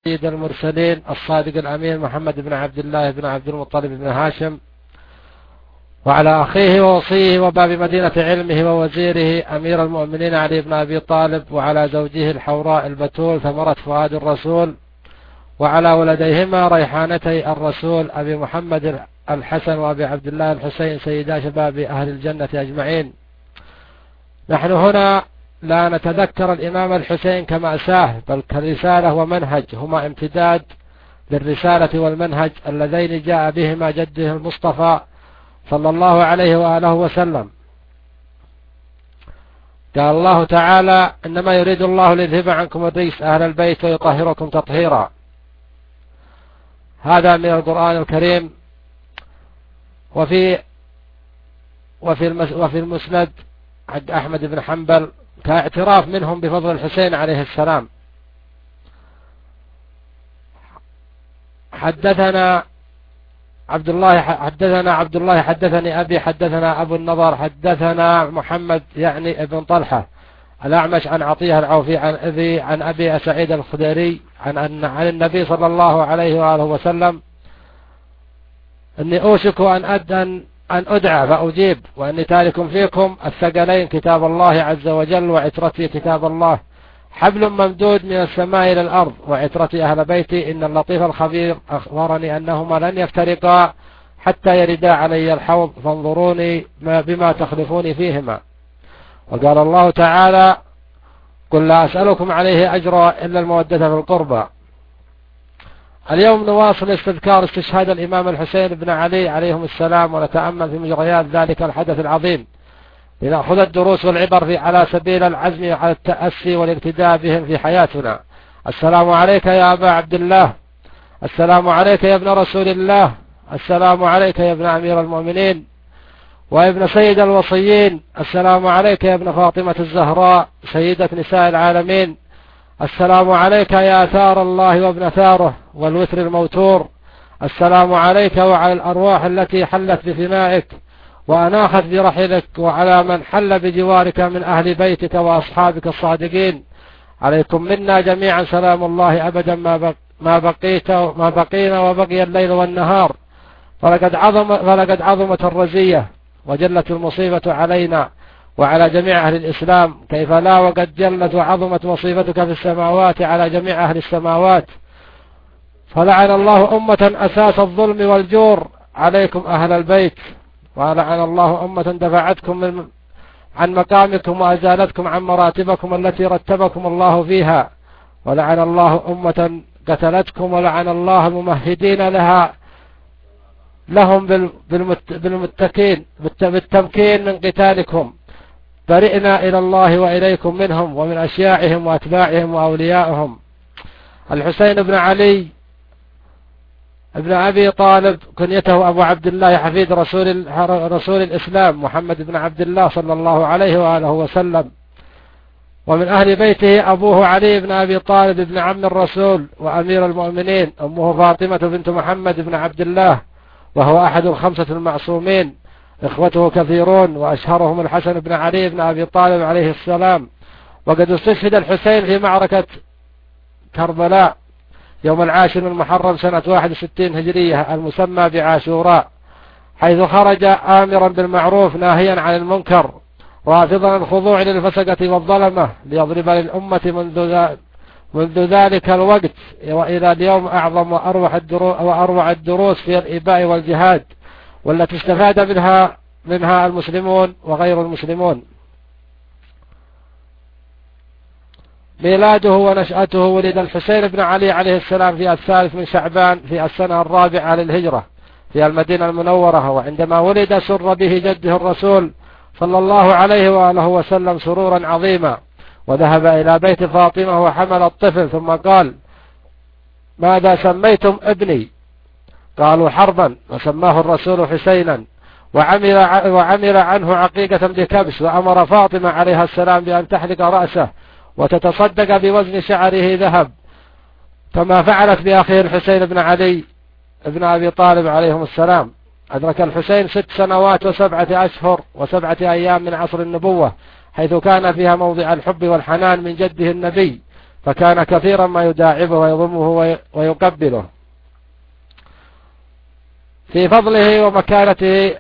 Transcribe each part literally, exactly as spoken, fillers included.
سيد المرسلين الصادق الأمين محمد بن عبد الله بن عبد المطلب بن هاشم، وعلى أخيه ووصيه وباب مدينة علمه ووزيره أمير المؤمنين علي بن أبي طالب، وعلى زوجه الحوراء البتول ثمرة فؤاد الرسول، وعلى ولديهما ريحانتي الرسول أبي محمد الحسن وأبي عبد الله الحسين سيدا شباب أهل الجنة أجمعين. نحن هنا لا نتذكر الإمام الحسين كمأساة، بل كرسالة ومنهج، هما امتداد للرسالة والمنهج اللذين جاء بهما جده المصطفى صلى الله عليه وآله وسلم. قال الله تعالى: إنما يريد الله ليذهب عنكم الرجس أهل البيت ويطهركم تطهيرا. هذا من القرآن الكريم. وفي وفي وفي المسند عند أحمد بن حنبل كاعتراف منهم بفضل الحسين عليه السلام. حدثنا عبد الله حدثنا عبد الله حدثني أبي حدثنا أبو النضر حدثنا محمد يعني ابن طلحة الأعمش عن عطية العوفي عن أبي عن أبي سعيد الخدري عن عن النبي صلى الله عليه وآله وسلم: إني أوشك أن أدن أن أدعى فأجيب، وأني تارك فيكم الثقلين كتاب الله عز وجل وعترتي كتاب الله، حبل ممدود من السماء إلى الأرض، وعترتي أهل بيتي، إن اللطيف الخبير أخبرني أنهما لن يفترقا حتى يردا علي الحوض، فانظروني بما تخلفوني فيهما. وقال الله تعالى: قل لا أسألكم عليه أجرا إلا المودة في القربى. اليوم نواصل استذكار استشهاد الإمام الحسين بن علي عليهم السلام، ونتأمل في مجريات ذلك الحدث العظيم لنأخذ الدروس والعبر في على سبيل العزم على التأسي والاقتداء بهم في حياتنا. السلام عليك يا أبا عبد الله، السلام عليك يا ابن رسول الله، السلام عليك يا ابن أمير المؤمنين وابن سيد الوصيين، السلام عليك يا ابن فاطمة الزهراء سيدة نساء العالمين، السلام عليك يا ثار الله وابن ثاره والوتر الموتور، السلام عليك وعلى الأرواح التي حلت بفنائك وأناخت برحلك، وعلى من حل بجوارك من أهل بيتك وأصحابك الصادقين. عليكم منا جميعا سلام الله أبدا ما بق ما بقيت ما بقينا وبقي الليل والنهار، فلقد عظم فلقد عظمت الرزية وجلت المصيبة علينا وعلى جميع أهل الإسلام، كيف لا وقد جلت وعظمت مصيبتك في السماوات على جميع أهل السماوات. فلعن الله أمة أساس الظلم والجور عليكم أهل البيت، ولعن الله أمة دفعتكم من عن مقامكم وأزالتكم عن مراتبكم التي رتبكم الله فيها، ولعن الله أمة قتلتكم، ولعن الله الممهدين لها لهم بالمتكين بالتمكين من قتالكم. برئنا إلى الله وإليكم منهم ومن أشياعهم وأتباعهم وأوليائهم. الحسين بن علي ابن أبي طالب كنيته أبو عبد الله حفيد رسول, رسول الإسلام محمد بن عبد الله صلى الله عليه وآله وسلم، ومن أهل بيته أبوه علي بن أبي طالب ابن عم الرسول وأمير المؤمنين، أمه فاطمة بنت محمد بن عبد الله، وهو أحد الخمسة المعصومين. إخوته كثيرون وأشهرهم الحسن بن علي بن أبي طالب عليه السلام. وقد استشهد الحسين في معركة كربلاء يوم العاشر من محرم سنة واحد وستين هجرية المسمى بعاشوراء، حيث خرج آمرا بالمعروف ناهيا عن المنكر، رافضا الخضوع للفسقة والظلمة، ليضرب للأمة منذ منذ ذلك الوقت وإلى اليوم أعظم وأروع الدروس, وأروع الدروس في الإباء والجهاد، والتي استفاد منها منها المسلمون وغير المسلمون. ميلاده ونشأته: ولد الحسين بن علي عليه السلام في الثالث من شعبان في السنة الرابعة للهجرة في المدينة المنورة، وعندما ولد سر به جده الرسول صلى الله عليه وآله وسلم سرورا عظيما، وذهب إلى بيت فاطمة وحمل الطفل، ثم قال: ماذا سميتم ابني؟ قالوا: حربا. وسماه الرسول حسينا، وعمل, وعمل عنه عقيقة بكبش، وأمر فاطمة عليها السلام بأن تحلق رأسه وتتصدق بوزن شعره ذهب، كما فعلت بأخيه الحسين بن علي ابن أبي طالب عليهم السلام. أدرك الحسين ست سنوات وسبعة أشهر وسبعة أيام من عصر النبوة، حيث كان فيها موضع الحب والحنان من جده النبي فكان كثيرا ما يداعبه ويضمه ويقبله. في فضله ومكانته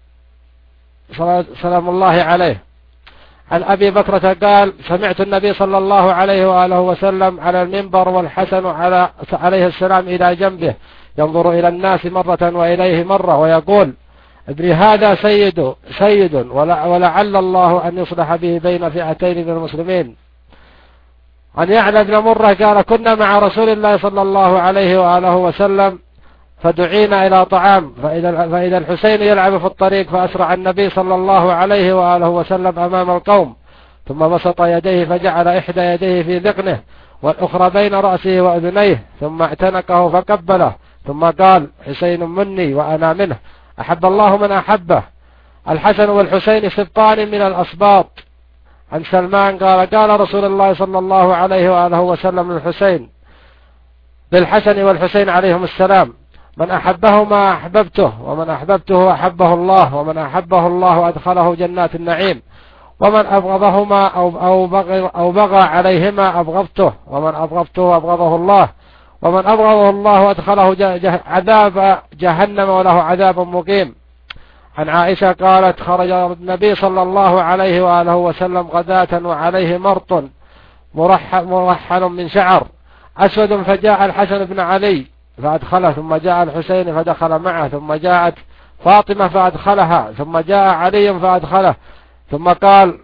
سلام الله عليه. عن أبي بكرة قال: سمعت النبي صلى الله عليه وآله وسلم على المنبر والحسن على عليه السلام إلى جنبه ينظر إلى الناس مرة وإليه مرة ويقول: ابني هذا سيد سيد ولعل الله أن يصلح به بين فئتين من المسلمين. عن يعلى بن مرة قال: كنا مع رسول الله صلى الله عليه وآله وسلم فدعينا إلى طعام، فإذا, فإذا الحسين يلعب في الطريق، فأسرع النبي صلى الله عليه وآله وسلم أمام القوم، ثم بسط يديه فجعل إحدى يديه في ذقنه والأخرى بين رأسه وأذنيه، ثم اعتنقه فقبله، ثم قال: حسين مني وأنا منه، أحب الله من أحبه. الحسن والحسين سبطان من الأسباط. عن سلمان قال: قال رسول الله صلى الله عليه وآله وسلم للحسين بالحسن والحسين عليهم السلام: من أحبهما أحببته، ومن أحببته أحبه الله، ومن أحبه الله أدخله جنات النعيم، ومن أبغضهما أو, أو, بغى, أو بغى عليهما أبغضته، ومن أبغضته أبغضه الله، ومن أبغضه الله أدخله جه عذاب جهنم وله عذاب مقيم. عن عائشة قالت: خرج النبي صلى الله عليه وآله وسلم غداة وعليه مرط مرحل, مرحل من شعر أسود، فجاء الحسن بن علي فأدخله، ثم جاء الحسين فدخل معه، ثم جاءت فاطمة فأدخلها، ثم جاء علي فأدخله، ثم قال: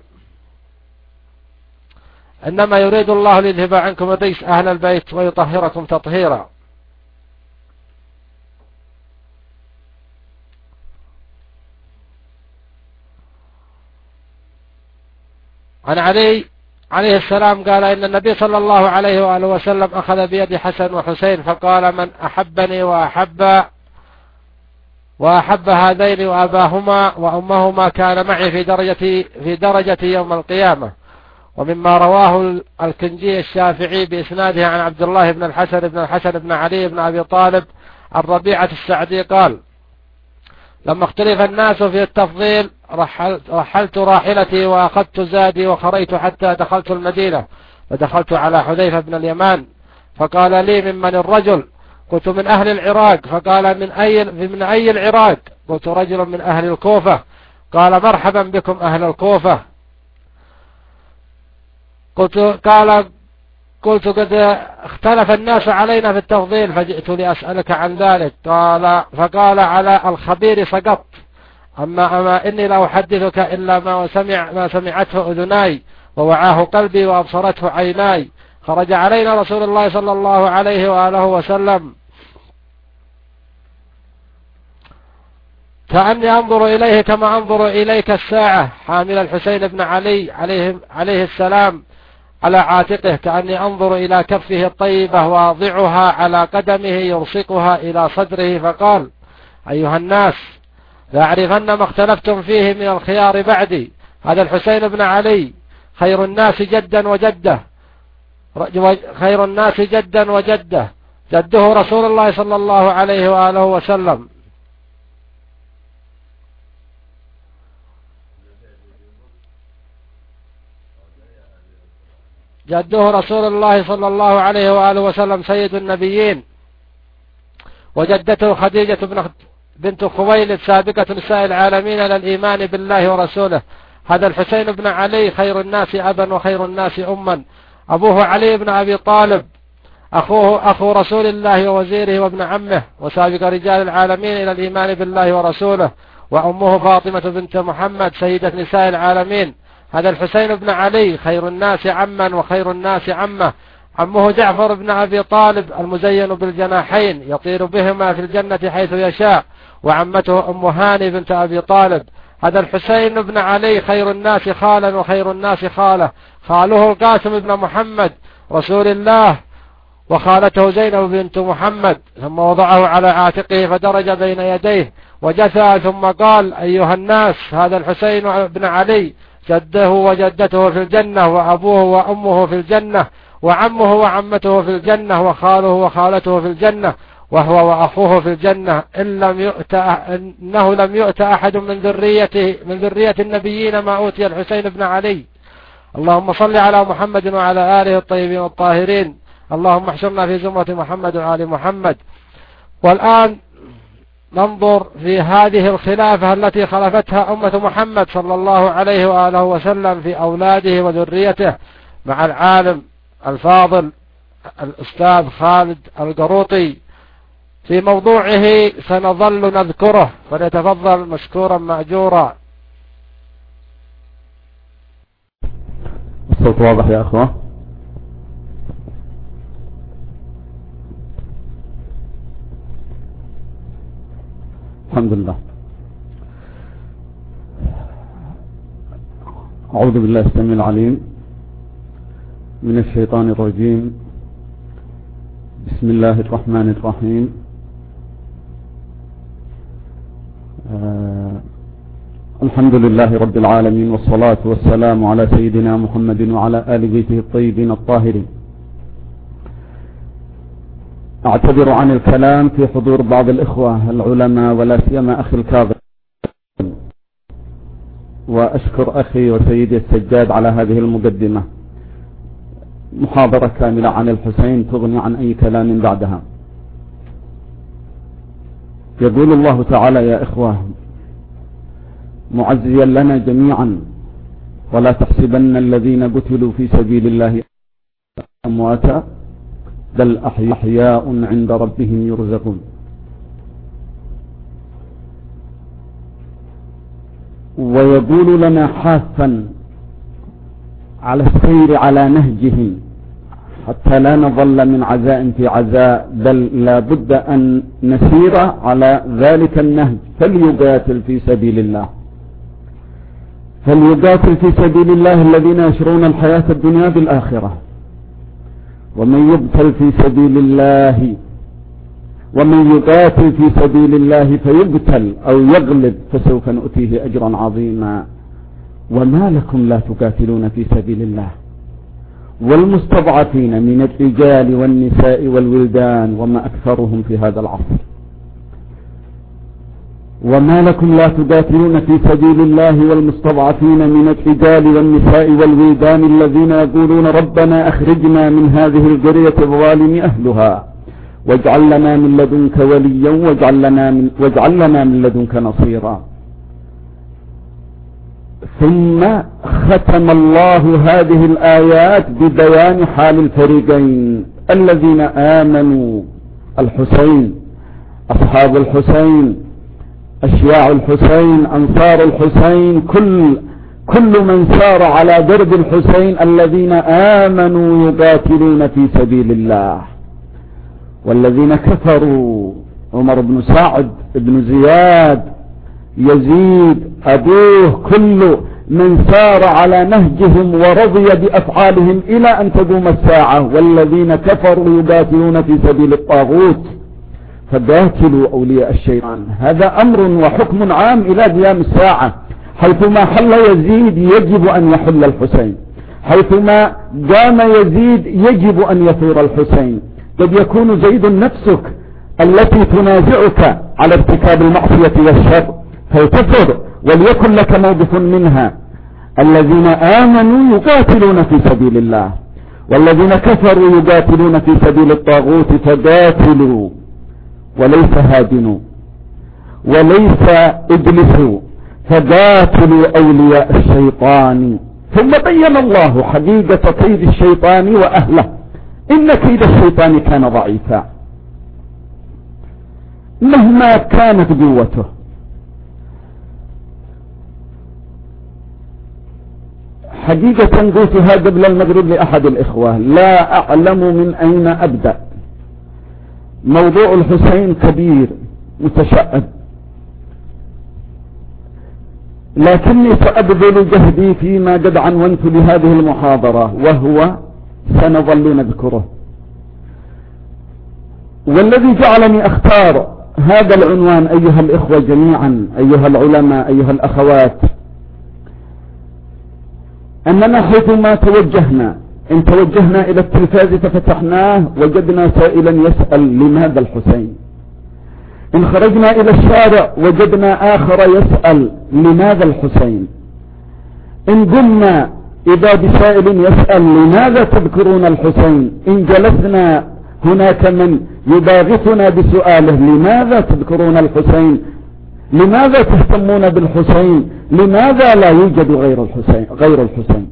إنما يريد الله ليذهب عنكم الرجس أهل البيت ويطهركم تطهيرا. عن علي عليه السلام قال: إن النبي صلى الله عليه وآله وسلم أخذ بيد حسن وحسين فقال: من أحبني وأحب وأحب هذين وأباهما وأمهما كان معي في درجة في درجة يوم القيامة. ومما رواه الكنجي الشافعي بإسناده عن عبد الله بن الحسن بن الحسن بن علي بن أبي طالب عن ربيعة السعدي قال: لما اختلف الناس في التفضيل رحلت, رحلت راحلتي وأخذت زادي وخريت حتى دخلت المدينة، فدخلت على حذيفة بن اليمان فقال لي: ممن الرجل؟ قلت: من أهل العراق. فقال: من أي, من أي العراق؟ قلت: رجل من أهل الكوفة. قال: مرحبا بكم أهل الكوفة. قلت قال قلت: قد اختلف الناس علينا في التفضيل فجئت لأسألك عن ذلك. قال فقال: على الخبير سقطت، أما, أما إني لا أحدثك إلا ما سمع ما سمعته أذناي ووعاه قلبي وأبصرته عيناي. خرج علينا رسول الله صلى الله عليه وآله وسلم كأني أنظر إليه كما أنظر إليك الساعة، حامل الحسين بن علي عليه, عليه السلام على عاتقه، كأني أنظر إلى كفه الطيبة واضعها على قدمه يرسقها إلى صدره. فقال: أيها الناس، لأعرفن ما اختلفتم فيه من الخيار بعدي. هذا الحسين بن علي خير الناس جدا وجده خير الناس جدا وجده جده رسول الله صلى الله عليه وآله وسلم. جده رسول الله صلى الله عليه وآله وسلم سيد النبيين، وجدته خديجة بنت خويلد سابقة نساء العالمين إلى الإيمان بالله ورسوله. هذا الحسين بن علي خير الناس أبا وخير الناس أما. أبوه علي بن أبي طالب أخوه أخو رسول الله ووزيره وابن عمه، وسابق رجال العالمين إلى الإيمان بالله ورسوله. وأمه فاطمة بنت محمد سيدة نساء العالمين. هذا الحسين بن علي خير الناس عما وخير الناس عمه. عمه جعفر بن أبي طالب المزين بالجناحين يطير بهما في الجنة حيث يشاء. وعمته أم هاني بنت أبي طالب. هذا الحسين بن علي خير الناس خالا وخير الناس خاله. خاله القاسم بن محمد رسول الله، وخالته زينب بنت محمد. ثم وضعه على عاتقه فدرج بين يديه وجثى، ثم قال: أيها الناس، هذا الحسين بن علي جده وجدته في الجنة، وأبوه وأمه في الجنة، وعمه وعمته في الجنة، وخاله وخالته في الجنة، وهو وأخوه في الجنة، إن لم يؤت إنه لم يؤت أحد من ذريته من ذرية النبيين ما أوتي الحسين بن علي. اللهم صل على محمد وعلى آله الطيبين الطاهرين. اللهم احشرنا في زمرة محمد وآل محمد. والآن ننظر في هذه الخلافة التي خلفتها أمة محمد صلى الله عليه وآله وسلم في أولاده وذريته مع العالم الفاضل الأستاذ خالد القروطي. في موضوعه سنظل نذكره، فليتفضل مشكورا مأجورا. الصوت واضح يا أخوة؟ الحمد لله. أعوذ بالله السميع العليم من الشيطان الرجيم. بسم الله الرحمن الرحيم. آه الحمد لله رب العالمين، والصلاة والسلام على سيدنا محمد وعلى آل بيته الطيبين الطاهرين. أعتذر عن الكلام في حضور بعض الإخوة العلماء ولا سيما أخي الكاظم، وأشكر أخي وسيدي السجاد على هذه المقدمة. محاضرة كاملة عن الحسين تغني عن أي كلام بعدها. يقول الله تعالى: يا إخوة، معزيا لنا جميعا: ولا تحسبن الذين قتلوا في سبيل الله أمواتا بل أحياء عند ربهم يرزقون. ويقول لنا حاثا على السير على نهجه حتى لا نظل من عزاء في عزاء، بل لا بد أن نسير على ذلك النهج. فليقاتل في سبيل الله، فليقاتل في سبيل الله الذين يشرون الحياة الدنيا بالآخرة. ومن يقتل في سبيل الله ومن يقاتل في سبيل الله فيقتل أو يغلب فسوف نؤتيه أجرا عظيما. وما لكم لا تقاتلون في سبيل الله والمستضعفين من الرجال والنساء والولدان وما أكثرهم في هذا العصر. وما لكم لا تقاتلون في سبيل الله والمستضعفين من الرجال والنساء والولدان الذين يقولون ربنا أخرجنا من هذه القرية الظالم أهلها واجعل لنا من لدنك وليا واجعل لنا من, واجعل لنا من لدنك نصيرا. ثم ختم الله هذه الآيات ببيان حال الفريقين: الذين آمنوا، الحسين، أصحاب الحسين، أشياع الحسين، أنصار الحسين، كل كل من سار على درب الحسين الذين آمنوا يقاتلون في سبيل الله. والذين كفروا: عمر بن سعد، ابن زياد، يزيد، أبوه، كل من سار على نهجهم ورضي بأفعالهم إلى أن تقوم الساعة. والذين كفروا يقاتلون في سبيل الطاغوت فقاتلوا أولياء الشيطان. هذا أمر وحكم عام إلى قيام الساعة. حيثما حل يزيد يجب أن يحل الحسين، حيثما قام يزيد يجب أن يثور الحسين. قد يكون زيد نفسك التي تنازعك على ارتكاب المعصية والشر فيتثر وليكن لك موقف منها. الذين آمنوا يقاتلون في سبيل الله والذين كفروا يقاتلون في سبيل الطاغوت فقاتلوا، وليس هادنوا وليس اجلسوا، فقاتلوا أولياء الشيطان. ثم بين الله حقيقة كيد الشيطان وأهله: إن كيد الشيطان كان ضعيفا مهما كانت قوته. حقيقة قلتها قبل المغرب لأحد الإخوة: لا أعلم من أين أبدأ. موضوع الحسين كبير متشعب، لكني سأبذل جهدي فيما قد عنونت لهذه المحاضرة، وهو سنظل نذكره. والذي جعلني أختار هذا العنوان أيها الإخوة جميعا، أيها العلماء، أيها الأخوات، أننا حيثما توجهنا، إن توجهنا إلى التلفاز ففتحناه وجدنا سائلا يسأل لماذا الحسين، إن خرجنا إلى الشارع وجدنا آخر يسأل لماذا الحسين، إن قمنا إذا بسائل يسأل لماذا تذكرون الحسين، إن جلسنا هناك من يباغتنا بسؤاله لماذا تذكرون الحسين، لماذا تهتمون بالحسين، لماذا لا يوجد غير الحسين غير الحسين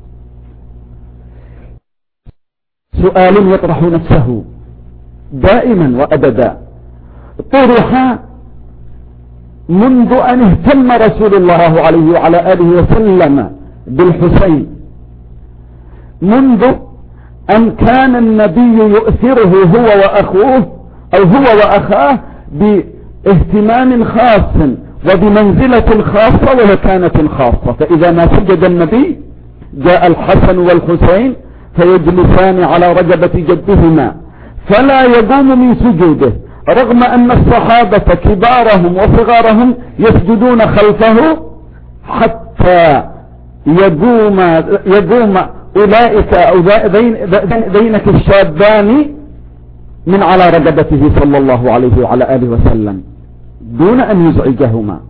سؤال يطرح نفسه دائما وأبدا، طرح منذ أن اهتم رسول الله عليه وعلى آله وسلم بالحسين، منذ أن كان النبي يؤثره هو وأخوه أو هو وأخاه باهتمام خاص وبمنزلة خاصة ومكانة خاصة. فإذا ما سجد النبي جاء الحسن والحسين فيجلسان على رجبة جدهما فلا يقوم من سجوده، رغم أن الصحابة كبارهم وصغارهم يسجدون خلفه حتى يقوم يقوم أولئك أو ذينك الشابان من على رقبته صلى الله عليه وعلى آله وسلم دون أن يزعجهما.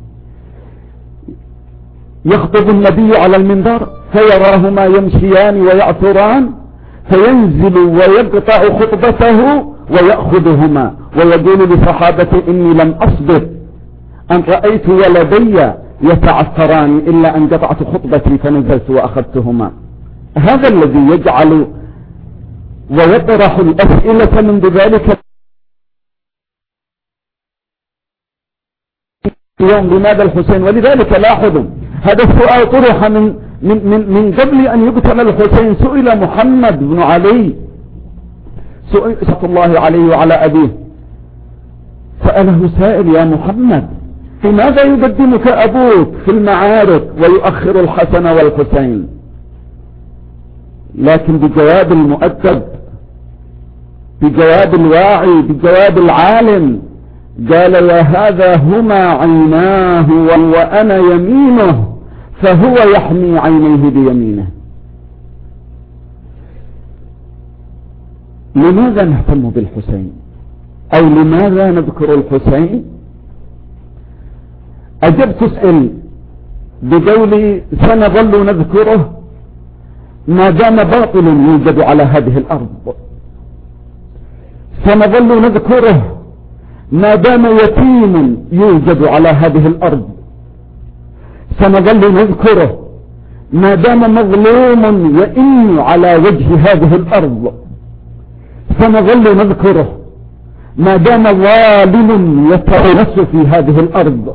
يخطب النبي على المنبر فيراهما يمشيان ويعثران فينزل ويقطع خطبته ويأخذهما ويقول لصحابته إني لم أصبر أن رأيت ولدي يتعثران إلا أن قطعت خطبتي فنزلت وأخذتهما. هذا الذي يجعل ويطرح الأسئلة منذ ذلك اليوم لماذا الحسين. ولذلك لاحظوا هذا السؤال طرح من من من, من قبل أن يقتل الحسين. سئل محمد بن علي سئل الله عليه وعلى أبيه، سأله سائل يا محمد لماذا يقدمك أبوك في المعارك ويؤخر الحسن والحسين؟ لكن بجواب المؤدب، بجواب الواعي، بجواب العالم، قال يا هذا هما عيناه وأنا يمينه فهو يحمي عينيه بيمينه. لماذا نهتم بالحسين أو لماذا نذكر الحسين؟ أجبت اسأل بقولي سنظل نذكره ما دام باطل يوجد على هذه الأرض، سنظل نذكره ما دام يتيم يوجد على هذه الأرض، سنظل نذكره ما دام مظلوم يئن على وجه هذه الأرض، سنظل نذكره ما دام ظالم يتعنس في هذه الأرض،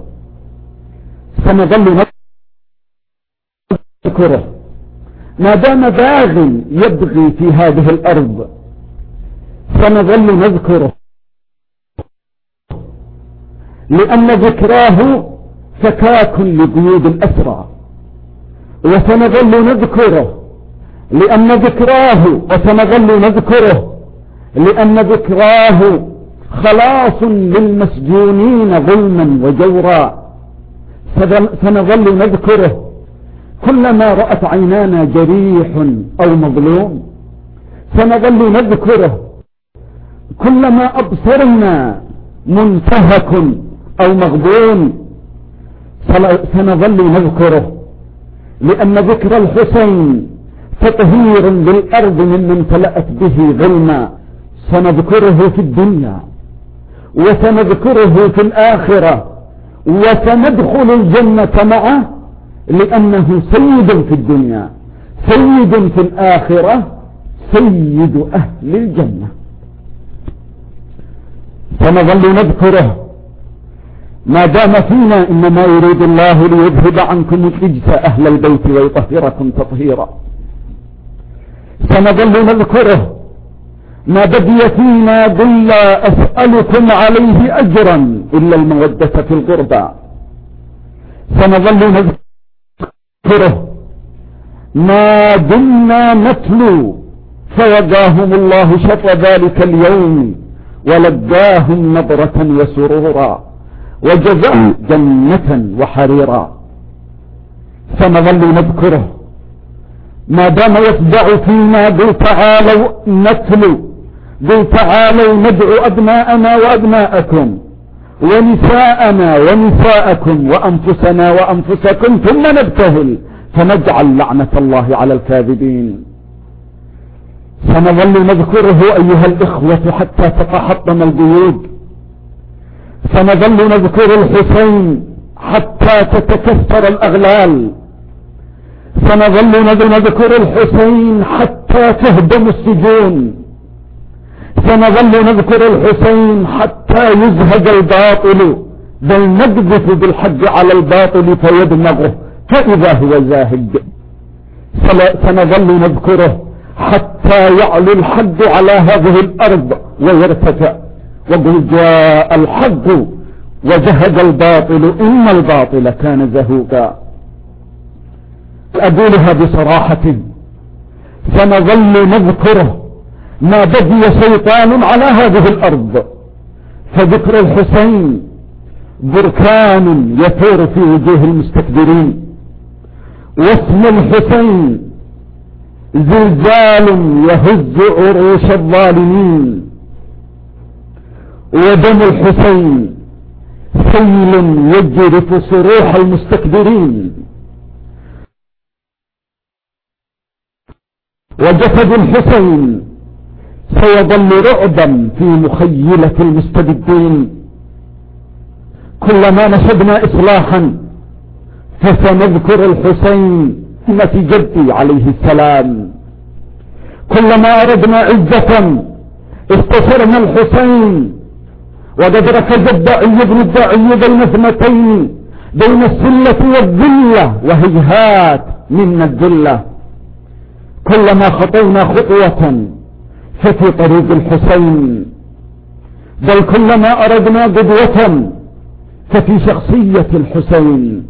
سنظل نذكره ما دام باغ يبغي في هذه الأرض، سنظل نذكره لأن ذكراه فكاك لقيود الأسرى، وسنظل نذكره لأن ذكراه وسنظل نذكره لأن ذكراه خلاص للمسجونين ظلما وجورا. سنظل نذكره كلما رأت عينانا جريح أو مظلوم، سنظل نذكره كلما أبصرنا منتهك أو مغبون، سنظل نذكره لأن ذكر الحسين تطهير للأرض ممن امتلأت به ظلما. سنذكره في الدنيا وسنذكره في الآخرة وسندخل الجنة معه لأنه سيد في الدنيا سيد في الآخرة سيد أهل الجنة. سنظل نذكره ما دام فينا إنما يريد الله ليذهب عنكم الرجس أهل البيت ويطهركم تطهيرا. سنظل نذكره ما بقي فينا قل لا أسألكم عليه أجرا إلا المودة في القربى. سنظل نذكره ما دمنا نتلو فوقاهم الله شر ذلك اليوم ولقاهم نظرة وسرورا وجزاء جنة وحريرا. سنظل نذكره ما دام يفزع فينا قل تعالوا نتلو قل تعالوا ندعو أبناءنا وأبناءكم ونساءنا ونساءكم وأنفسنا وأنفسكم ثم نبتهل فنجعل لعنة الله على الكاذبين. سنظل نذكره أيها الإخوة حتى تتحطم الجيود، سنظل نذكر الحسين حتى تتكسر الأغلال، سنظل نذكر الحسين حتى تهدم السجون، سنظل نذكر الحسين حتى يزهج الباطل، بل نقذف بالحق على الباطل فيدمغه فإذا هو زاهج. سنظل نذكره حتى يعلو الحق على هذه الأرض ويرتفع، وقل جاء الحق وزهج الباطل إن الباطل كان زهوقا. أقولها بصراحة، سنظل نذكره ما بقي شيطان على هذه الأرض، فذكر الحسين بركان يثور في وجوه المستكبرين، واسم الحسين زلزال يهز عروش الظالمين، ودم الحسين سيل يجرف صروح المستكبرين، وجسد الحسين سيظل رعبا في مخيلة المستبدين. كلما نشدنا إصلاحا فسنذكر الحسين في جدي عليه السلام، كلما أردنا عزة استشرنا الحسين، وقد ركز الداعي ابن الداعي بين اثنتين، بين السلة والذلة، وهيهات منا الذلة. كلما خطونا خطوة ففي طريق الحسين، بل كلما أردنا قدوة ففي شخصية الحسين،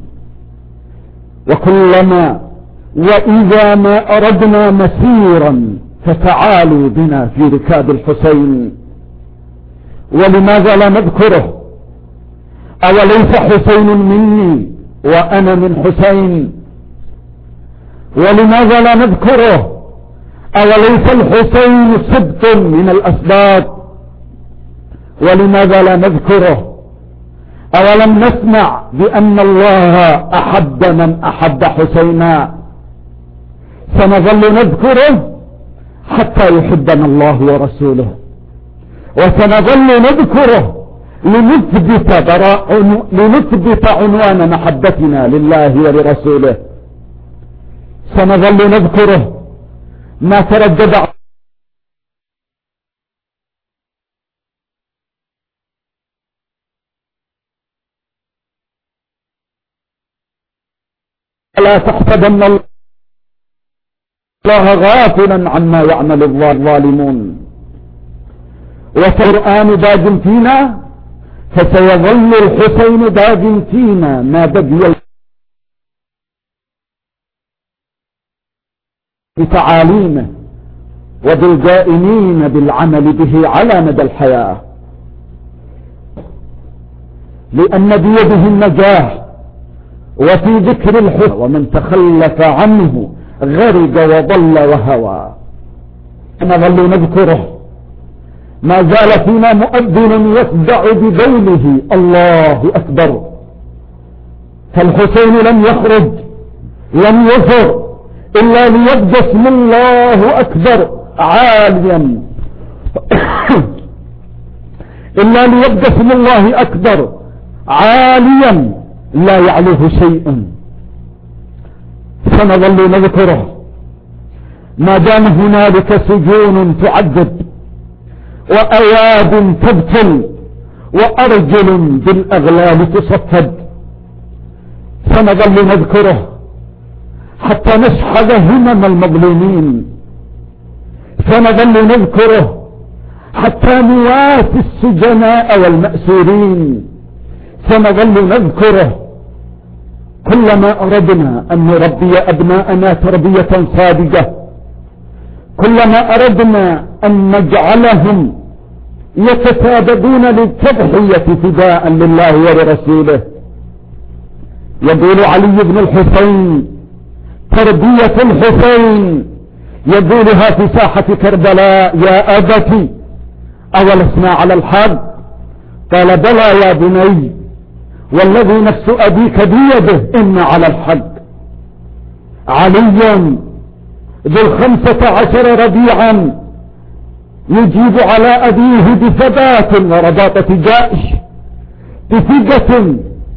وكلما وإذا ما أردنا مسيرا فتعالوا بنا في ركاب الحسين. ولماذا لا نذكره؟ أوليس حسين مني وأنا من حسين؟ ولماذا لا نذكره؟ أوليس الحسين سبط من الأسباط؟ ولماذا لا نذكره؟ أولم نسمع بأن الله أحب من أحب حسينا؟ سنظل نذكره حتى يحبنا الله ورسوله، وسنظل نذكره لنثبت, لنثبت عنوان محبتنا لله ولرسوله. سنظل نذكره ما تردد لا تحسبن الله غافلا عما يعمل الظالمون. والقرآن باق فينا، فسيظل الحسين باق فينا ما بقي بتعاليمه وبالقائمين بالعمل به على مدى الحياة، لأن بيده النجاح. وفي ذكر الحسين ومن تخلف عنه غرق وضل وهوى. نظل نذكره، ما زال فينا مؤذن يصدع ببوله الله أكبر، فالحسين لم يخرج لم يظهر إلا ليبدأ اسم الله أكبر عاليا إلا ليبدأ اسم الله أكبر عاليا لا يعلوه شيء. سنظل نذكره ما دام هنالك سجون تعذب، وأياد تبتل، وأرجل بالأغلال تصفد. سنظل نذكره حتى نشحذ همم المظلومين، سنظل نذكره حتى نواسي السجناء والمأسورين، سنظل نذكره كلما أردنا أن نربي أبناءنا تربية صادقة، كلما أردنا أن نجعلهم يتسابقون للتضحية فداء لله ولرسوله. يقول علي بن الحسين تربية الحسين يقولها في ساحة كربلاء: يا أبتي أولسنا على الحق؟ قال: بلى يا بني، والذي نفس أبيك بيده إن على الحق. علي ذو الخمسة عشر ربيعا يجيب على أبيه بثبات ورباطة جأش، بثقة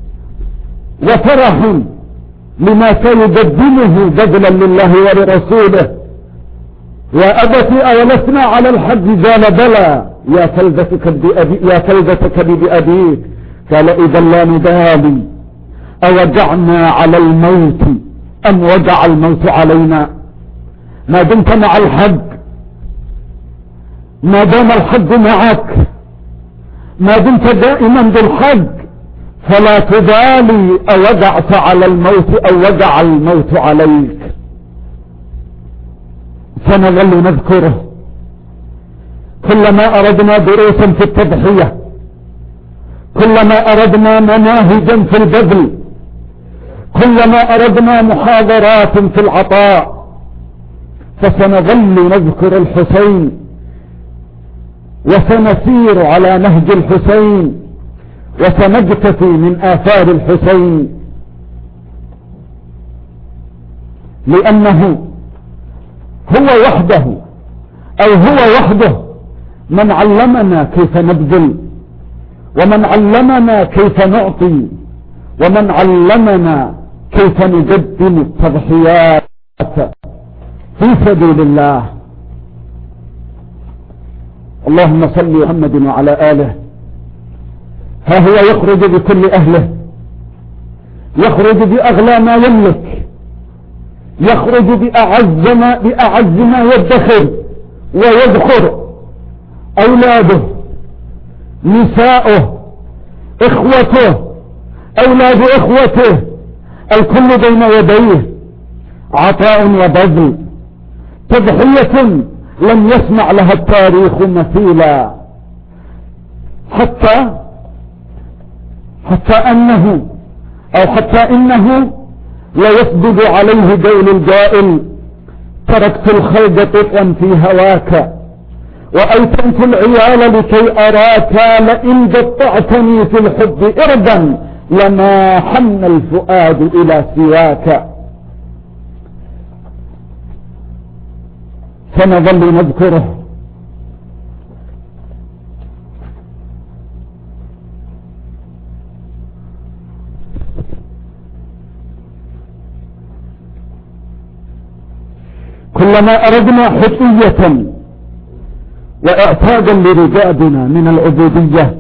وفرح لما سيقدمه بذلا لله ولرسوله. يا أبت أولسنا على الحج؟ قال بلى. يا كلبتك بأبي يا كلبتك بأبيك. قال إذا لا نبالي أوجعنا على الموت أم وجع الموت علينا. ما دمت مع الحج، ما دام الحج معك، ما دمت دائما بالحج، فلا تبالي أوجعت على الموت أو وجع الموت عليك. سنظل نذكره كلما أردنا دروسا في التضحية، كلما أردنا مناهجا في البذل، كلما أردنا محاضرات في العطاء، فسنظل نذكر الحسين وسنسير على نهج الحسين وسنجتفي من آثار الحسين، لأنه هو وحده أو هو وحده من علمنا كيف نبذل، ومن علمنا كيف نعطي، ومن علمنا كيف نقدم التضحيات في سبيل الله. اللهم صل على محمد وعلى آله. ها هو يخرج بكل أهله، يخرج بأغلى ما يملك، يخرج بأعز ما, بأعز ما يدخر ويذخر، أولاده، نساؤه، إخوته، أولاد إخوته، الكل بين يديه، عطاء وبذل، تضحية لم يسمع لها التاريخ مثيلا، حتى حتى أنه أو حتى إنه لا يسجد عليه قول القائل: تركت الخلق طفا في هواك وأيتمت العيال لكي أراك، لئن قطعتني في الحب إردا لما حن الفؤاد إلى سواك. سنظل نذكره كلما أردنا حقية وإعتادا لرجادنا من العبودية،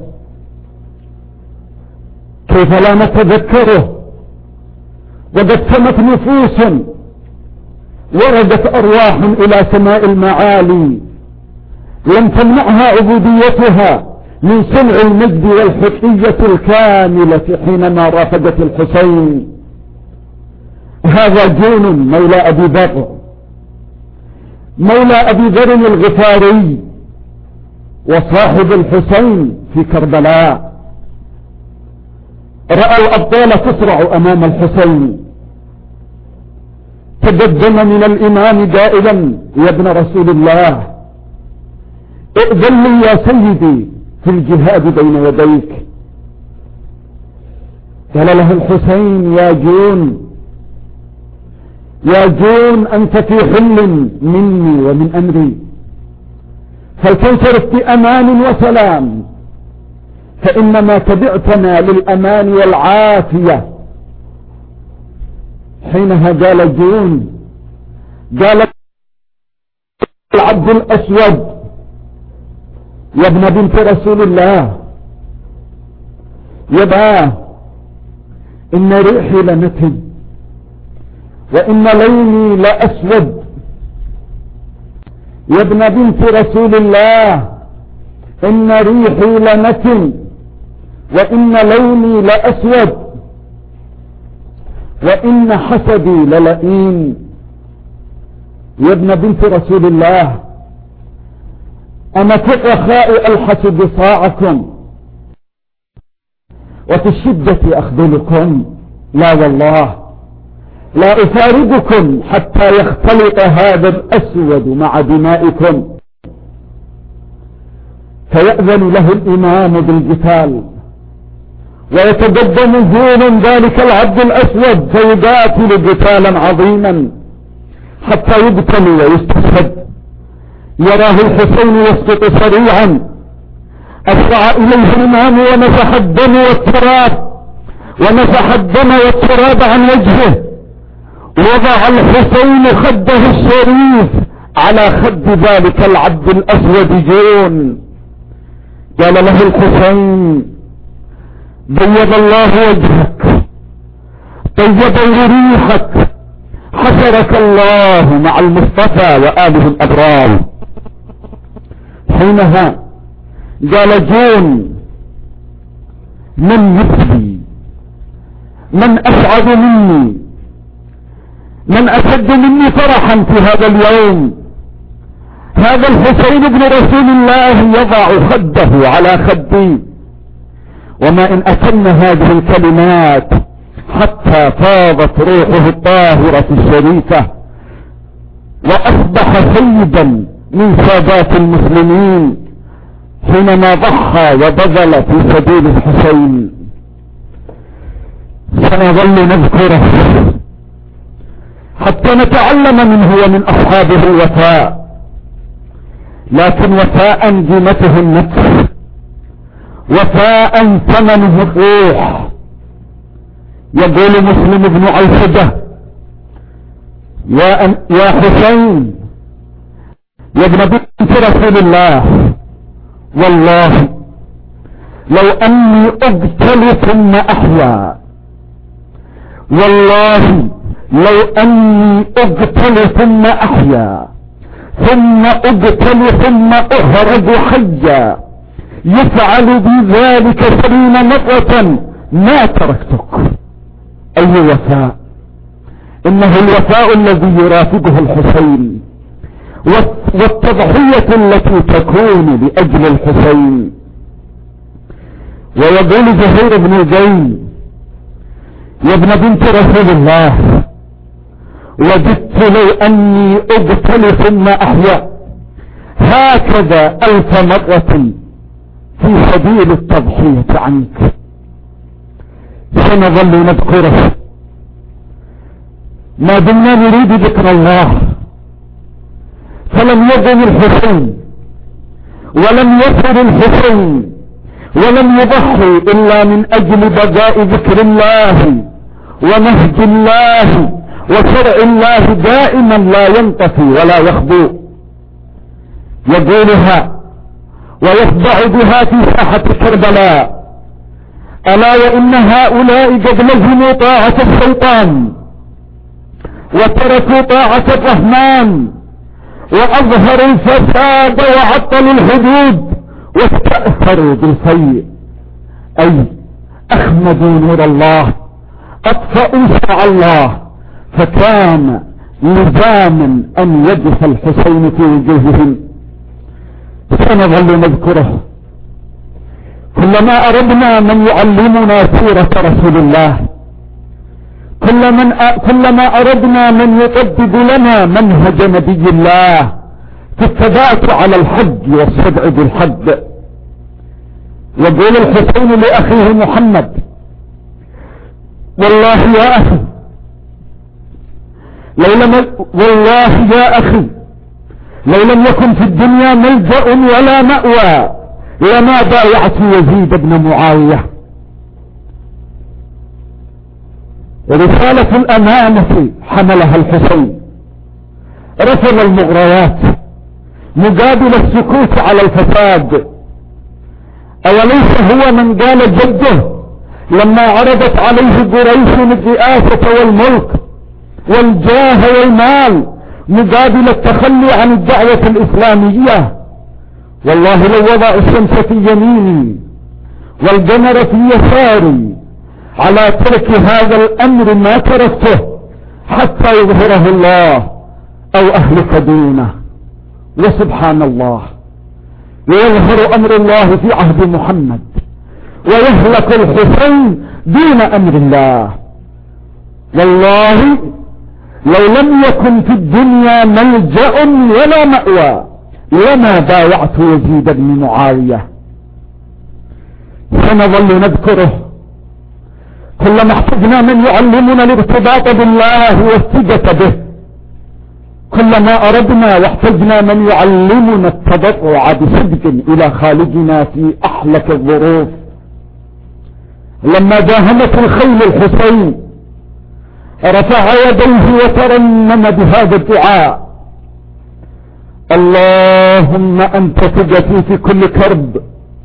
كيف لا نتذكره وقد سمت نفوس وردت أرواح إلى سماء المعالي لم تمنعها عبوديتها من صنع المجد والحقية الكاملة حينما رافقت الحسين. هذا جون مولى أبي ذر، مولى أبي ذر الغفاري وصاحب الحسين في كربلاء، رأى الأبطال تسرع أمام الحسين، تقدم من الإمام قائلا: يا ابن رسول الله، ائذن لي يا سيدي في الجهاد بين يديك. قال له الحسين: يا جون يا جون أنت في حل مني ومن أمري، فلتنصرف بأمان وسلام، فإنما تبعتنا للأمان والعافية. حينها قال جون، قال العبد الأسود: يا ابن بنت رسول الله، يبا إن ريحي لنتن وإن لوني لأسود. يا ابن بنت رسول الله، إن ريحي لنتن وإن لوني لأسود وإن حسبي للئيم. يا ابن بنت رسول الله، أنا في الرخاء ألحس بصاعكم وفي الشدة أخذلكم، لا والله لا أفارقكم حتى يختلط هذا الأسود مع دمائكم. فيأذن له الإمام بالقتال، ويتقدم جون ذلك العبد الأسود فيقاتل قتالا عظيما حتى يبتلي ويستشهد. يراه الحسين يسقط سريعا، أسرع إليه الإمام ونفح الدم والتراب ونفح الدم والتراب عن وجهه، وضع الحسين خده الشريف على خد ذلك العبد الأسود جون. قال له الحسين: بيض الله وجهك، طيب ريحك، حشرك الله مع المصطفى وآله الأبرار. حينها قال جون: من مثلي، من أسعد مني، من أشد مني فرحا في هذا اليوم؟ هذا الحسين بن رسول الله يضع خده على خدي. وما إن أتم هذه الكلمات حتى فاضت روحه الطاهرة الشريفة، وأصبح سيدا من سادات المسلمين حينما ضحى وبذل في سبيل الحسين. سنظل نذكره حتى نتعلم منه ومن أصحابه الوفاء، لكن وفاء قيمته النفس، وفاء ثمنه الروح. يقول مسلم بن عيسجة: يا, يا حسين يا ابن بنت رسول الله، والله لو أني أقتل ثم أحيا، والله لو أني أقتل ثم أحيا ثم أقتل ثم أهرب حيا يفعل بذلك سبعين مرة ما تركتك. أي وفاء! إنه الوفاء الذي يرافقه الحسين، والتضحية التي تكون لأجل الحسين. ويقول زهير بن الجين: يا ابن بنت رسول الله، وددت لو أني أقتل ثم أحيا هكذا ألف مرة في سبيل التضحية عنك. سنظل نذكره ما دمنا نريد ذكر الله. فلم يظن الحسين ولم يصل الحسين ولم يضحي إلا من أجل بقاء ذكر الله ونهج الله وشرع الله دائما لا ينطفي ولا يخبو. يقولها ويخضع بها في ساحة كربلاء: ألا وإن هؤلاء قد لزموا طاعة الشيطان وتركوا طاعة الرحمن، وأظهروا الفساد وعطلوا الحدود واستأثروا بالسيء، أي أخمدوا نور الله، أطفأوا شرع الله، فكان لزاما أن يجف الحسين في وجوههم. سنظل نذكره كلما أردنا من يعلمنا سيرة رسول الله، كل من أ... كلما أردنا من يطبق لنا منهج نبي الله في الثبات على الحج والصدع بالحج. يقول الحسين لأخيه محمد: والله يا أخي لو لم والله يا أخي لو لم يكن في الدنيا ملجأ ولا مأوى لما بايعت يزيد بن معاوية. رسالة الأمانة حملها الحسين، رفض المغريات مقابل السكوت على الفساد. أوليس هو من قال جده لما عرضت عليه قريش الرئاسة والملك والجاه والمال مقابل التخلي عن الدعوة الإسلامية: والله لو وضع الشمس في يميني والقمر في يساري على ترك هذا الأمر ما تركته حتى يظهره الله أو أهلك دونه. وسبحان الله، ويظهر أمر الله في عهد محمد ويهلك الحسين دون أمر الله. والله لو لم يكن في الدنيا ملجأ ولا مأوى لما بايعت يزيد بن معاوية. سنظل نذكره كلما احتجنا من يعلمنا الارتباط بالله والثقة به. كلما أردنا واحتجنا من يعلمنا التضرع بصدق إلى خالقنا في أحلك الظروف. لما داهمت الخيل الحسين رفع يديه وترنم بهذا الدعاء: اللهم أنت ثقتي في كل كرب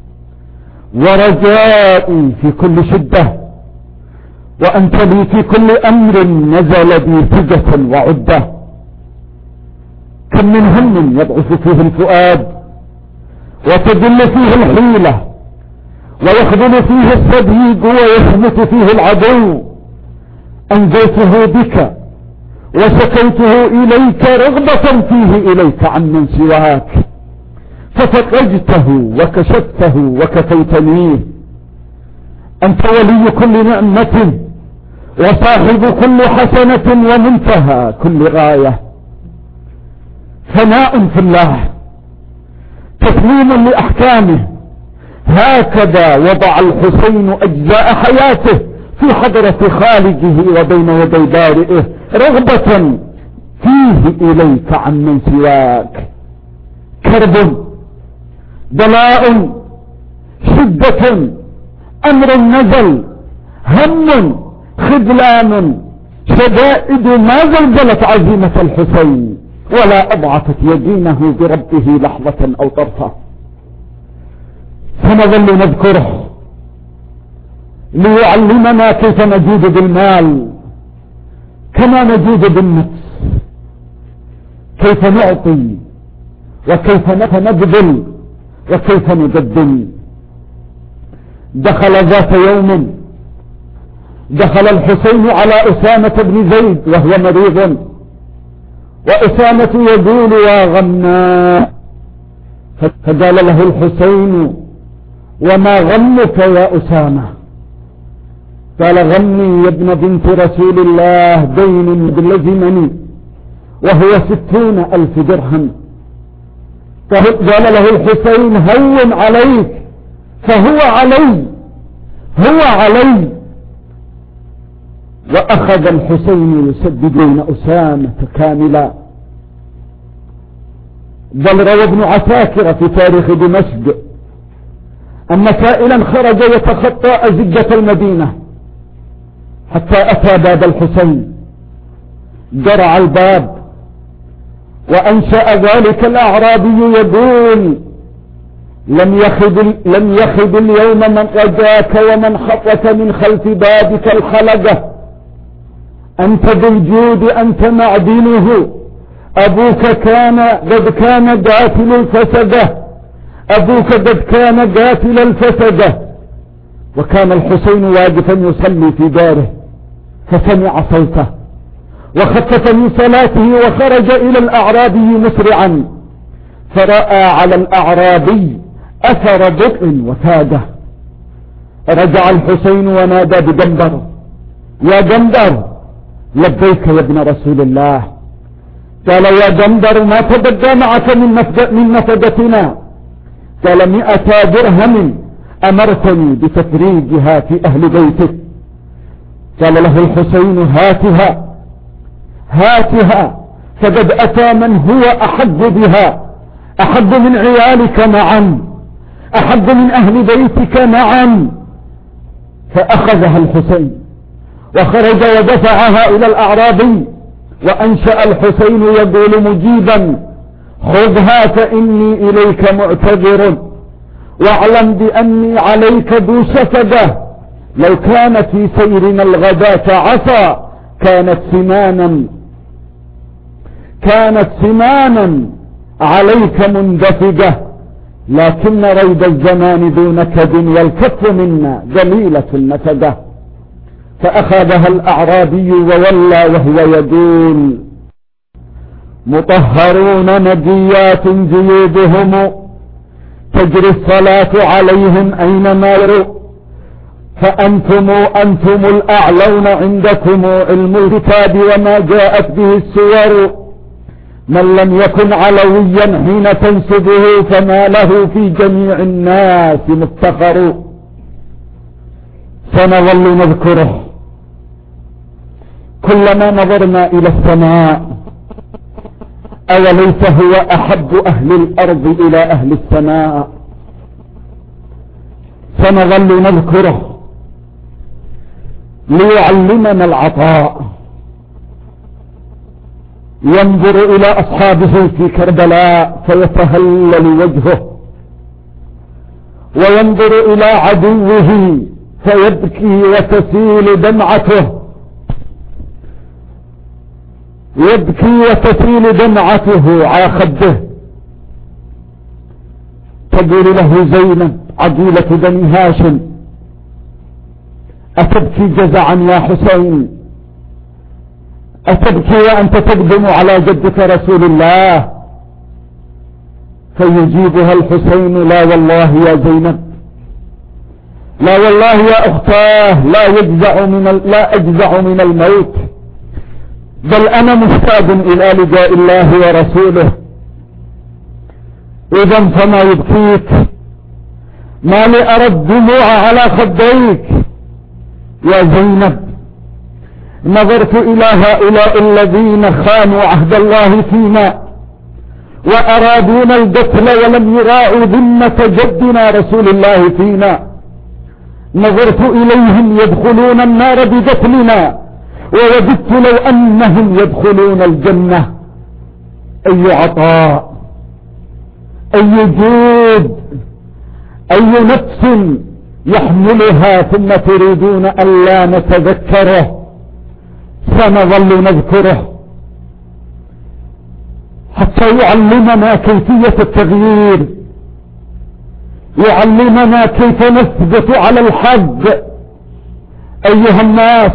ورجائي في كل شدة، وأنت لي في كل أمر نزل بي ثقة وعدة. كم من هم يضعف فيه الفؤاد وتدل فيه الحيلة ويخذل فيه الصديق ويثبت فيه العدو، أنزلته بك وسكيته إليك رغبة فيه إليك عن من سواك، ففرجته وكشفته وكفيتنيه. أنت ولي كل نعمة وصاحب كل حسنة ومنتهى كل غاية. ثناء في الله، تسليم لأحكامه. هكذا وضع الحسين أجزاء حياته في حضرة خالقه وبين يدي بارئه، رغبة فيه إليك عن من سواك. كرب، بلاء، شدة، أمر نزل، هم، خذلان، شدائد ما زلزلت عزيمة الحسين ولا أضعفت يدينه بربه لحظة أو طرفة. فنظل نذكره ليعلمنا كيف نجود بالمال كما نجود بالنفس، كيف نعطي وكيف نبذل وكيف نقدم. دخل ذات يوم دخل الحسين على أسامة بن زيد وهو مريض، وأسامة يقول يا غمّا، فقال له الحسين وما غمك يا أسامة؟ قال غمي يا ابن بنت رسول الله دين لزمني وهو ستون ألف درهم. قال له الحسين هون عليك، فهو علي هو علي. وأخذ الحسين يسددون أسامة كاملا. بل روى ابن عساكر في تاريخ دمشق أن سائلا خرج يتخطى أزجة المدينة حتى أتى باب الحسين، جرع الباب وأنشأ ذلك الأعرابي يقول لم يخب, لم يخب اليوم من رجاك ومن خطك من خلف بابك الخلقة، أنت بالجود أنت معدنه، أبوك كان قد كان قاتل الفسدة، أبوك قد كان قاتل الفسدة. وكان الحسين واقفا يصلي في داره فسمع صوته وخفف من صلاته وخرج إلى الأعرابي مسرعا، فرأى على الأعرابي أثر بطء وفاده. رجع الحسين ونادى بجنبر يا جنبر لبيك يا ابن رسول الله. قال يا جنبر ما تبدى معك من نفقتنا؟ قال مئة درهم أمرتني بتفريجها في أهل بيتك. قال له الحسين هاتها هاتها، فقد أتى من هو أحب بها، أحب من عيالك معا، أحب من أهل بيتك معا. فأخذها الحسين وخرج ودفعها إلى الأعرابي، وأنشأ الحسين يقول مجيبا خذها فإني إليك معتذر، واعلم بأني عليك ذو شفقة، لو كان في سيرنا الغداة عصا كانت سنانا كانت سنانا عليك مندفقة، لكن ريب الزمان ذو نكد والكف منا جميلة النكدة. فأخذها الأعرابي وولى وهو يقول مطهرون نجيات جيوبهم تجري الصلاة عليهم أينما يروا، فأنتم أنتم الأعلون عندكم علم الكتاب وما جاءت به السور، من لم يكن علويا حين تنسبه فما له في جميع الناس مفتخر. سنظل نذكره كلما نظرنا إلى السماء أوليس هو أحب أهل الأرض إلى أهل السماء؟ سنظل نذكره ليعلمنا العطاء. ينظر إلى أصحابه في كربلاء فيتهلل وجهه، وينظر إلى عدوه فيبكي وتسيل دمعته، يبكي وتسيل دمعته على خده. تقول له زينب عديلة بني هاشم: أتبكي جزعا يا حسين؟ أتبكي وأنت تقدم على جدك رسول الله؟ فيجيبها الحسين: لا والله يا زينب، لا والله يا أختاه، لا يجزع من لا أجزع من الموت، بل أنا مشتاق إلى لقاء الله ورسوله. إذا فما يبكيك؟ ما لي أرى الدموع على خديك يا زينب. نظرت إلى هؤلاء الذين خانوا عهد الله فينا وأرادون القتل ولم يراعوا ذمة جدنا رسول الله فينا. نظرت إليهم يدخلون النار بقتلنا، ووجدت لو أنهم يدخلون الجنة. أي عطاء، أي جود، أي نفس يحملها ثم تريدون أن لا نتذكره. سنظل نذكره حتى يعلمنا كيفية التغيير، يعلمنا كيف نثبت على الحق. أيها الناس،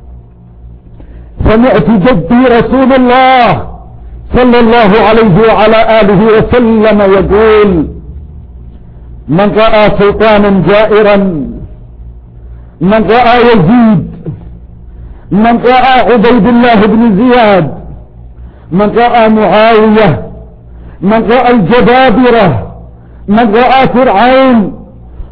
سمعت جدي رسول الله صلى الله عليه وعلى آله وسلم يقول: من رأى سلطانا جائرا، من رأى يزيد، من رأى عبيد الله بن زياد، من رأى معاوية، من رأى الجبابرة، من رأى فرعون،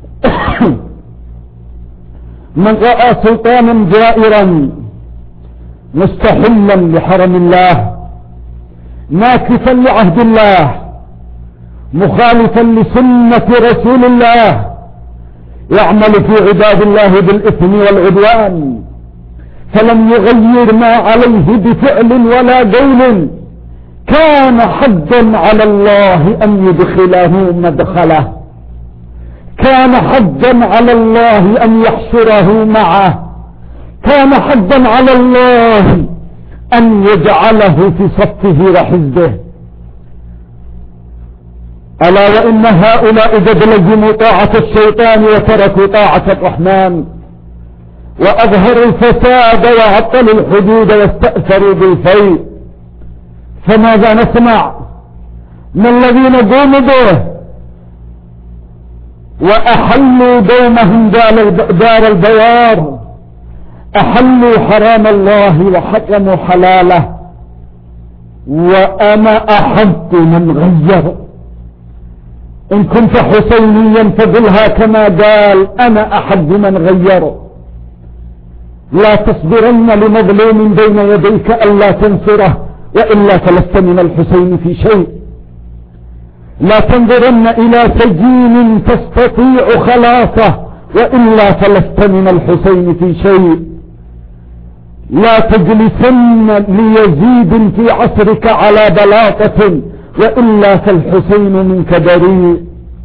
من رأى سلطانا جائرا مستحلا لحرم الله، ناكثا لعهد الله، مخالفا لسنة رسول الله، يعمل في عباد الله بالإثم والعدوان، فلم يغير ما عليه بفعل ولا قول، كان حقا على الله أن يدخله مدخله، كان حقا على الله أن يحشره معه، كان حقا على الله أن يجعله في صفه وحزبه. ألا وإن هؤلاء قد لزموا طاعة الشيطان وتركوا طاعة الرحمن، وأظهروا الفساد وعطلوا الحدود واستأثروا بالفيء. فماذا نسمع من الذين قوموا به وأحلوا دومهم دار البوار، أحلوا حرام الله وحرموا حلاله؟ وأنا أحب من غير. إن كنت حسينيا فقلها كما قال: أنا أحب من غير. لا تصبرن لمظلوم بين يديك ألا تنصره، وإلا فلست من الحسين في شيء. لا تنظرن إلى سجين تستطيع خلاصه، وإلا فلست من الحسين في شيء. لا تجلسن ليزيد في عصرك على بلاطة، وإلا فالحسين منك بريء.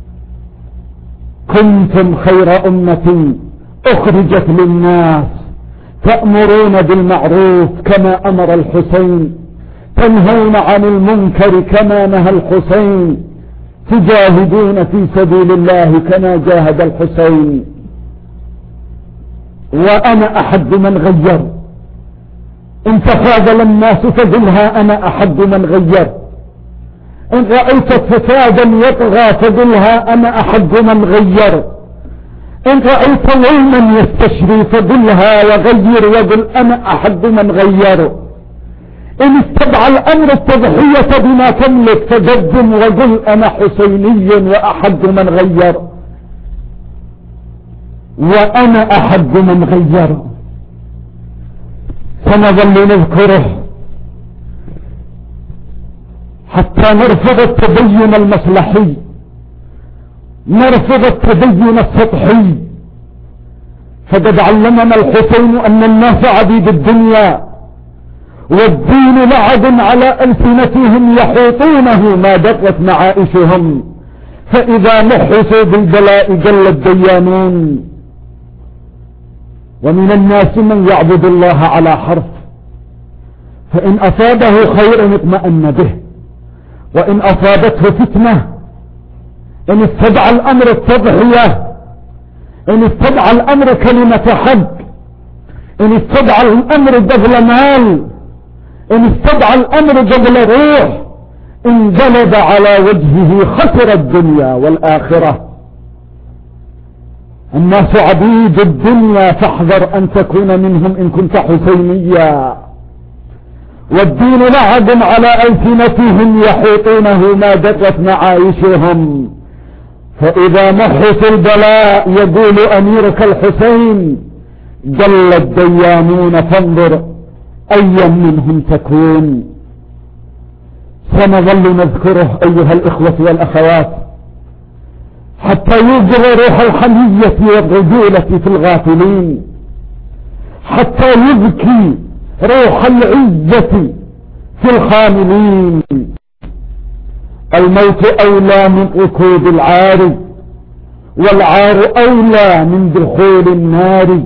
كنتم خير أمة أخرجت للناس تأمرون بالمعروف كما أمر الحسين، تنهون عن المنكر كما نهى الحسين، تجاهدون في سبيل الله كما جاهد الحسين. وأنا أحد من غير. إن تخاذل الناس فقلها: أنا أحد من غير. إن رأيت فسادا يطغى فقلها: أنا أحد من غير. إن رأيت ظلما يستشري فقلها وغير، وقل: أنا أحد من غير. إن استدعى الأمر التضحية بما تملك فقدم وقل: أنا حسيني وأحد من غير. وأنا أحد من غير. سنظل نذكره حتى نرفض التدين المصلحي، نرفض التدين السطحي. فقد علمنا الحسين أن الناس عبيد الدنيا، والدين لعب على ألسنتهم يحوطونه ما دقت معائشهم، فإذا نحسوا بالبلاء جل الديانون. ومن الناس من يعبد الله على حرف، فإن أصابه خير اطمأن به، وإن أصابته فتنة، إن استدعى الأمر التضحية، إن استدعى الأمر كلمة حق، إن استدعى الأمر بذل مال، إن استدعى الأمر بذل روح، انقلب على وجهه خسر الدنيا والآخرة. الناس عبيد الدنيا، فاحذر أن تكون منهم إن كنت حسينيا. والدين لعب على ألسنتهم يحوطونه ما درت معايشهم، فإذا محس البلاء يقول أميرك الحسين جل الديانون فانظر أي منهم تكون. سنظل نذكره أيها الإخوة والأخوات حتى يوجد روح الحمية والرجولة في الغافلين، حتى يبكي روح العزة في الخاملين. الموت أولى من ركوب العار، والعار أولى من دخول النار.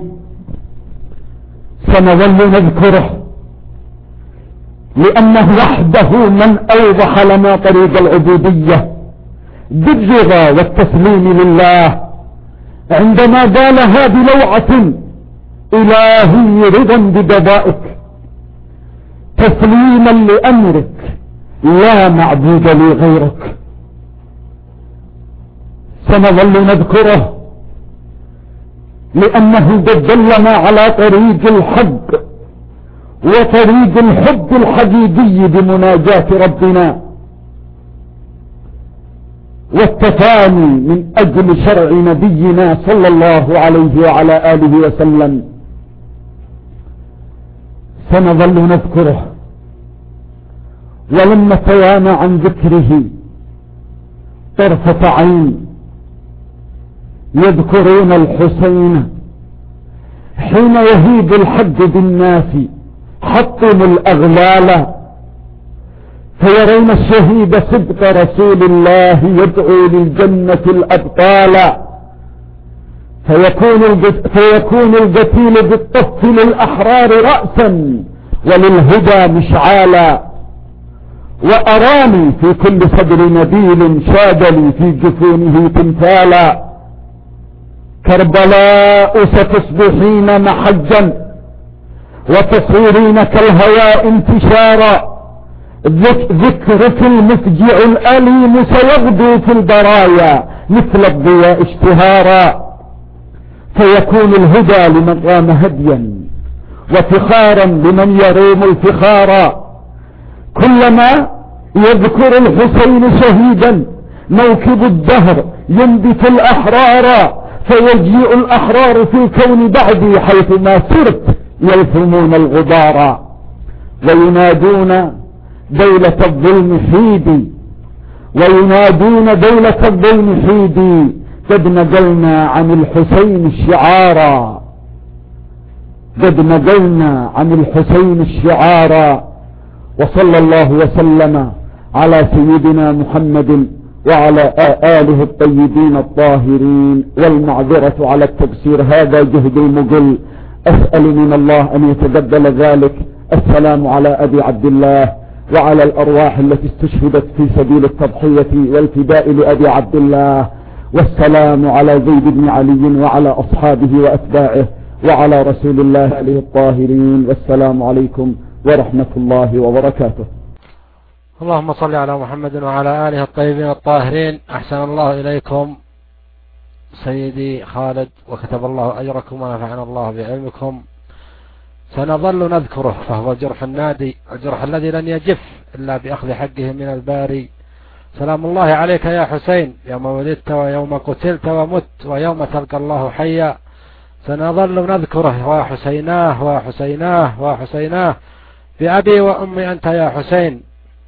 سنظل نذكره لأنه وحده من أوضح لنا طريق العبودية بالرضا والتسليم لله، عندما قالها بلوعة إلهي رضا بقضائك تسليما لأمرك لا معبود لي غيرك. سنظل نذكره لأنه قد دلنا على طريق الحق وطريق الحب الحقيقي بمناجاة ربنا والتفاني من أجل شرع نبينا صلى الله عليه وعلى آله وسلم. سنظل نذكره ولم نتوانى عن ذكره طرفة عين. يذكرون الحسين حين يهيب الحد بالناس حطموا الأغلال، فيرون الشهيد صدق رسول الله يدعو للجنة الأبطال، فيكون فيكون القتيل بالطف للأحرار رأسا وللهدى مشعالا. وأراني في كل صدر نبيل شادلي في جفونه تمثالا. كربلاء ستصبحين محجا وتصيرين كالهواء انتشارا، ذكرك المفجع الأليم سيغدو في البرايا مثل الضياء اشتهارا. فيكون الهدى لمن رام هديا وفخارا لمن يروم الفخارا. كلما يذكر الحسين شهيدا موكب الدهر ينبت الأحرار، فيجيء الأحرار في الكون بعدي حيثما سرت يلثمون الغبار. وينادون دولة الظلم حيدي، وينادون دولة الظلم حيدي، قد نقلنا عن الحسين الشعارا، قد نقلنا عن الحسين الشعارا. وصلى الله وسلم على سيدنا محمد وعلى آله الطيبين الطاهرين. والمعذرة على التقصير، هذا جهد المقل، أسأل من الله أن يتقبل ذلك. السلام على أبي عبد الله وعلى الأرواح التي استشهدت في سبيل التضحية والفداء لأبي عبد الله، والسلام على زيد بن علي وعلى أصحابه وأتباعه وعلى رسول الله عليه الطاهرين. والسلام عليكم ورحمة الله وبركاته. اللهم صل على محمد وعلى آله الطيبين الطاهرين. أحسن الله إليكم سيدي خالد، وكتب الله أجركم ونفعنا الله بعلمكم. سنظل نذكره، فهو جرح النادي، الجرح الذي لن يجف إلا بأخذ حقه من الباري. سلام الله عليك يا حسين، يوم ولدت ويوم قتلت ومت ويوم تلقى الله حيا. سنظل نذكره وحسيناه وحسيناه وحسيناه بأبي وأمي أنت يا حسين.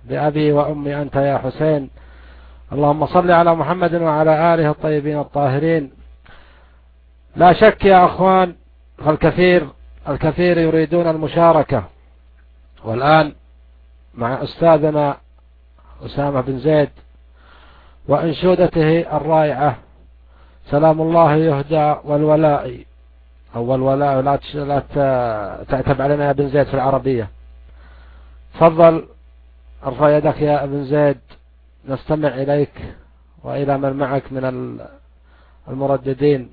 بأبي وأمي أنت يا حسين. اللهم صل على محمد وعلى آله الطيبين الطاهرين. لا شك يا أخوان، الكثير الكثير يريدون المشاركة، والآن مع أستاذنا أسامة بن زيد وأنشودته الرائعة سلام الله يهدى والولاء، أو الولاء لا تعتب علينا يا بن زيد في العربية. تفضل ارفع يدك يا ابن زيد، نستمع إليك وإلى من معك من المرددين.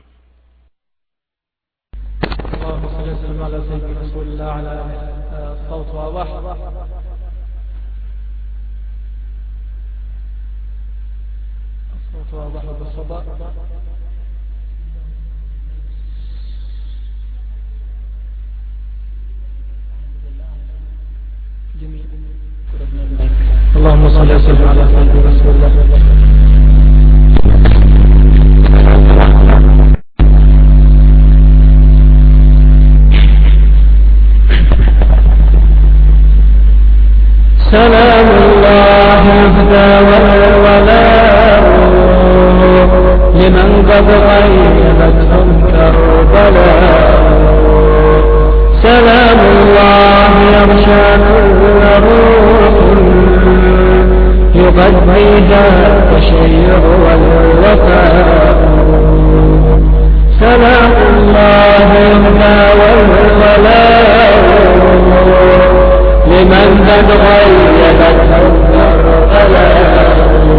اللهم صل وسلم على سيدنا رسول الله على الصوت واضح. الصوت واضح بالصدى. جميل. اللهم صل وسلم على سيدنا رسول الله. سلام الله يهدى والولاء لمن قد غيبتهم كربلاء. سلام الله يغشى كل روح يغذيها التشيع والوفاء. سلام الله يهدى والولاء لمن قد غيبته الكربلاء.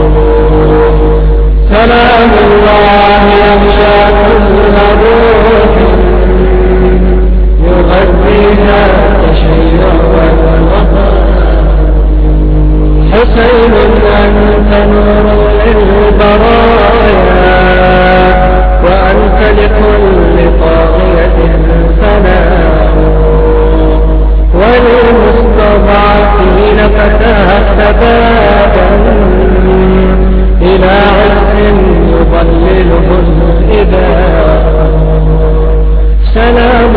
سلام الله يغشى كل روح يغذيها التشيع والوفاء. حسين أنت نور للبرايا وأنت لكل طاغية ثناء. وللمستضعفين فتحت بابا إلى عز يضلله الإباء. سلام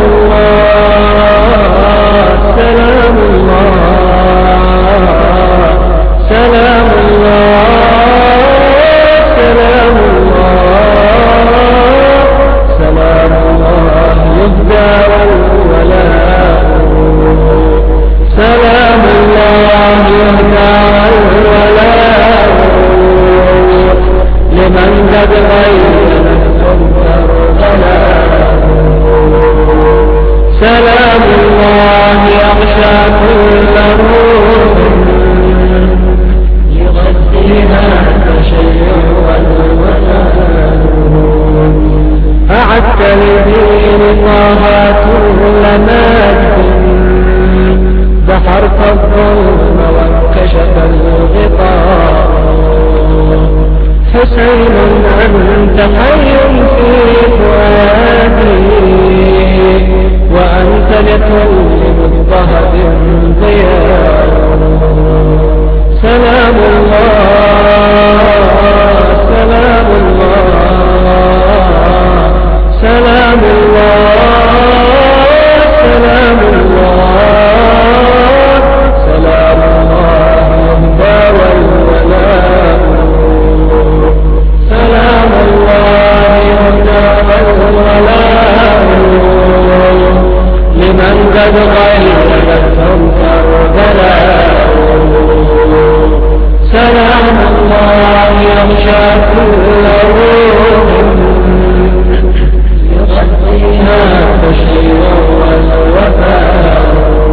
الله سلام الله سلام الله سلام الله سلام الله يهدى والولاء. سلام الله يهدى والولاء لمن قد غيبتهم كربلاء. سلام الله يغشى كل روح يغذيها التشيع والولاء. أعدت لدين طه كل مجد بحرت الظلم وانكشف الغطاء. حسين أنت حي في فؤادي وأنت لكل مضطهد ضياء. سلام الله سلام الله سلام الله سلام الله سلام الله يهدى والولاء. سلام الله يهدى والولاء لمن قد غيبتهم كربلاء. سلام الله يغشى كل روح يغطيها التشيع والوفاء.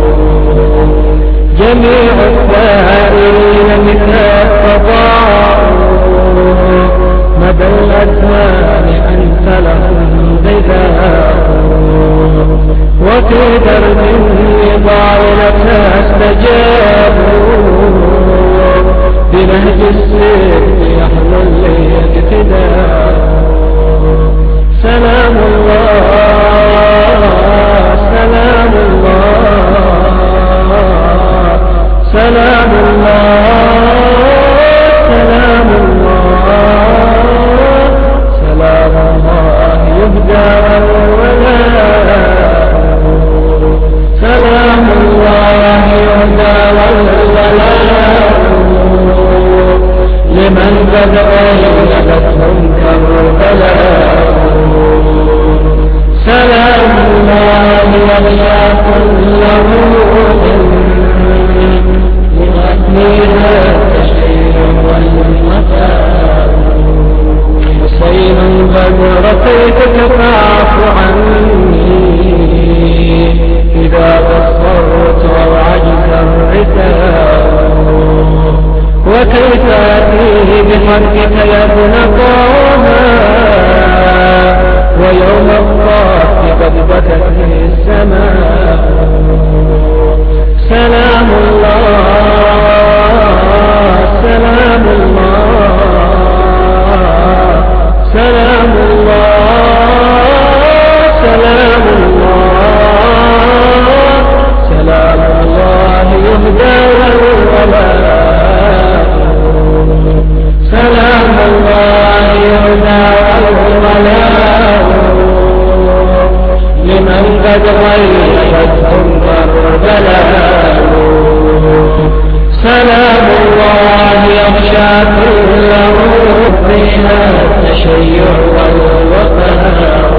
جميع الثائرين مثل التضاء مدى الأزمان أنت لهم غذاء. وفي درب النضال لك استجابوا بنهج السير يحلو الاقتداء. سلام الله سلام الله سلام الله سلام الله سلام الله يهدى والولاء. سلام الله يهدى والولاء يغشى كل روح يغنيها التشريع والوفاء. حسين قد رقيتك فاعف عني إذا قصرت وعجز الرثاء. وكيف أتيه بحقك يا ابن طه ويوم الطاف قد بكت في السماء. سلام الله سلام الله سلام الله سلام الله سلام الله يهدى والولاء. سلام الله يهدى والولاء لمن قد غيبتهم كربلاء. سلام الله يغشى كل روح فيها التشيع والوفاء.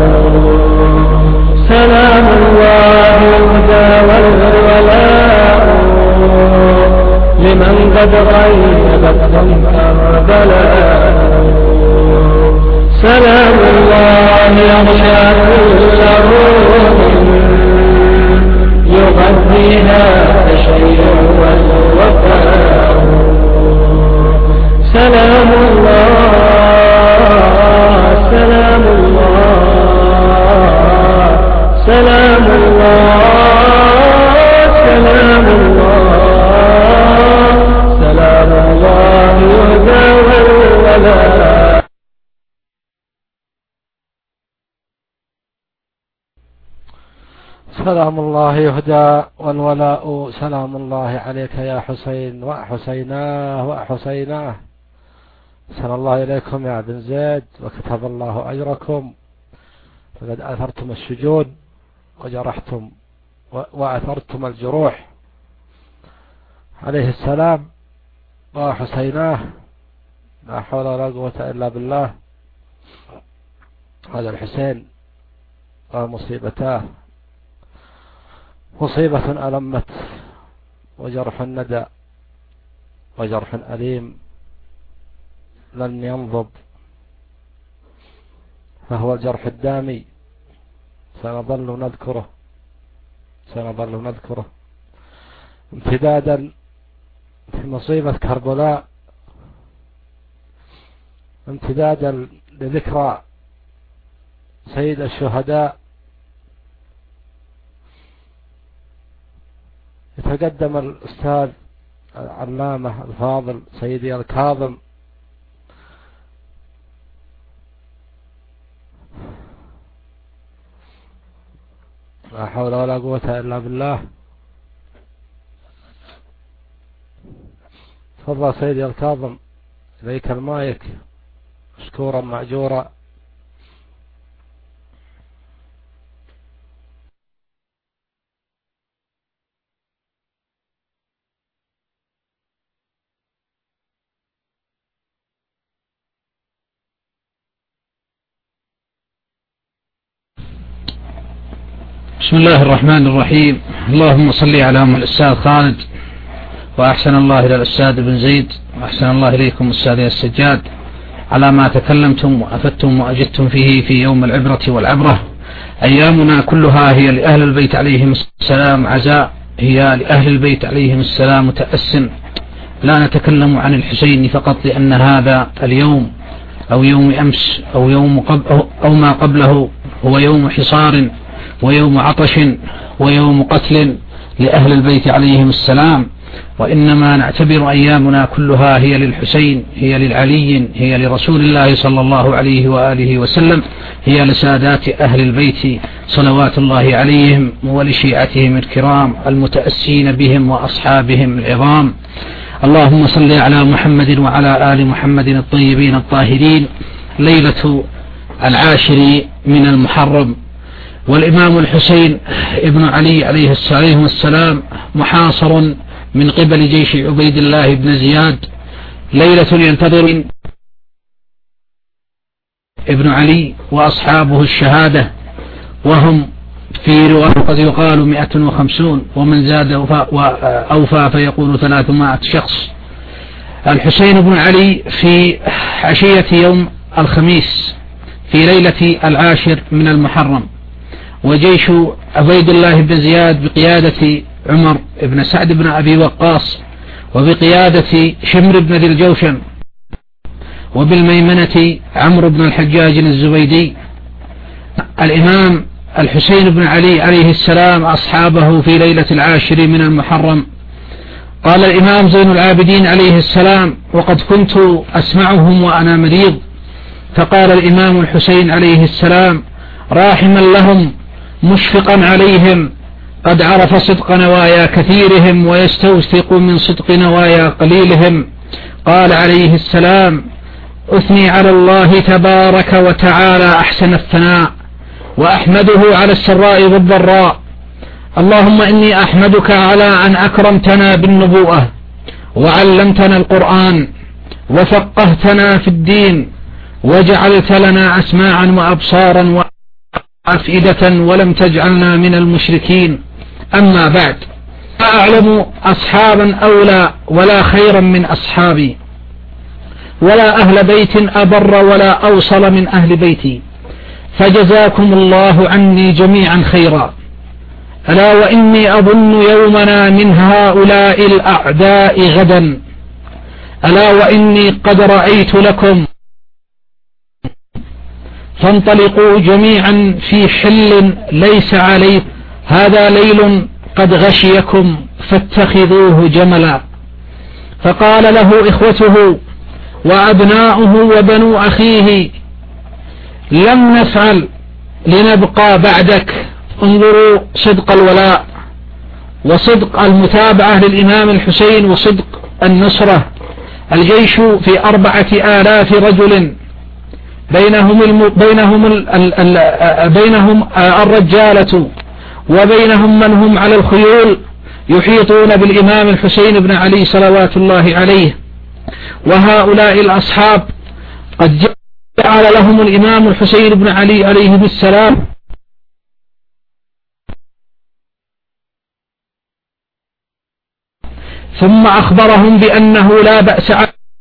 سلام الله يهدى والولاء لمن قد غيبتهم كربلاء. سلام الله يغشى كل روح يغذيها التشيع والوفاء. سلام الله سلام الله سلام الله سلام الله سلام الله يهدى والولاء. سلام الله يهدى والولاء. سلام الله عليك يا حسين وحسيناه وحسيناه. أحسن الله إليكم يا بن زيد وكتب الله أجركم. فقد أثرتم الشجون وجرحتم وأثرتم الجروح. عليه السلام وحسيناه. لا حول ولا قوة إلا بالله. هذا الحسين ومصيبتاه مصيبة ألمت وجرح ندى وجرح أليم لن ينضب، فهو الجرح الدامي سنظل نذكره سنظل نذكره امتدادا في مصيبة كربلاء، امتدادا لذكرى سيد الشهداء. يتقدم الأستاذ العلامة الفاضل سيدي الكاظم لا حول ولا قوة إلا بالله. تفضل سيدي الكاظم، إليك المايك مشكورا مأجورا. بسم الله الرحمن الرحيم. اللهم صل على الأستاذ خالد، وأحسن الله إلى الأستاذ بن زيد، وأحسن الله إليكم أستاذ السجاد على ما تكلمتم وأفدتم وأجدتم فيه في يوم العبرة والعبرة. أيامنا كلها هي لأهل البيت عليهم السلام عزاء، هي لأهل البيت عليهم السلام تأس. لا نتكلم عن الحسين فقط لأن هذا اليوم أو يوم أمس أو يوم قبل أو ما قبله هو يوم حصار ويوم عطش ويوم قتل لأهل البيت عليهم السلام، وإنما نعتبر أيامنا كلها هي للحسين، هي للعلي، هي لرسول الله صلى الله عليه وآله وسلم، هي لسادات أهل البيت صلوات الله عليهم ولشيعتهم الكرام المتأسين بهم وأصحابهم العظام. اللهم صل على محمد وعلى آل محمد الطيبين الطاهرين. ليلة العاشر من المحرم، والإمام الحسين ابن علي عليه السلام محاصر من قبل جيش عبيد الله بن زياد. ليلة ينتظر ابن علي وأصحابه الشهادة، وهم في رواية قد يقال مئة وخمسون، ومن زاد أوفى فيقول ثلاثمائة شخص. الحسين بن علي في عشية يوم الخميس في ليلة العاشر من المحرم، وجيش عبيد الله بن زياد بقيادة عمر بن سعد بن أبي وقاص وبقيادة شمر بن ذي الجوشن وبالميمنة عمرو بن الحجاج الزبيدي الإمام الحسين بن علي عليه السلام أصحابه في ليلة العاشر من المحرم. قال الإمام زين العابدين عليه السلام: وقد كنت أسمعهم وأنا مريض، فقال الإمام الحسين عليه السلام راحما لهم مشفقا عليهم، قد عرف صدق نوايا كثيرهم ويستوثق من صدق نوايا قليلهم. قال عليه السلام: أثني على الله تبارك وتعالى أحسن الثناء، وأحمده على السراء والضراء. اللهم إني أحمدك على أن أكرمتنا بالنبوءة، وعلمتنا القرآن، وفقهتنا في الدين، وجعلت لنا أسماعا وأبصارا وأفئدة، ولم تجعلنا من المشركين. أما بعد، لا أعلم أصحابا أولى ولا خيرا من أصحابي، ولا أهل بيت أبر ولا أوصل من أهل بيتي، فجزاكم الله عني جميعا خيرا. ألا وإني أظن يومنا من هؤلاء الأعداء غدا، ألا وإني قد رأيت لكم، فانطلقوا جميعا في حل ليس عليكم، هذا ليل قد غشيكم فاتخذوه جملا. فقال له إخوته وأبناؤه وبنو أخيه: لم نفعل لنبقى بعدك. انظروا صدق الولاء وصدق المتابعة للإمام الحسين وصدق النصرة. الجيش في أربعة آلاف رجل، بينهم الم... بينهم ال... ال... ال... بينهم الرجالة وبينهم من هم على الخيول، يحيطون بالإمام الحسين بن علي صلوات الله عليه. وهؤلاء الأصحاب قد جعل لهم الإمام الحسين بن علي عليه السلام ثم أخبرهم بأنه لا بأس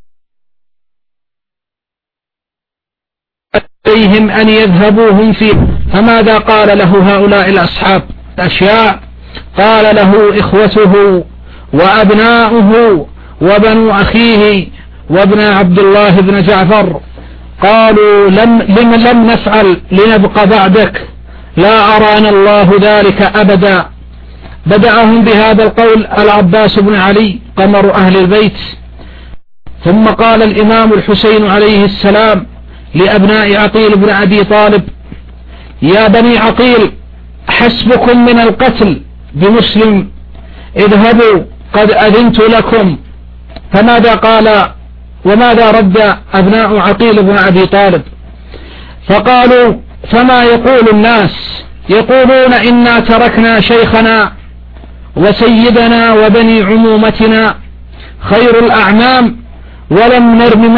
عليهم أن يذهبوهم فيه. فماذا قال له هؤلاء الأصحاب؟ أشياء. قال له إخوته وأبناؤه وبنو أخيه وابن عبد الله بن جعفر، قالوا لم, لم, لم نفعل لنبقى بعدك، لا أرانا الله ذلك أبدا. بدأهم بهذا القول العباس بن علي قمر أهل البيت. ثم قال الإمام الحسين عليه السلام لأبناء عقيل بن أبي طالب: يا بني عقيل، حسبكم من القتل بمسلم، اذهبوا قد أذنت لكم. فماذا قال وماذا رد أبناء عقيل بن أبي طالب؟ فقالوا: فما يقول الناس؟ يقولون إنا تركنا شيخنا وسيدنا وبني عمومتنا خير الأعمام، ولم نرم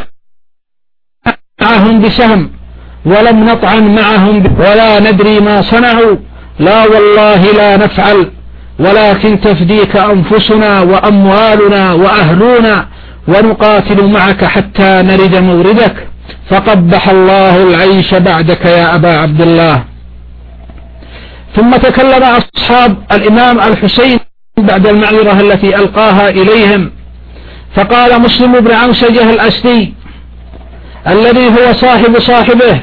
معهم بسهم، ولم نطعن معهم، ولا ندري ما صنعوا. لا والله لا نفعل، ولكن تفديك أنفسنا وأموالنا وأهلنا، ونقاتل معك حتى نرد موردك، فقبح الله العيش بعدك يا أبا عبد الله. ثم تكلم أصحاب الإمام الحسين بعد المعذرة التي ألقاها إليهم، فقال مسلم بن عنسجة الأسدي الذي هو صاحب صاحبه،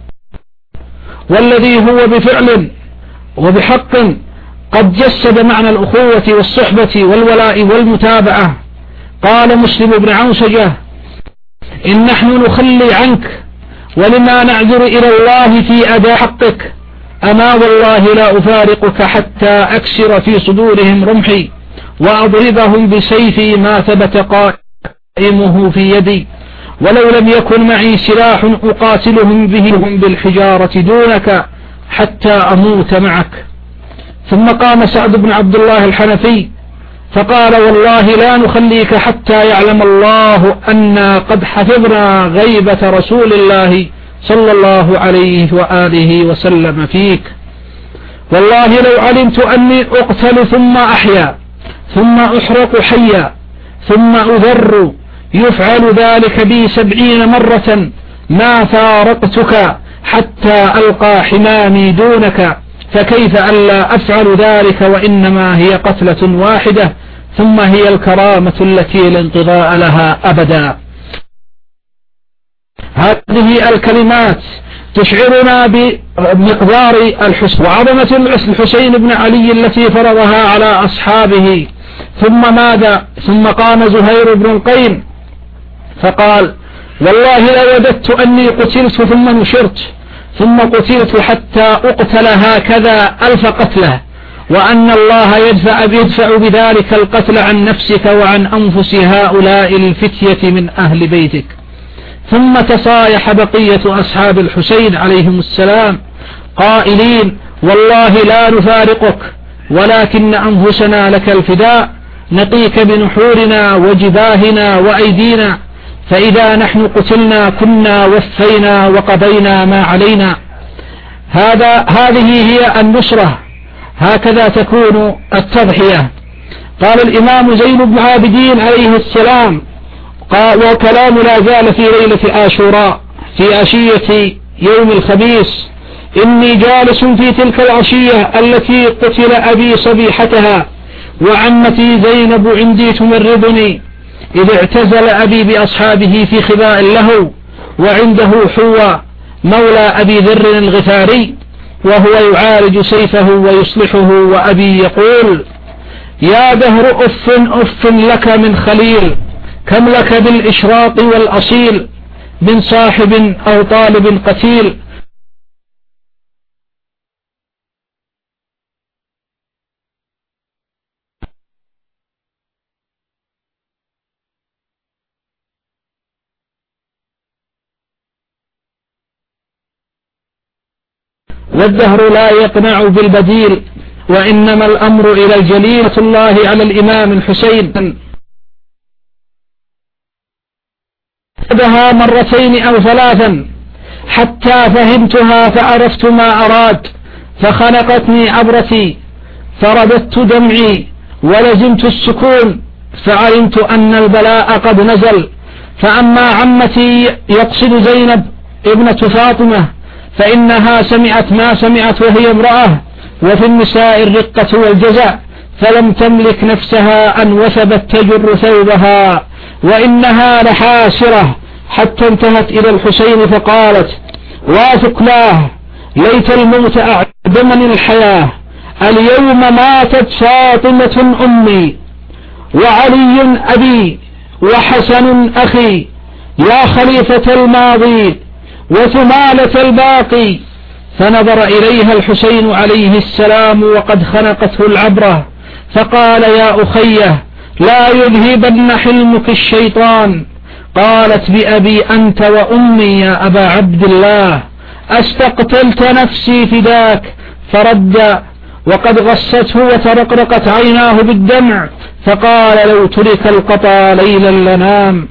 والذي هو بفعل وبحق قد جسد معنى الأخوة والصحبة والولاء والمتابعة، قال مسلم بن عنسجة: إن نحن نخلي عنك ولما نعذر إلى الله في أداء حقك، أما والله لا أفارقك حتى أكسر في صدورهم رمحي وأضربهم بسيفي ما ثبت قائمه في يدي، ولو لم يكن معي سلاح أقاتلهم به بالحجارة دونك حتى أموت معك. ثم قام سعد بن عبد الله الحنفي فقال: والله لا نخليك حتى يعلم الله أنا قد حفظنا غيبة رسول الله صلى الله عليه وآله وسلم فيك. والله لو علمت أني أقتل ثم أحيا ثم أحرق حيا ثم أذر يفعل ذلك بي سبعين مرة ما فارقتك حتى ألقى حمامي دونك، فكيف ألا أفعل ذلك وإنما هي قتلة واحدة ثم هي الكرامة التي لا انقضاء لها أبدا. هذه الكلمات تشعرنا بمقدار الحسن وعظمة الحسين بن علي التي فرضها على أصحابه. ثم ماذا؟ ثم قام زهير بن القيم فقال والله لوددت أني قتلت ثم نشرت ثم قتلت حتى أقتل هكذا ألف قتله، وأن الله يدفع, يدفع بذلك القتل عن نفسك وعن أنفس هؤلاء الفتية من أهل بيتك. ثم تصايح بقية أصحاب الحسين عليهم السلام قائلين والله لا نفارقك ولكن أنفسنا لك الفداء، نقيك بنحورنا وجباهنا وأيدينا، فإذا نحن قتلنا كنا وفينا وقضينا ما علينا. هذا هذه هي النصرة، هكذا تكون التضحية. قال الإمام زين بن عابدين عليه السلام قال وكلام لا زال في ليلة عاشوراء في عشية يوم الخميس إني جالس في تلك العشية التي قتل أبي صبيحتها وعمتي زينب عندي تمرضني، إذ اعتزل أبي بأصحابه في خباء له وعنده حوى مولى أبي ذر الغفاري وهو يعالج سيفه ويصلحه، وأبي يقول يا دهر أف أف لك من خليل، كم لك بالإشراط والأصيل من صاحب أو طالب قتيل. والدهر لا يقنع بالبديل، وإنما الأمر إلى الجليل. الله على الإمام الحسين أخذها مرتين أو ثلاثا حتى فهمتها فعرفت ما أراد، فخنقتني عبرتي فرددت دمعي ولزمت السكون، فعلمت أن البلاء قد نزل. فأما عمتي يقصد زينب ابنة فاطمة فإنها سمعت ما سمعت وهي امرأة، وفي النساء الرقة والجزع، فلم تملك نفسها أن وثبت تجر ثوبها، وإنها لحاسرة حتى انتهت إلى الحسين فقالت واثقلاه ليت الموت أعدمني الحياة، اليوم ماتت فاطمة أمي وعلي أبي وحسن أخي، يا خليفة الماضي وثمالة الباقي. فنظر إليها الحسين عليه السلام وقد خنقته العبرة فقال يا أخيه لا يذهبن حلمك الشيطان. قالت بأبي أنت وأمي يا أبا عبد الله أستقتلت نفسي فداك، فرد وقد غصته وترقرقت عيناه بالدمع، فقال لو ترك القطا ليلا لنام.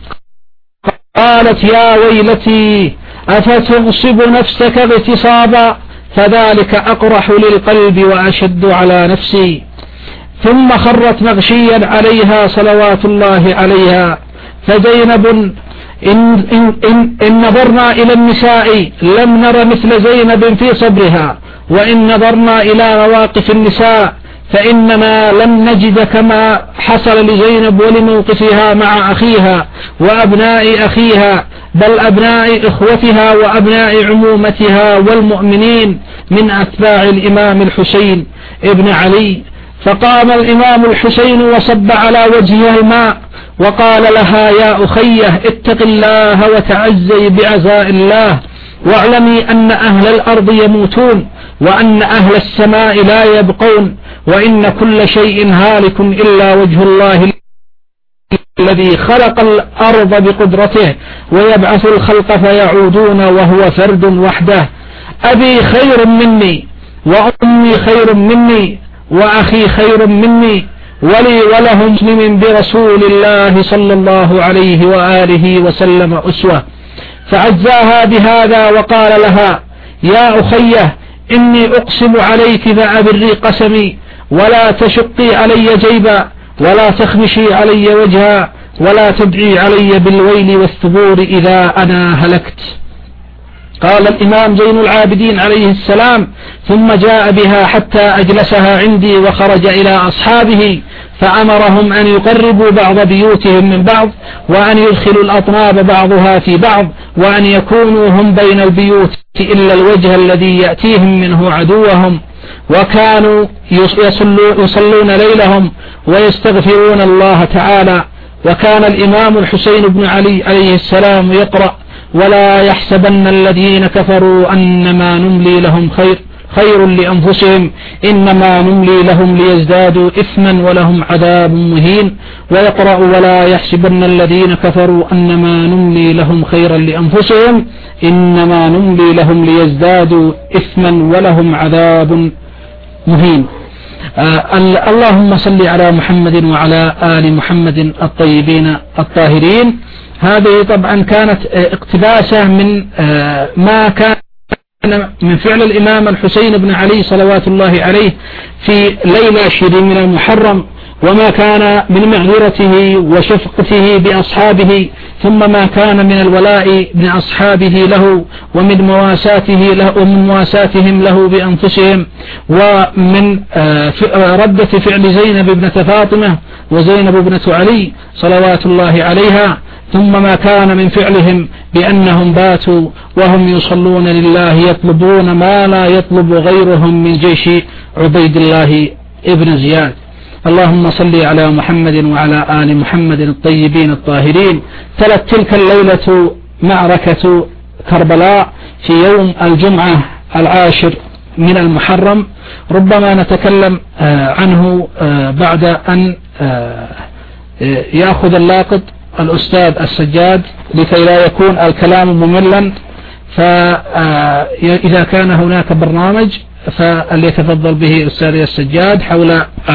قالت يا ويلتي أفتغصب نفسك اغتصابا، فذلك أقرح للقلب وأشد على نفسي. ثم خرت مغشيا عليها صلوات الله عليها. فزينب إن, إن, إن, إن نظرنا إلى النساء لم نر مثل زينب في صبرها، وإن نظرنا إلى مواقف النساء فإننا لم نجد كما حصل لزينب ولموقفها مع أخيها وأبناء أخيها، بل أبناء إخوتها وأبناء عمومتها والمؤمنين من أتباع الإمام الحسين ابن علي. فقام الإمام الحسين وصب على وجهها الماء وقال لها يا أخيه اتق الله وتعزي بعزاء الله، واعلمي أن أهل الأرض يموتون وأن أهل السماء لا يبقون، وإن كل شيء هالك إلا وجه الله الذي خلق الأرض بقدرته ويبعث الخلق فيعودون وهو فرد وحده. أبي خير مني وأمي خير مني وأخي خير مني، ولي وله مسلم برسول الله صلى الله عليه وآله وسلم أسوة. فعزاها بهذا وقال لها يا أخيه إني أقسم عليك فأبري قسمي ولا تشقي علي جيبا ولا تخمشي علي وجها ولا تدعي علي بالويل والثبور إذا أنا هلكت. قال الإمام زين العابدين عليه السلام: ثم جاء بها حتى أجلسها عندي وخرج إلى أصحابه فأمرهم أن يقربوا بعض بيوتهم من بعض وأن يدخلوا الأطناب بعضها في بعض وأن يكونوا هم بين البيوت إلا الوجه الذي يأتيهم منه عدوهم، وكانوا يصلون ليلهم ويستغفرون الله تعالى. وكان الإمام الحسين بن علي عليه السلام يقرأ: ولا يحسبن الذين كفروا أنما نملي لهم خير خير لأنفسهم إنما نملي لهم ليزدادوا إثما ولهم عذاب مهين. ويقرأ: ولا يحسبن الذين كفروا أنما نملي لهم خيرا لأنفسهم إنما نملي لهم ليزدادوا إثما ولهم عذاب مهين. آه اللهم صل على محمد وعلى آل محمد الطيبين الطاهرين. هذه طبعا كانت اقتباسة من آه ما كان من فعل الإمام الحسين بن علي صلوات الله عليه في ليلة عشرين من المحرم، وما كان من معذرته وشفقته بأصحابه، ثم ما كان من الولاء من أصحابه له ومن مواساته له ومن مواساتهم له بأنفسهم، ومن ردة فعل زينب ابنة فاطمة وزينب ابنة علي صلوات الله عليها، ثم ما كان من فعلهم بأنهم باتوا وهم يصلون لله يطلبون ما لا يطلب غيرهم من جيش عبيد الله ابن زياد. اللهم صل على محمد وعلى آل محمد الطيبين الطاهرين. تلت تلك الليلة معركة كربلاء في يوم الجمعة العاشر من المحرم، ربما نتكلم عنه بعد أن يأخذ اللاقط الأستاذ السجاد لكي لا يكون الكلام مملا، فإذا كان هناك برنامج فليتفضل به الأستاذ السجاد حول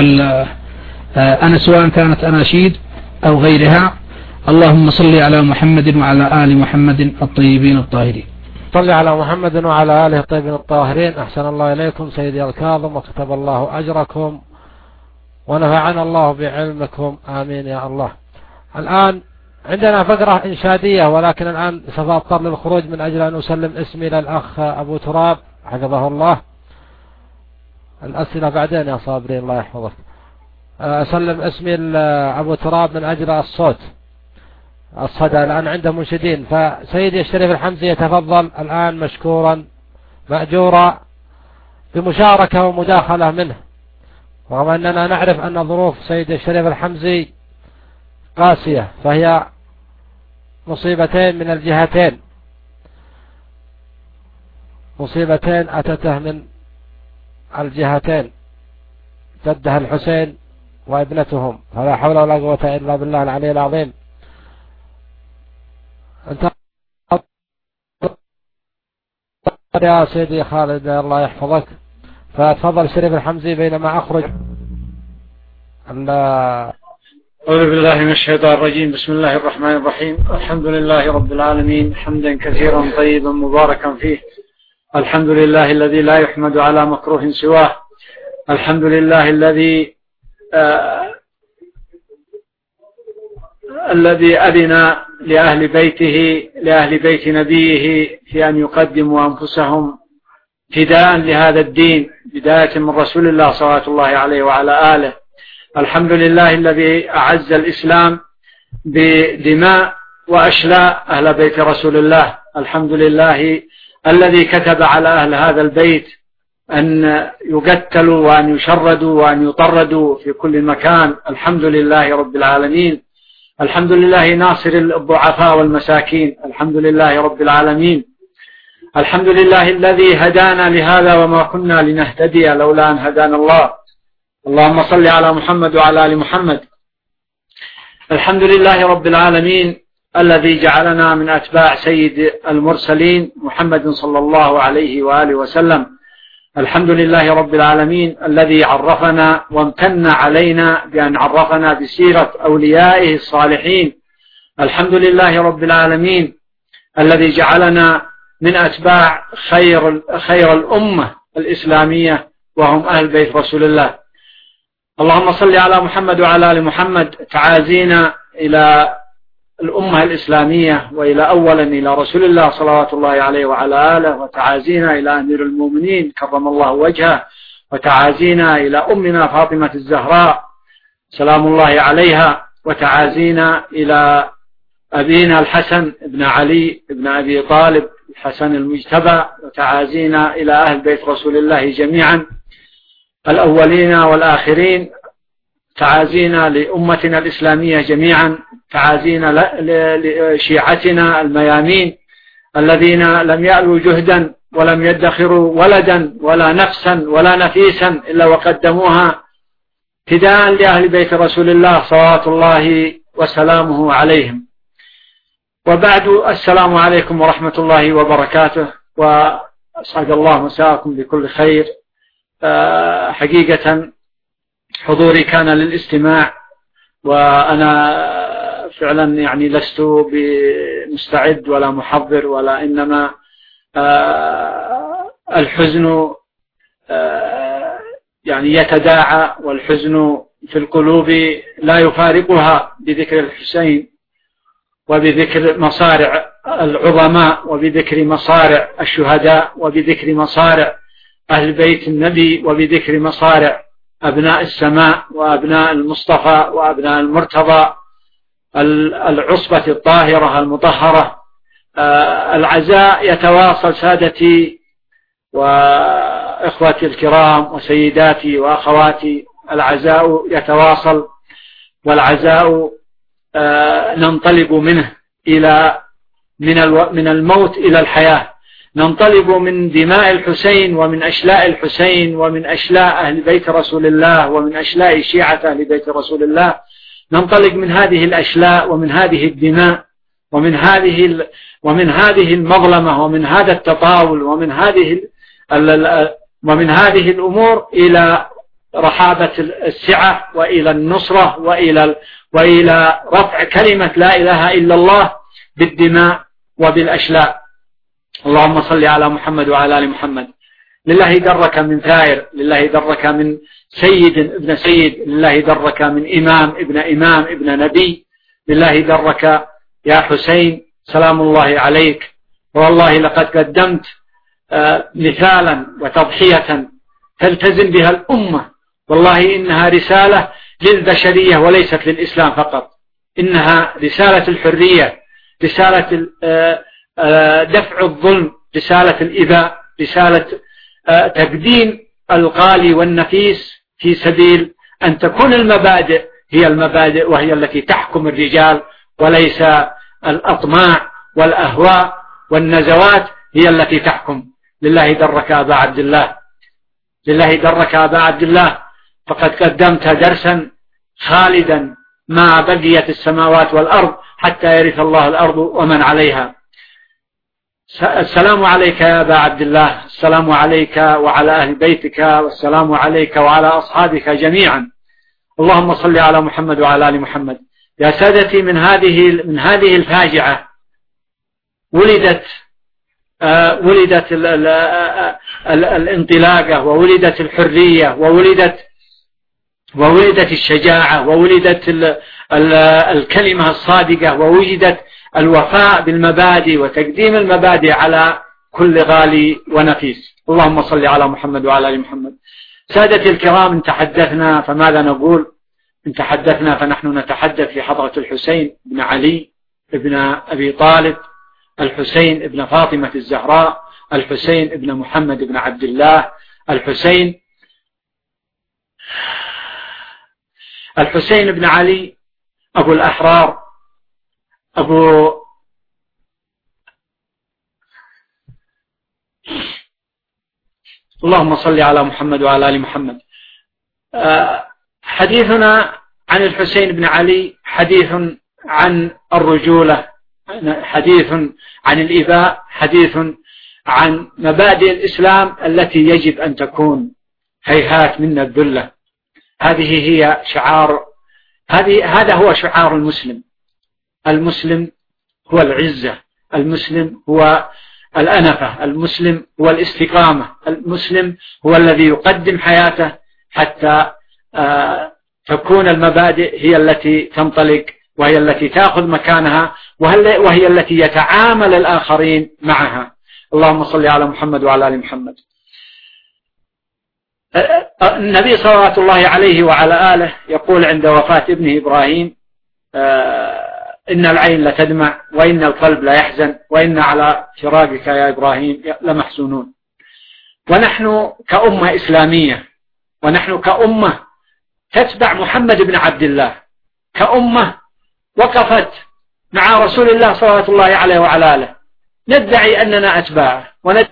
أنا سواء كانت أناشيد أو غيرها. اللهم صل على محمد وعلى آل محمد الطيبين الطاهرين. صل على محمد وعلى آله الطيبين الطاهرين. أحسن الله إليكم سيدي الكاظم وكتب الله أجركم ونفعنا الله بعلمكم، آمين يا الله. الآن عندنا فقرة إنشادية، ولكن الآن سوف أضطر للخروج من أجل أن أسلم اسمي للأخ أبو تراب حفظه الله. الأسئلة بعدين يا صابرين الله يحفظك. أسلم اسمي لأبو تراب من أجل الصوت الصدى، الآن عنده منشدين، فسيدي الشريف الحمزي يتفضل الآن مشكورا مأجورا بمشاركة ومداخلة منه، رغم أننا نعرف أن ظروف سيدي الشريف الحمزي قاسية، فهي مصيبتين من الجهتين، مصيبتين أتته من الجهتين، جدها الحسين وابنتهم، فلا حول ولا قوة إلا بالله العلي العظيم. انت يا سيدي خالد الله يحفظك، فتفضل شريف الحمزي بينما أخرج. أعوذ بالله من الشيطان الرجيم. بسم الله الرحمن الرحيم. الحمد لله رب العالمين، حمدا كثيرا طيبا مباركا فيه. الحمد لله الذي لا يحمد على مكروه سواه. الحمد لله الذي آه الذي أذن لأهل بيته لأهل بيت نبيه في أن يقدموا أنفسهم فداء لهذا الدين، بداية من رسول الله صلى الله عليه وعلى آله. الحمد لله الذي أعز الإسلام بدماء وأشلاء أهل بيت رسول الله. الحمد لله الذي كتب على أهل هذا البيت أن يقتلوا وأن يشردوا وأن يطردوا في كل مكان. الحمد لله رب العالمين. الحمد لله ناصر الضعفاء والمساكين. الحمد لله رب العالمين. الحمد لله الذي هدانا لهذا وما كنا لنهتدي لولا أن هدانا الله. اللهم صل على محمد وعلى آل محمد. الحمد لله رب العالمين الذي جعلنا من أتباع سيد المرسلين محمد صلى الله عليه وآله وسلم. الحمد لله رب العالمين الذي عرفنا وامتن علينا بأن عرفنا بسيرة أوليائه الصالحين. الحمد لله رب العالمين الذي جعلنا من أتباع خير, خير الأمة الإسلامية وهم أهل بيت رسول الله. اللهم صل على محمد وعلى آل محمد. تعازينا إلى الأمة الإسلامية وإلى أولا إلى رسول الله صلوات الله عليه وعلى آله، وتعازينا إلى أمير المؤمنين كرم الله وجهه، وتعازينا إلى أمنا فاطمة الزهراء سلام الله عليها، وتعازينا إلى أبينا الحسن بن علي بن أبي طالب الحسن المجتبى، وتعازينا إلى أهل بيت رسول الله جميعا الأولين والآخرين، تعازينا لأمتنا الإسلامية جميعا، تعازينا لشيعتنا الميامين الذين لم يألوا جهدا ولم يدخروا ولدا ولا نفسا ولا نفيسا إلا وقدموها فداء لأهل بيت رسول الله صلوات الله وسلامه عليهم. وبعد، السلام عليكم ورحمة الله وبركاته، وأسعد الله مساءكم بكل خير. حقيقة حضوري كان للاستماع، وأنا فعلا يعني لست بمستعد ولا محضر، ولا إنما الحزن يعني يتداعى، والحزن في القلوب لا يفارقها بذكر الحسين وبذكر مصارع العظماء وبذكر مصارع الشهداء وبذكر مصارع أهل بيت النبي وبذكر مصارع أبناء السماء وأبناء المصطفى وأبناء المرتضى العصبة الطاهرة المطهرة. العزاء يتواصل سادتي وإخوتي الكرام وسيداتي وأخواتي، العزاء يتواصل، والعزاء ننطلب منه إلى من الموت إلى الحياة، ننطلب من دماء الحسين ومن أشلاء الحسين ومن أشلاء أهل بيت رسول الله ومن أشلاء شيعة أهل بيت رسول الله، ننطلق من هذه الأشلاء ومن هذه الدماء ومن هذه ومن هذه المظلمة ومن هذا التطاول ومن هذه ومن هذه الأمور إلى رحابة السعة وإلى النصرة وإلى وإلى رفع كلمة لا إله إلا الله بالدماء وبالأشلاء. اللهم صل على محمد وعلى آل محمد. لله درك من ثائر، لله درك من سيد ابن سيد، لله درك من إمام ابن إمام ابن نبي، لله درك يا حسين سلام الله عليك. والله لقد قدمت مثالا وتضحية تلتزم بها الأمة، والله إنها رسالة للبشرية وليست للإسلام فقط، إنها رسالة الحرية، رسالة دفع الظلم، رسالة الإباء، رسالة تقديم الغالي والنفيس في سبيل أن تكون المبادئ هي المبادئ وهي التي تحكم الرجال، وليس الأطماع والأهواء والنزوات هي التي تحكم. لله درك أبا عبد الله، لله درك أبا عبد الله، فقد قدمت درسا خالدا ما بقيت السماوات والأرض حتى يرث الله الأرض ومن عليها. السلام عليك يا أبا عبد الله، السلام عليك وعلى أهل بيتك، والسلام عليك وعلى أصحابك جميعا. اللهم صل على محمد وعلى آل محمد. يا سادتي، من هذه من هذه الفاجعة ولدت آه ولدت ال ال ال الانطلاقة، وولدت الحرية، وولدت وولدت الشجاعة، وولدت ال ال الكلمة الصادقة، ووجدت الوفاء بالمبادئ وتقديم المبادئ على كل غالي ونفيس. اللهم صل على محمد وعلى آل محمد. سادتي الكرام، إن تحدثنا فماذا نقول؟ إن تحدثنا فنحن نتحدث في حضرة الحسين بن علي بن أبي طالب، الحسين ابن فاطمة الزهراء، الحسين ابن محمد بن عبد الله، الحسين الحسين بن علي أبو الأحرار، أبو اللهم صل على محمد وعلى آل محمد. حديثنا عن الحسين بن علي حديث عن الرجولة، حديث عن الإباء، حديث عن مبادئ الإسلام التي يجب أن تكون هيهات منا الذلة. هذه هي شعار هذه هذا هو شعار المسلم. المسلم هو العزة، المسلم هو الأنفة. المسلم هو الاستقامة، المسلم هو الذي يقدم حياته حتى تكون المبادئ هي التي تنطلق وهي التي تأخذ مكانها وهي التي يتعامل الآخرين معها. اللهم صل على محمد وعلى آل محمد. النبي صلوات الله عليه وعلى آله يقول عند وفاة ابنه إبراهيم: إن العين لتدمع وإن القلب لا يحزن وإن على فراقك يا إبراهيم لمحزونون. ونحن كأمة إسلامية، ونحن كأمة تتبع محمد بن عبد الله، كأمة وقفت مع رسول الله صلوات الله عليه وعلى آله، ندعي أننا أتباعه وندعي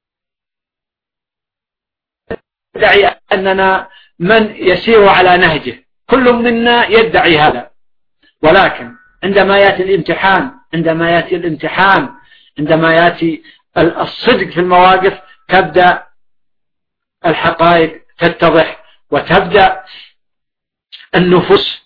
أننا من يسير على نهجه، كل منا يدعي هذا. ولكن عندما يأتي الامتحان عندما يأتي الامتحان عندما يأتي الصدق في المواقف تبدأ الحقائق تتضح، وتبدأ النفوس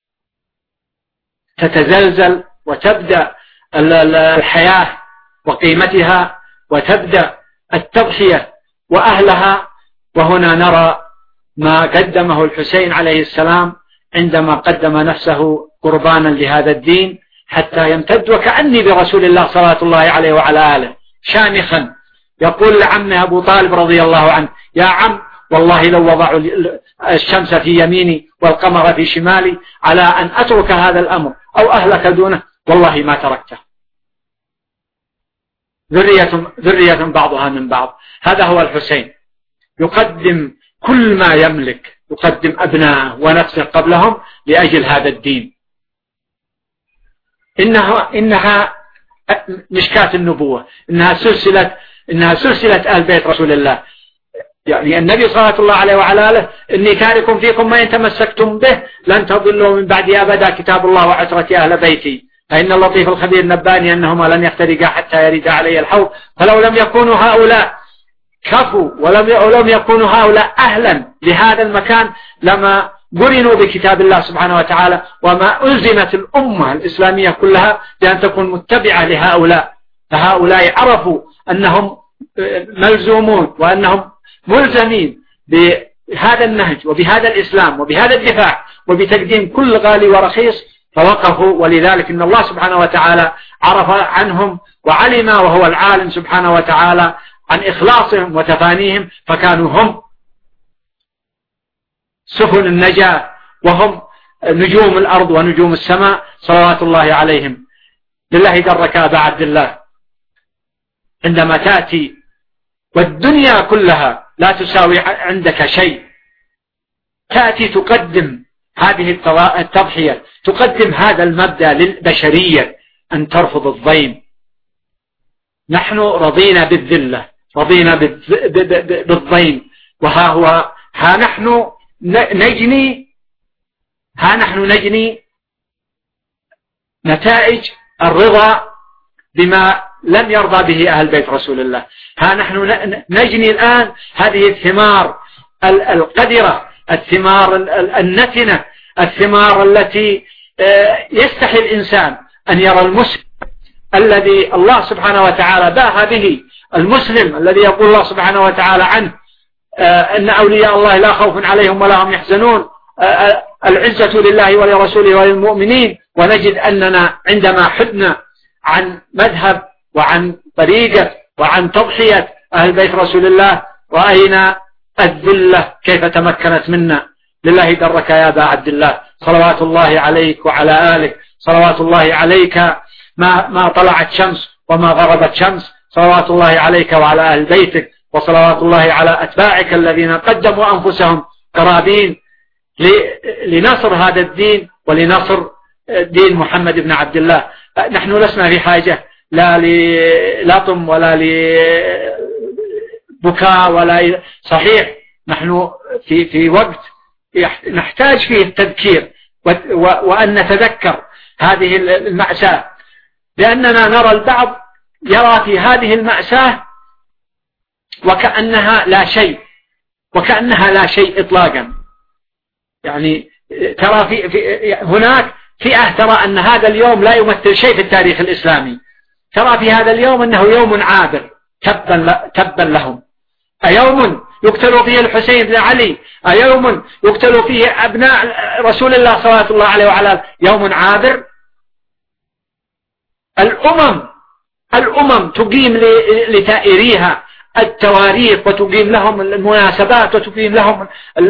تتزلزل، وتبدأ الحياة وقيمتها، وتبدأ التضحية وأهلها. وهنا نرى ما قدمه الحسين عليه السلام عندما قدم نفسه قربانا لهذا الدين حتى يمتد، وكأني برسول الله صلى الله عليه وعلى آله شامخا يقول لعمه أبو طالب رضي الله عنه: يا عم، والله لو وضعوا الشمس في يميني والقمر في شمالي على أن أترك هذا الأمر أو أهلك دونه والله ما تركته. ذرية, ذرية بعضها من بعض. هذا هو الحسين، يقدم كل ما يملك، يقدم أبناءه ونفسه قبلهم لأجل هذا الدين. إنها, إنها مشكاة النبوة، إنها سلسلة إنها سلسلة أهل بيت رسول الله. يعني النبي صلى الله عليه وعلى آله: إني تارك فيكم ما إن تمسكتم به لن تضلوا من بعدي أبدا، كتاب الله وعترتي أهل بيتي، فإن اللطيف الخبير نباني أنهما لن يفترقا حتى يرد علي الحوض. فلو لم يكونوا هؤلاء كفوا ولم ولم يكونوا هؤلاء أهلا لهذا المكان لما قرنوا بكتاب الله سبحانه وتعالى، وما ألزمت الأمة الإسلامية كلها بأن تكون متبعة لهؤلاء. فهؤلاء عرفوا أنهم ملزومون وأنهم ملزمين بهذا النهج وبهذا الإسلام وبهذا الدفاع وبتقديم كل غالي ورخيص، فوقفوا. ولذلك إن الله سبحانه وتعالى عرف عنهم وعلم، وهو العالم سبحانه وتعالى، عن إخلاصهم وتفانيهم، فكانوا هم سفن النجاة وهم نجوم الأرض ونجوم السماء صلوات الله عليهم. لله درك أبا عبد الله عندما تأتي والدنيا كلها لا تساوي عندك شيء، تأتي تقدم هذه التضحية، تقدم هذا المبدأ للبشرية أن ترفض الضيم. نحن رضينا بالذلة، رضينا بالضيم، وها هو ها نحن نجني ها نحن نجني نتائج الرضا بما لم يرضى به أهل بيت رسول الله. ها نحن نجني الآن هذه الثمار القدرة، الثمار النتنة، الثمار التي يستحي الإنسان أن يرى المسلم الذي الله سبحانه وتعالى باها به، المسلم الذي يقول الله سبحانه وتعالى عنه أن أولياء الله لا خوف عليهم ولا هم يحزنون، العزة لله ولرسوله وللمؤمنين. ونجد أننا عندما حدنا عن مذهب وعن طريقة وعن تضحية أهل بيت رسول الله رأينا الذلة كيف تمكنت منا. لله درك يا أبا عبد الله، صلوات الله عليك وعلى آلك، صلوات الله عليك ما, ما طلعت شمس وما غربت شمس، صلوات الله عليك وعلى أهل بيتك، وصلوات الله على أتباعك الذين قدموا أنفسهم قرابين لنصر هذا الدين ولنصر دين محمد بن عبد الله. نحن لسنا في حاجة لا للطم ولا لبكاء ولا صحيح، نحن في في وقت نحتاج فيه التذكير وأن نتذكر هذه المأساة، لأننا نرى البعض يرى في هذه المأساة وكأنها لا شيء، وكأنها لا شيء إطلاقا. يعني ترى في, في هناك فئة ترى أن هذا اليوم لا يمثل شيء في التاريخ الإسلامي، ترى في هذا اليوم أنه يوم عابر، تبا تبا لهم. أيوم يقتل فيه الحسين بن علي، أيوم يقتل فيه أبناء رسول الله صلى الله عليه وعلى يوم عابر. الأمم الأمم تقيم لتائريها التواريخ وتقيم لهم المناسبات وتقيم لهم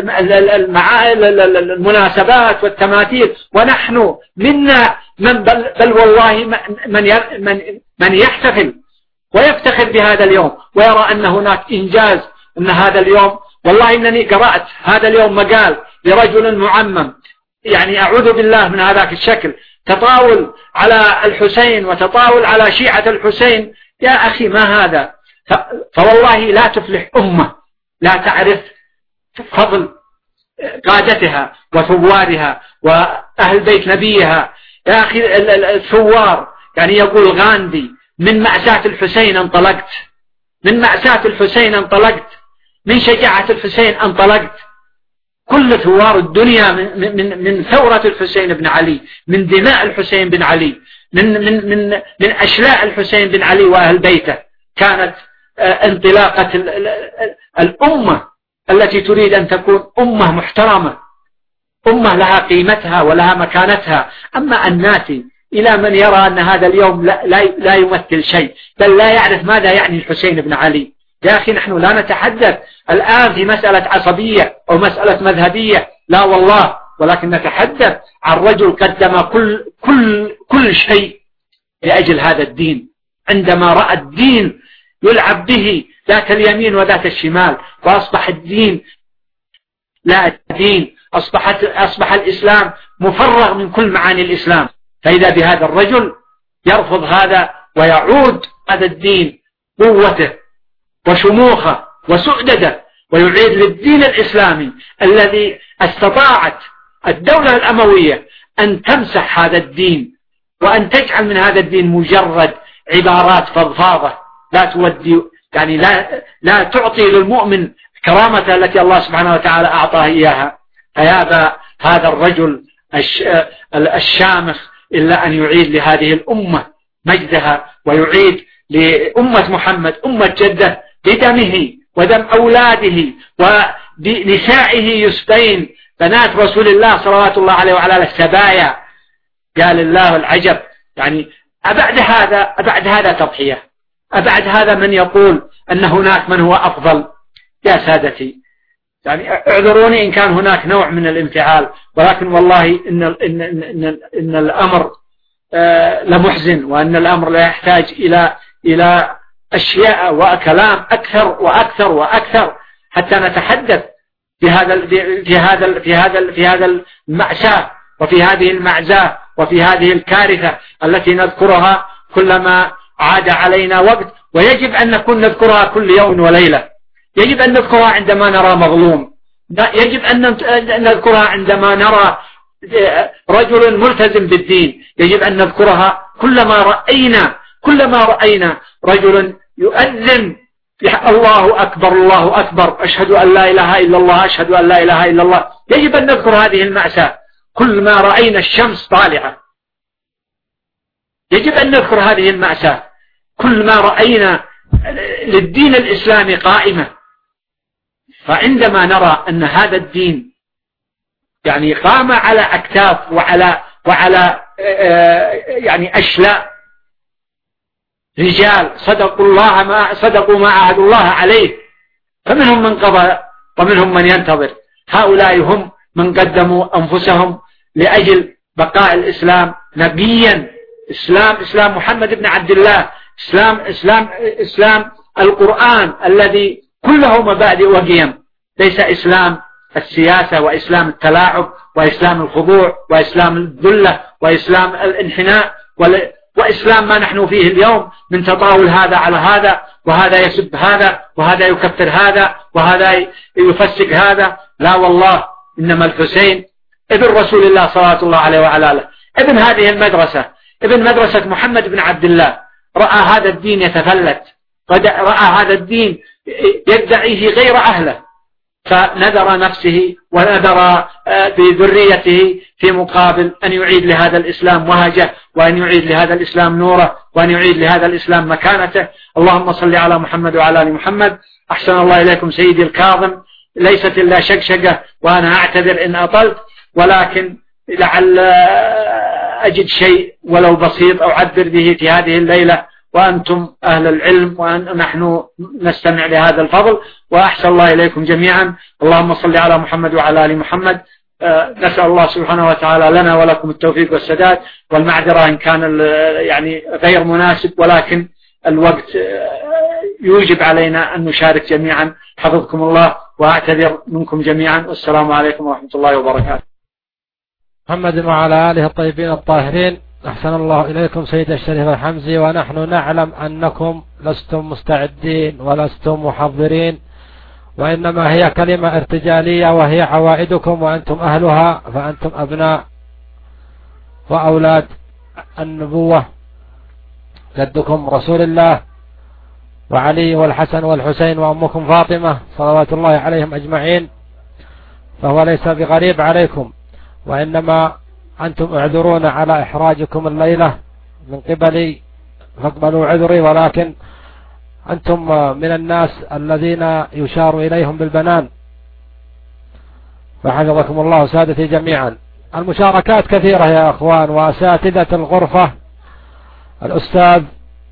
المناسبات والتماثيل، ونحن منا من بل, بل والله من من من يحتفل ويفتخر بهذا اليوم ويرى أن هناك إنجاز، أن هذا اليوم والله إنني قرأت هذا اليوم مقال لرجل معمم، يعني أعوذ بالله من هذاك الشكل، تطاول على الحسين وتطاول على شيعة الحسين. يا أخي ما هذا؟ فوالله لا تفلح أمة لا تعرف فضل قادتها وثوارها وأهل بيت نبيها. يا أخي الثوار، يعني يقول غاندي من مأساة الحسين انطلقت، من مأساة الحسين انطلقت، من شجاعة الحسين انطلقت. كل ثوار الدنيا من, من, من ثورة الحسين بن علي، من دماء الحسين بن علي، من, من, من, من أشلاء الحسين بن علي وأهل بيته، كانت انطلاقة الأمة التي تريد أن تكون أمة محترمة، أمة لها قيمتها ولها مكانتها. أما أن ناتي إلى من يرى أن هذا اليوم لا, لا, لا يمثل شيء، بل لا يعرف ماذا يعني الحسين بن علي. يا أخي نحن لا نتحدث الآن في مسألة عصبية أو مسألة مذهبية، لا والله، ولكن نتحدث عن رجل قدم كل, كل, كل شيء لأجل هذا الدين. عندما رأى الدين يلعب به ذات اليمين وذات الشمال، وأصبح الدين لا دين، أصبحت أصبح الإسلام مفرغ من كل معاني الإسلام، فإذا بهذا الرجل يرفض هذا ويعود هذا الدين قوته وشموخه وسؤدده، ويعيد للدين الإسلامي الذي استطاعت الدولة الأموية أن تمسح هذا الدين وأن تجعل من هذا الدين مجرد عبارات فضفاضة لا تودي، يعني لا, لا تعطي للمؤمن كرامته التي الله سبحانه وتعالى أعطاه إياها. فيابى هذا الرجل الشامخ إلا أن يعيد لهذه الأمة مجدها، ويعيد لأمة محمد أمة جده بدمه ودم أولاده ونسائه يسبين بنات رسول الله صلوات الله عليه وعلى آله السبايا. قال الله العجب، يعني أبعد هذا أبعد هذا تضحية، أبعد هذا من يقول أن هناك من هو أفضل. يا سادتي، يعني اعذروني إن كان هناك نوع من الانفعال، ولكن والله إن, إن, إن, إن الأمر آه لمحزن، وأن الأمر لا يحتاج إلى إلى أشياء وكلام أكثر وأكثر وأكثر حتى نتحدث في هذا في هذا في هذا في هذا المأساة وفي هذه المعزاة وفي هذه الكارثة التي نذكرها كلما عاد علينا وقت، ويجب أن نكون نذكرها كل يوم وليلة. يجب أن نذكرها عندما نرى مظلوم، يجب أن نذكرها عندما نرى رجل ملتزم بالدين، يجب أن نذكرها كلما رأينا كلما رأينا رجل يؤذن الله أكبر الله أكبر أشهد أن لا إله إلا الله أشهد أن لا إله إلا الله. يجب أن نذكر هذه المأساة كل ما رأينا الشمس طالعة، يجب أن نذكر هذه المأساة كل ما رأينا للدين الإسلامي قائمة. فعندما نرى أن هذا الدين يعني قام على أكتاف وعلى وعلى يعني أشلاء رجال صدقوا الله ما صدقوا ما عهد الله عليه، فمنهم من قضى ومنهم من ينتظر. هؤلاء هم من قدموا أنفسهم لأجل بقاء الإسلام نبيا، إسلام إسلام محمد بن عبد الله، إسلام إسلام إسلام القرآن الذي كله مبادئ وقيم، ليس إسلام السياسة وإسلام التلاعب وإسلام الخضوع وإسلام الذلة وإسلام الانحناء وإسلام ما نحن فيه اليوم من تطاول هذا على هذا، وهذا يسب هذا وهذا يكفر هذا وهذا يفسق هذا. لا والله، إنما الحسين ابن رسول الله صلى الله عليه وعلى آله، ابن هذه المدرسة، ابن مدرسة محمد بن عبد الله، رأى هذا الدين يتفلت، رأى هذا الدين يدعيه غير أهله، فنذر نفسه ونذر بذريته في مقابل أن يعيد لهذا الإسلام وهجه وأن يعيد لهذا الإسلام نوره، وأن يعيد لهذا الإسلام مكانته. اللهم صل على محمد وعلى آل محمد. أحسن الله إليكم سيدي الكاظم، ليست إلا شقشقة وأنا أعتذر إن أطلت، ولكن لعل أجد شيء ولو بسيط أعبر به في هذه الليلة، وأنتم أهل العلم ونحن نستمع لهذا الفضل. وأحسن الله إليكم جميعا. اللهم صل على محمد وعلى آل محمد. نسأل الله سبحانه وتعالى لنا ولكم التوفيق والسداد، والمعذرة إن كان يعني غير مناسب، ولكن الوقت يوجب علينا أن نشارك جميعا. حفظكم الله وأعتذر منكم جميعا، والسلام عليكم ورحمة الله وبركاته. محمد وعلى آله الطيبين الطاهرين. أحسن الله إليكم سيد الشريف الحمزي، ونحن نعلم أنكم لستم مستعدين ولستم محضرين، وإنما هي كلمة ارتجالية وهي عوائدكم وأنتم أهلها، فأنتم أبناء وأولاد النبوة، جدكم رسول الله وعلي والحسن والحسين وأمكم فاطمة صلوات الله عليهم أجمعين، فهو ليس بغريب عليكم، وإنما أنتم اعذرون على إحراجكم الليلة من قبلي، فاقبلوا عذري، ولكن أنتم من الناس الذين يشار إليهم بالبنان، فحفظكم الله سادتي جميعا. المشاركات كثيرة يا أخوان، وأساتذة الغرفة الأستاذ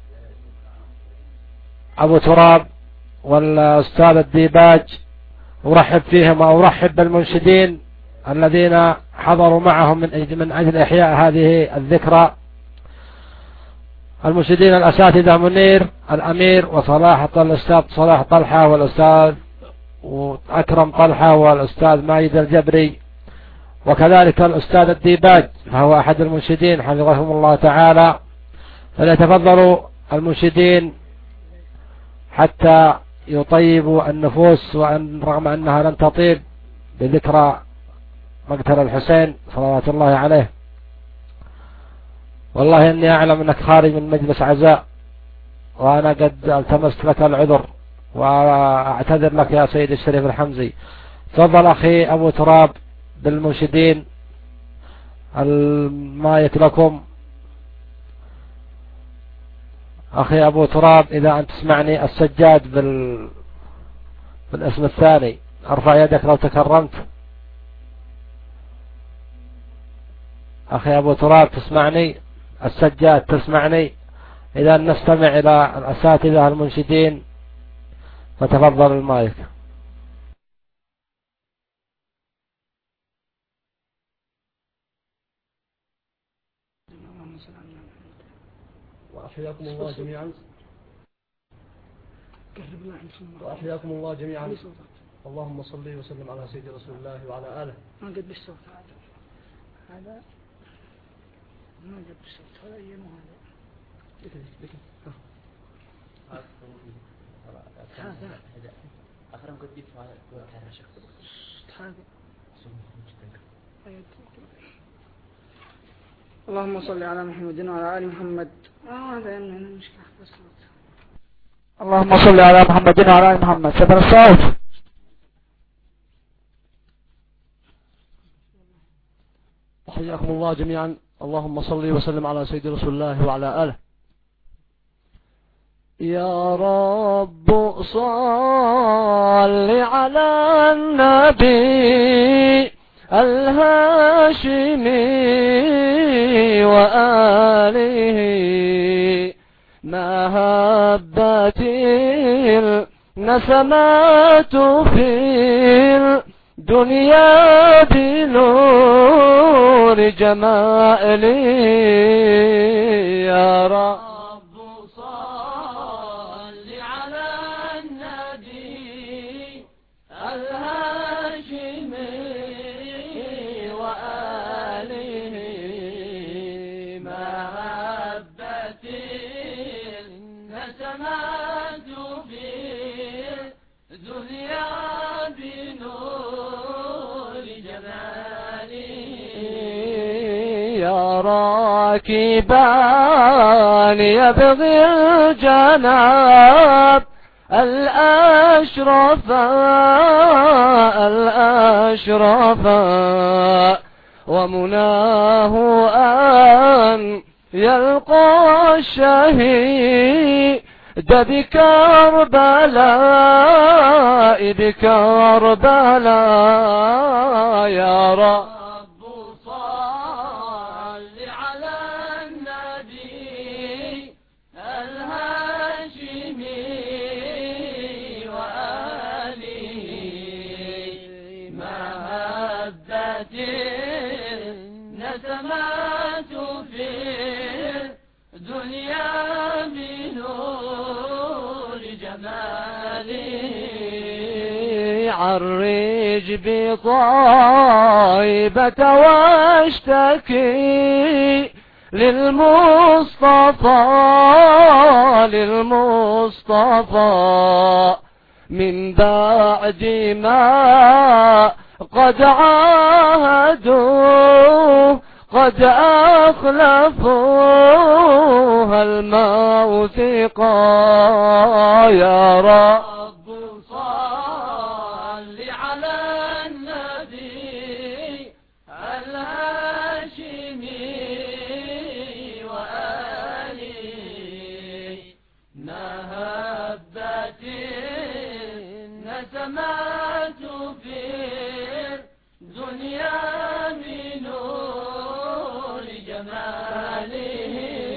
أبو تراب والأستاذ الديباج أرحب فيهم، وأرحب بالمنشدين الذين حضروا معهم من أجل إحياء هذه الذكرى. المنشدين الأساتذة منير الأمير وصلاح الأستاذ صلاح طلحة والأستاذ أكرم طلحة والأستاذ ماجد الجبري، وكذلك الأستاذ الديباج فهو أحد المنشدين حفظهم الله تعالى. فليتفضلوا المنشدين حتى يطيبوا النفوس، وأن رغم أنها لن تطيب بذكرى مقتل الحسين صلوات الله عليه. والله إني أعلم أنك خارج من مجلس عزاء، وأنا قد التمست لك العذر وأعتذر لك يا سيد الشريف الحمزي. تفضل أخي أبو تراب بالمنشدين، المايك لكم. أخي أبو تراب إذا أنت تسمعني، السجاد بال... بالاسم الثاني، ارفع يدك لو تكرمت. أخي أبو تراب تسمعني؟ السجاد تسمعني؟ إذا نستمع إلى الأساتذة المنشدين فتفضل المايك. وأحياكم الله جميعا وأحياكم الله جميعا. اللهم صل وسلم على سيد رسول الله وعلى آله. ما قد بالصوت هذا هذا ما قد بالصوت هذا أيام هذا هذا آخر قد يدفع هذا شخص هذا. اللهم صل على محمد وعلى آل محمد. هذا يمنع المشكلة بالصوت. اللهم صل على محمد وعلى آل محمد. سبر الصوت. حياكم الله جميعا. اللهم صل وسلم على سيد رسول الله وعلى آله. يا رب صل على النبي الهاشمي وآله ما هبت النسمات في الدنيا بنور جمالي. يا رب راكبان يبغي الجناب الأشرف الأشرف ومناه أن يلقى الشهيد بكربلاء بكربلاء يا رب صل على النبي الهاشمي وآله مهبة نسمات في الدنيا بنور جماله عرج بطيبة واشتكي للمصطفى للمصطفى من بعد ما قد عاهدوا قد أخلفوها الموثقا يا رب صل على النبي الهاشمي وآله مهبة نسمات في الدنيا بنور جماله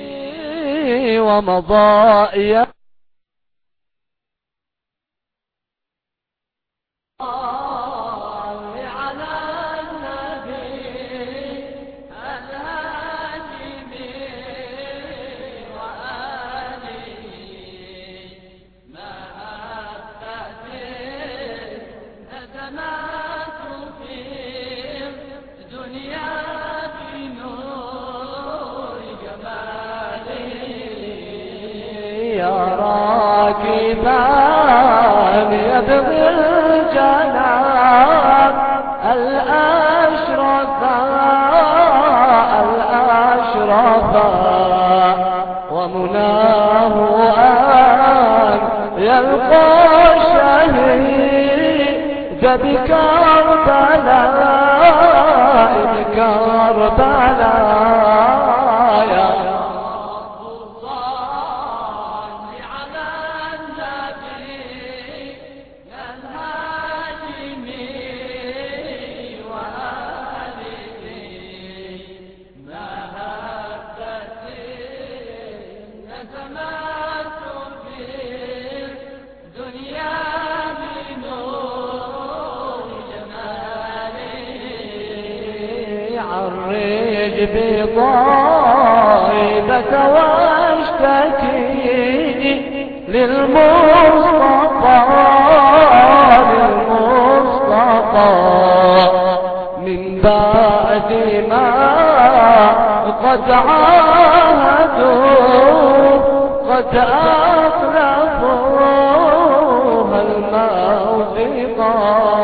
ومضائيا على النبي الهاشمي وآله مهبة نسمات في الدنيا بنور جماله يا راكبا يبغي الجنان الأشرفا الأشرفا ومناه أن يلقى الشهيد بكربلاء بكربلاء يا عرج بطيبة واشتكي للمصطفى للمصطفى من بعد ما قد عاهدوا قد أخلفوها الموثقا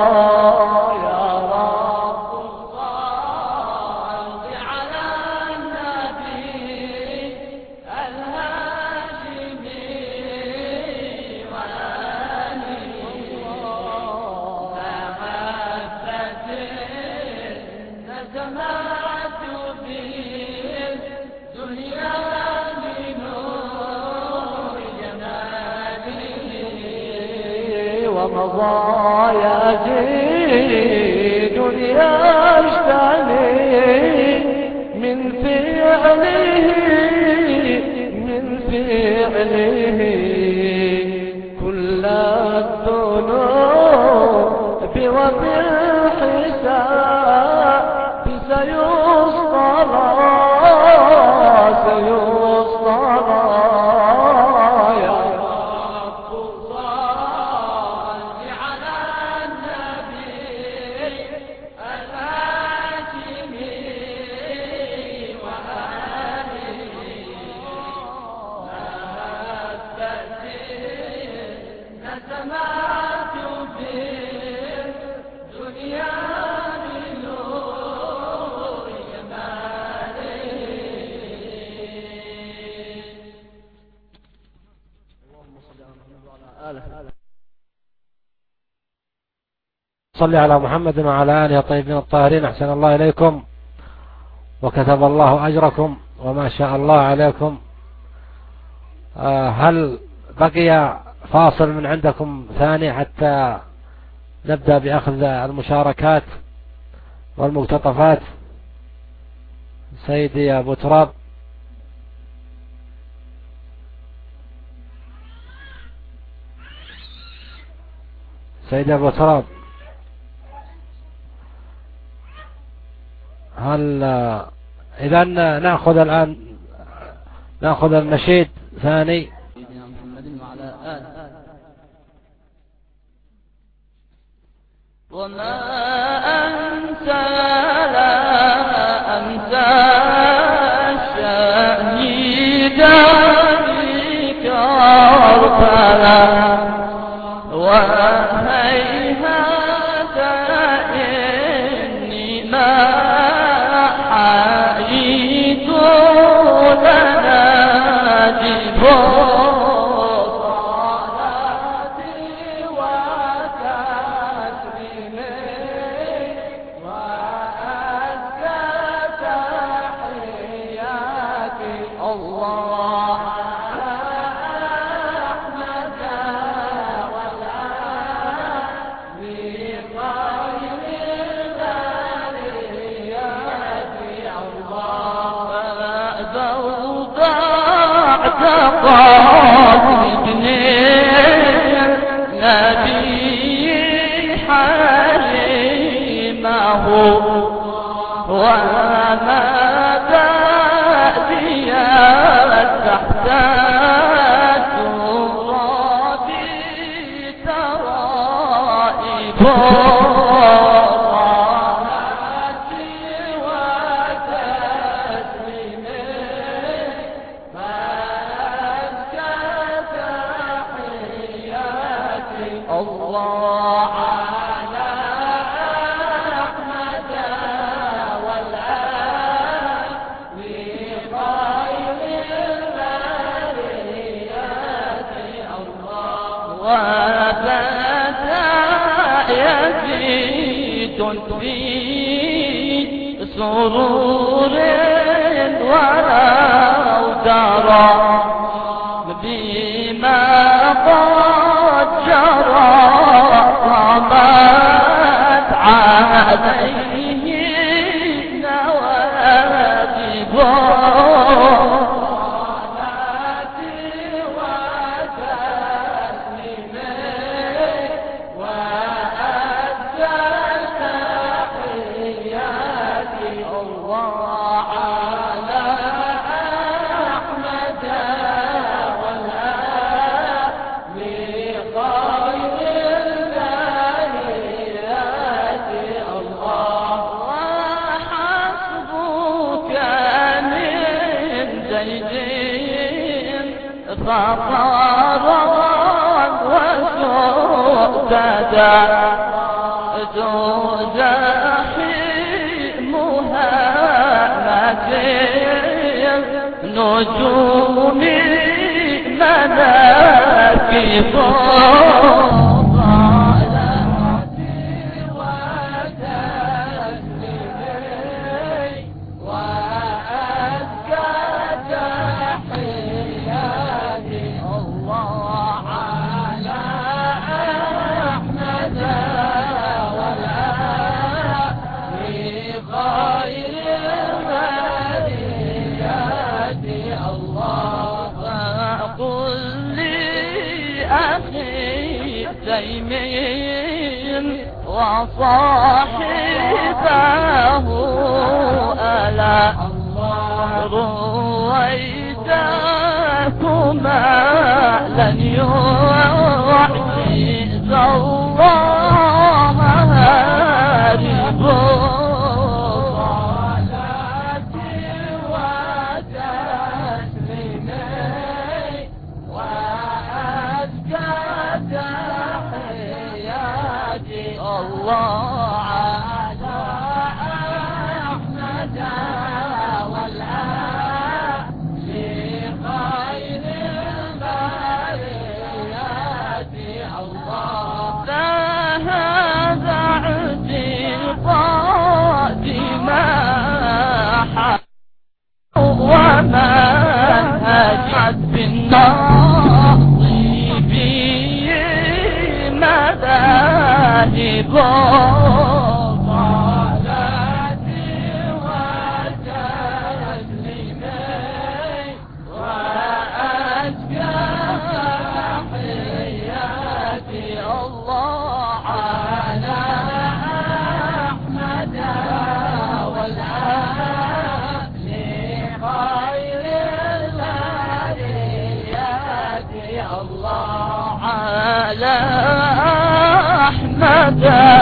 ومضايا جيد يجتني من فعله من فعله كل الذنوب وبالحساب سيصطلى سيصطلى صلي على محمد وعلى آله الطيبين الطاهرين. أحسن الله إليكم وكتب الله أجركم وما شاء الله عليكم. آه هل بقي فاصل من عندكم ثاني حتى نبدأ بأخذ المشاركات والمقتطفات؟ سيدي يا أبو تراب. سيدي أبو تراب، هل إذا نأخذ الآن نأخذ النشيد ثاني. وما أنت لا أنت شهيدا كربلا وهيهات إني ما حييت لنا جبال نبي حليمه وما بأذي تحت التراب ترائبه في سرور ولو درى بما قد جرى قامت عليه نوادبه فطارا وسؤددا زحيمها متين نجوم مناكب وصاحبه ألا رويتكما لن يعجز الله هاربه الله على أحمد والآل خير البريات الله أحمد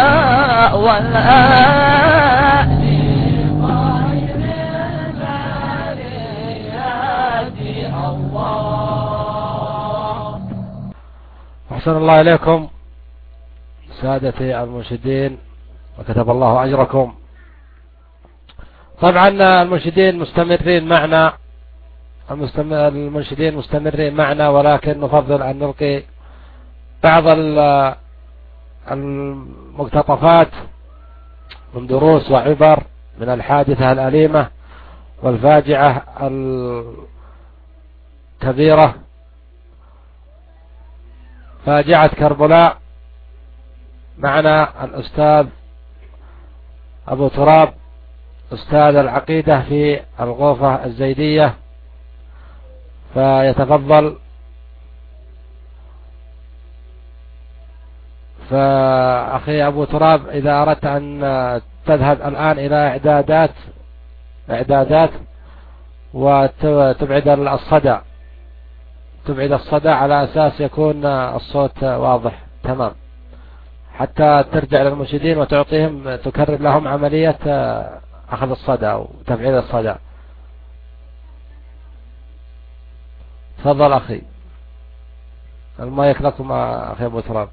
والآل خير البريات الله. أحسن الله إليكم سادتي المنشدين وكتب الله أجركم. طبعا المنشدين مستمرين معنا، المنشدين مستمرين معنا، ولكن نفضل أن نلقي بعض المقتطفات من دروس وعبر من الحادثة الأليمة والفاجعة الكبيرة، فاجعة كربلاء. معنا الأستاذ أبو تراب أستاذ العقيدة في الغوفة الزيدية، فيتفضل. فأخي أبو تراب إذا أردت أن تذهب الآن إلى إعدادات إعدادات وتبعد الصدى تبعد الصدى على أساس يكون الصوت واضح تمام، حتى ترجع للمنشدين وتعطيهم تكرر لهم عملية أخذ الصدى أو تبعيد الصدى. تفضل أخي، المايك لكم أخي أبو تراب.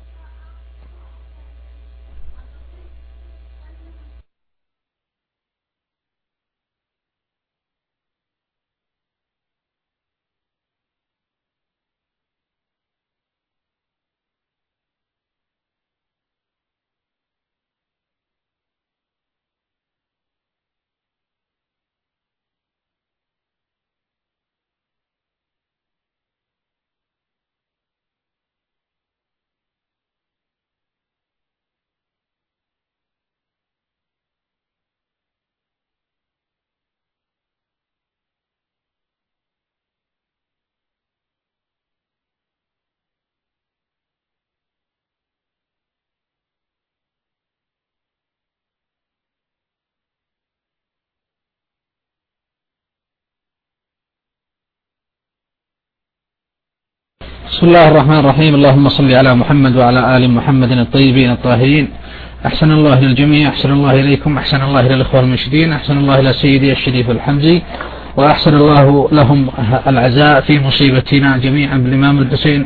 بسم الله الرحمن الرحيم. اللهم صل على محمد وعلى آل محمد الطيبين الطاهرين. أحسن الله للجميع، أحسن الله إليكم، أحسن الله إلى الإخوة المنشدين، أحسن الله إلى سيدي الشريف الحمزي، وأحسن الله لهم العزاء في مصيبتنا جميعا بالإمام الحسين،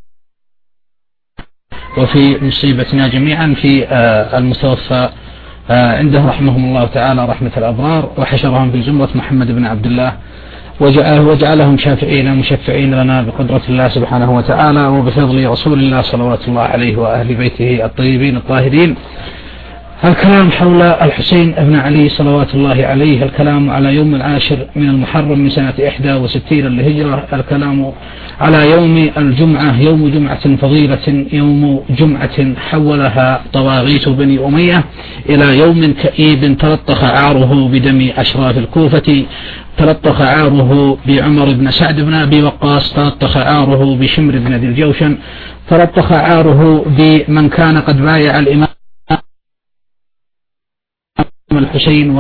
وفي مصيبتنا جميعا في المتوفى عنده رحمهم الله تعالى رحمة الأبرار، وحشرهم في زمرة محمد بن عبد الله، وجعلهم شافعين مشفعين لنا بقدرة الله سبحانه وتعالى وبفضل رسول الله صلوات الله عليه وأهل بيته الطيبين الطاهرين. الكلام حول الحسين بن علي صلوات الله عليه، الكلام على يوم العاشر من المحرم من سنة إحدى وستين للهجرة، الكلام على يوم الجمعة، يوم جمعة فضيلة، يوم جمعة حولها طواغيت بني أمية إلى يوم كئيب تلطخ عاره بدم أشراف الكوفة، تلطخ عاره بعمر بن سعد بن أبي وقاص، تلطخ عاره بشمر بن ذي الجوشن، تلطخ عاره بمن كان قد بايع الإمام الحسين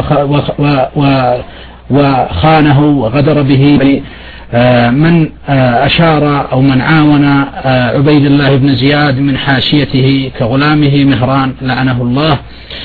وخانه وغدر به، من أشار أو من عاون عبيد الله بن زياد من حاشيته كغلامه مهران لعنه الله،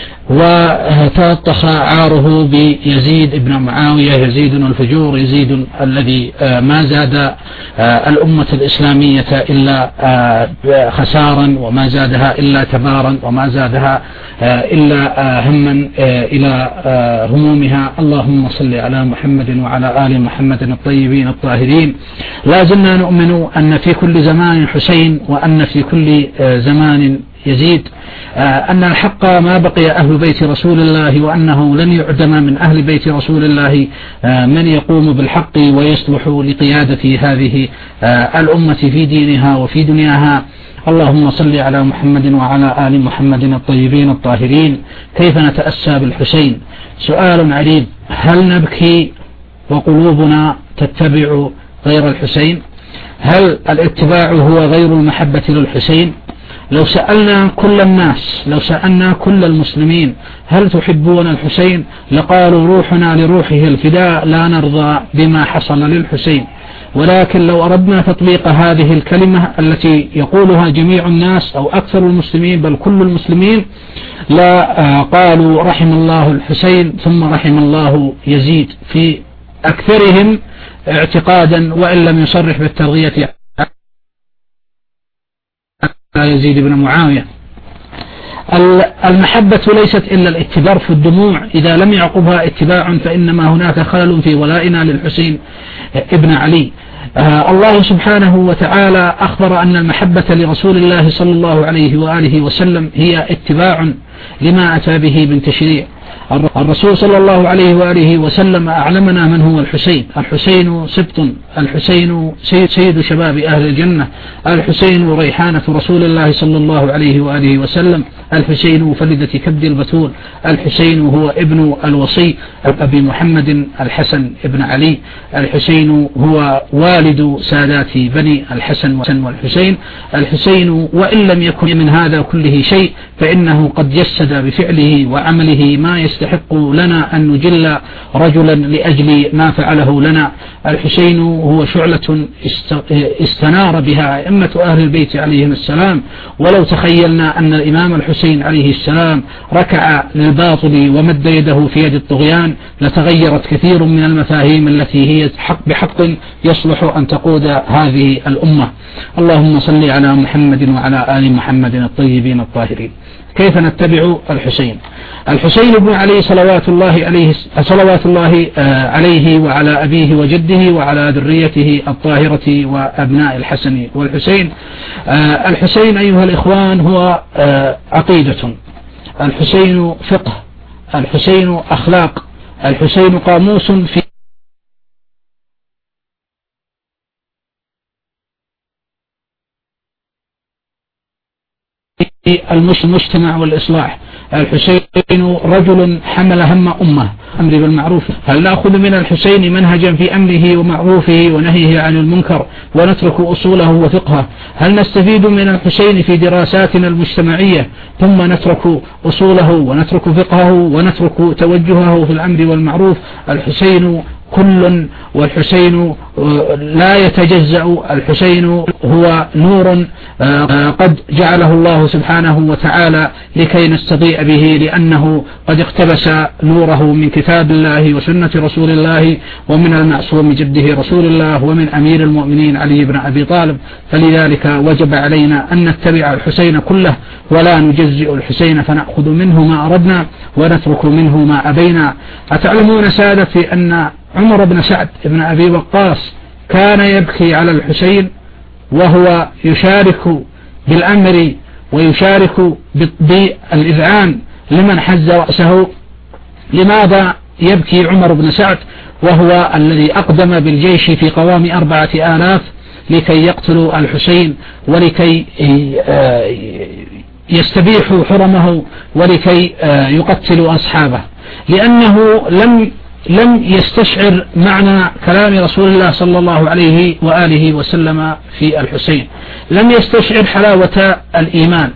وتلطخ عاره بيزيد بن معاوية، يزيد الفجور، يزيد الذي ما زاد الأمة الإسلامية إلا خسارا، وما زادها إلا تبارا، وما زادها إلا هما إلى همومها. اللهم صل على محمد وعلى آل محمد الطيبين الطاهرين. لا زلنا نؤمن أن في كل زمان حسين، وأن في كل زمان يزيد، أن الحق ما بقي أهل بيت رسول الله، وأنه لن يعدم من أهل بيت رسول الله من يقوم بالحق ويصلح لقيادة هذه الأمة في دينها وفي دنياها. اللهم صل على محمد وعلى آل محمد الطيبين الطاهرين. كيف نتأسى بالحسين؟ سؤال عريض. هل نبكي وقلوبنا تتبع غير الحسين؟ هل الاتباع هو غير المحبة للحسين؟ لو سألنا كل الناس، لو سألنا كل المسلمين هل تحبون الحسين، لقالوا روحنا لروحه الفداء، لا نرضى بما حصل للحسين. ولكن لو أردنا تطبيق هذه الكلمة التي يقولها جميع الناس أو أكثر المسلمين بل كل المسلمين، لا قالوا رحم الله الحسين ثم رحم الله يزيد، في أكثرهم اعتقادا وإن لم يصرح بالترضية يزيد بن معاوية. المحبة ليست إلا الاتبار في الدموع، إذا لم يعقبها اتباع فإنما هناك خلل في ولائنا للحسين ابن علي. آه الله سبحانه وتعالى أخبر أن المحبة لرسول الله صلى الله عليه وآله وسلم هي اتباع لما أتى به من تشريع. الرسول صلى الله عليه وآله وسلم أعلمنا من هو الحسين. الحسين سبط، الحسين سيد, سيد شباب أهل الجنة، الحسين ريحانة رسول الله صلى الله عليه وآله وسلم، الحسين فلدة كبد البتول، الحسين هو ابن الوصي أبي محمد الحسن ابن علي، الحسين هو والد سادات بني الحسن والحسين. الحسين وإن لم يكن من هذا كله شيء فإنه قد جسد بفعله وعمله ما يستحق لنا أن نجل رجلا لأجل ما فعله لنا. الحسين هو شعلة استنار بها أئمة أهل البيت عليهم السلام، ولو تخيلنا أن الإمام الحسين عليه السلام ركع للباطل ومد يده في يد الطغيان لتغيرت كثير من المفاهيم التي هي حق بحق يصلح أن تقود هذه الأمة. اللهم صل على محمد وعلى آل محمد الطيبين الطاهرين. كيف نتبع الحسين؟ الحسين بن علي صلوات الله عليه صلوات الله عليه وعلى أبيه وجده وعلى ذريته الطاهرة وأبناء الحسن والحسين. الحسين أيها الإخوان هو عقيدة، الحسين فقه، الحسين أخلاق، الحسين قاموس في المجتمع والإصلاح. الحسين رجل حمل هم أمة، أمر بالمعروف. هل نأخذ من الحسين منهجا في أمره ومعروفه ونهيه عن المنكر ونترك أصوله وفقهه؟ هل نستفيد من الحسين في دراساتنا المجتمعية ثم نترك أصوله ونترك فقهه ونترك توجهه في الأمر والمعروف؟ الحسين كل، والحسين لا يتجزأ. الحسين هو نور قد جعله الله سبحانه وتعالى لكي نستضيء به، لأنه قد اقتبس نوره من كتاب الله وسنة رسول الله ومن المعصوم جده رسول الله ومن أمير المؤمنين علي بن أبي طالب. فلذلك وجب علينا أن نتبع الحسين كله ولا نجزئ الحسين فنأخذ منه ما أردنا ونترك منه ما أبينا. أتعلمون سادتي أن عمر بن سعد بن أبي وقاص كان يبكي على الحسين وهو يشارك بالأمر ويشارك بالإذعان لمن حز رأسه. لماذا يبكي عمر بن سعد وهو الذي أقدم بالجيش في قوام أربعة آلاف لكي يقتلوا الحسين ولكي يستبيحوا حرمه ولكي يقتلوا أصحابه؟ لأنه لم لم يستشعر معنى كلام رسول الله صلى الله عليه وآله وسلم في الحسين، لم يستشعر حلاوة الإيمان.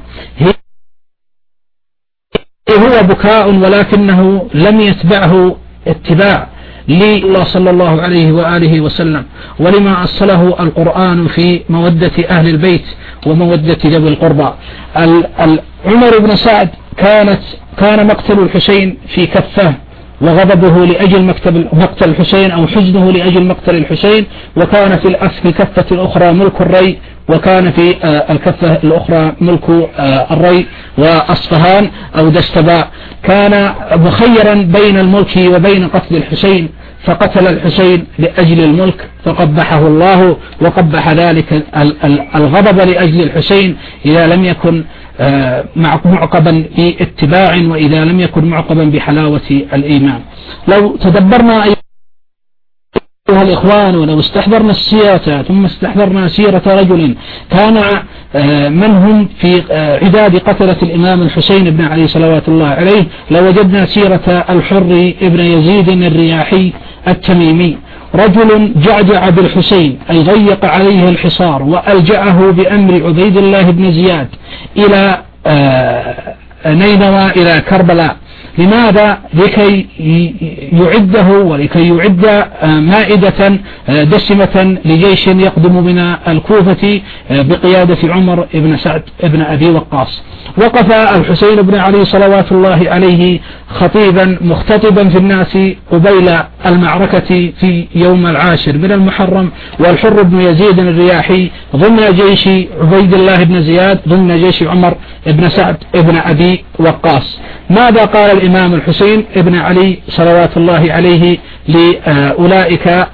هو بكاء ولكنه لم يتبعه اتباع لله صلى الله عليه وآله وسلم، ولما أصله القرآن في مودة أهل البيت ومودة ذوي القربى. عمر بن سعد كانت كان مقتل الحسين في كفه، وغضبه لأجل مقتل الحسين أو حزنه لأجل مقتل الحسين، وكان في الكفة الأخرى ملك الري، وكان في الكفة الأخرى ملك الري وأصفهان أو دستباء. كان مخيرا بين الملك وبين قتل الحسين، فقتل الحسين لأجل الملك فقبحه الله، وقبح ذلك الغضب لأجل الحسين إذا لم يكن معقبا باتباع وإذا لم يكن معقبا بحلاوة الإيمان. لو تدبرنا أيها الإخوان ولو استحضرنا السياسة ثم استحضرنا سيرة رجل كان منهم في عداد قتلة الإمام الحسين بن علي صلوات الله عليه لوجدنا سيرة الحر ابن يزيد الرياحي التميمي، رجل جعجع بالحسين أي ضيق عليه الحصار وألجأه بأمر عبيد الله بن زياد إلى نينوى إلى كربلاء. لماذا؟ لكي يعده ولكي يعد مائدة دسمة لجيش يقدم من الكوفة بقيادة عمر بن سعد بن أبي وقاص. وقف الحسين بن علي صلوات الله عليه خطيبا مختطبا في الناس قبيل المعركة في يوم العاشر من المحرم، والحر بن يزيد الرياحي ضمن جيش عبيد الله بن زياد ضمن جيش عمر بن سعد بن أبي وقاص. ماذا قال الإمام الحسين بن علي صلوات الله عليه لأولئك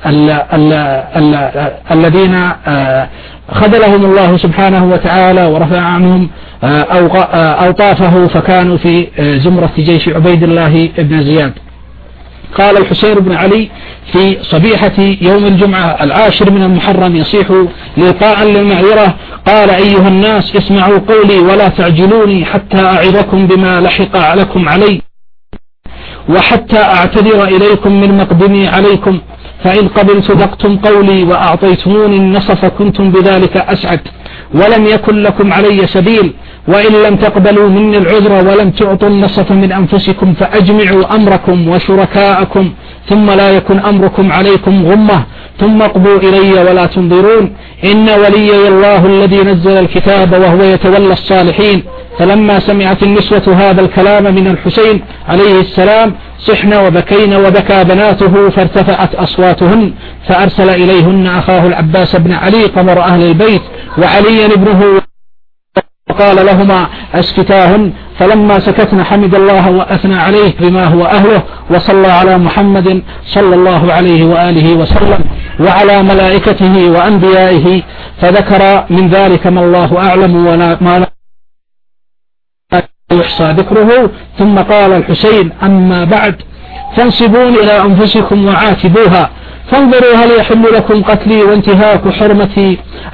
الذين خذلهم الله سبحانه وتعالى ورفع عنهم أوطافه فكانوا في زمرة جيش عبيد الله بن زياد؟ قال الحسين بن علي في صبيحة يوم الجمعة العاشر من المحرم يصيح لقاء للمعذرة، قال: أيها الناس اسمعوا قولي ولا تعجلوني حتى أعظكم بما لحق لكم علي وحتى أعتذر إليكم من مقدمي عليكم، فإن قبلت ذقتم قولي وأعطيتموني النصف كنتم بذلك أسعد، ولم يكن لكم علي سبيل، وإن لم تقبلوا مني العذر ولم تعطوا النصف من أنفسكم فأجمعوا أمركم وشركاءكم ثم لا يكن أمركم عليكم غمة ثم اقضوا إلي ولا تنظرون، إن وليي الله الذي نزل الكتاب وهو يتولى الصالحين. فلما سمعت النسوة هذا الكلام من الحسين عليه السلام صحن وبكين وبكى بناته فارتفعت أصواتهن، فأرسل إليهن أخاه العباس بن علي قمر أهل البيت وعلي ابنه وقال لهما أسكتاهن، فلما سكتن حمد الله وأثنى عليه بما هو أهله وصلى على محمد صلى الله عليه وآله وسلم وعلى ملائكته وأنبيائه، فذكر من ذلك ما الله أعلم وما لا يحصى ذكره. ثم قال الحسين: أما بعد فانصبون إلى أنفسكم وعاتبوها، فانظروا هل يحل لكم قتلي وانتهاك حرمتي؟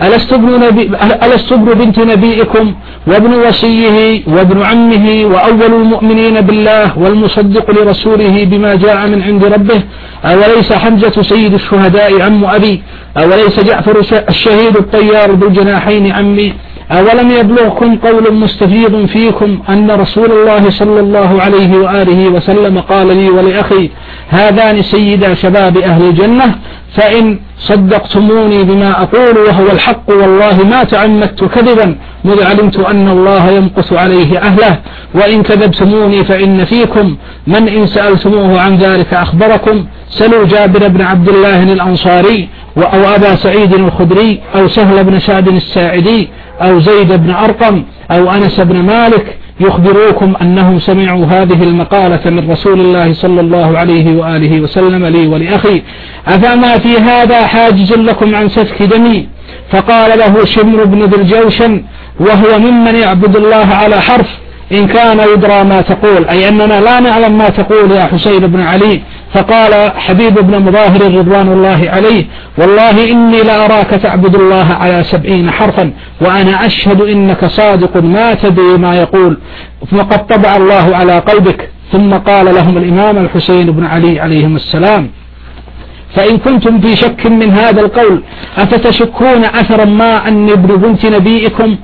ألست ابن بنت نبيكم وابن وصيه وابن عمه وأول المؤمنين بالله والمصدق لرسوله بما جاء من عند ربه؟ أوليس حمزة سيد الشهداء عم أبي؟ أوليس جعفر الشهيد الطيار ذو الجناحين عمي؟ أولم يبلغكم قول مستفيض فيكم أن رسول الله صلى الله عليه وآله وسلم قال لي ولأخي: هذان سيدا شباب أهل الجنة، فإن صدقتموني بما أقول وهو الحق والله ما تعمدت كذبا مذ علمت أن الله يمقت عليه أهله، وإن كذبتموني فإن فيكم من إن سألتموه عن ذلك أخبركم. سلوا جابر بن عبد الله الأنصاري أو أبا سعيد الخدري أو سهل بن سعد الساعدي أو زيد بن أرقم أو أنس بن مالك يخبروكم أنهم سمعوا هذه المقالة من رسول الله صلى الله عليه وآله وسلم لي ولأخي، أفما في هذا حاجز لكم عن سفك دمي؟ فقال له شمر بن ذي الجوشن وهو ممن يعبد الله على حرف: إن كان يدرى ما تقول، أي أننا لا نعلم ما تقول يا حسين بن علي. فقال حبيب بن مظاهر رضوان الله عليه: والله إني لأراك تعبد الله على سبعين حرفا وأنا أشهد إنك صادق ما تدري ما يقول، وقد طبع الله على قلبك. ثم قال لهم الإمام الحسين بن علي عليهم السلام: فإن كنتم في شك من هذا القول أفتشكون أثرا ما أني ابن بنت نبيكم؟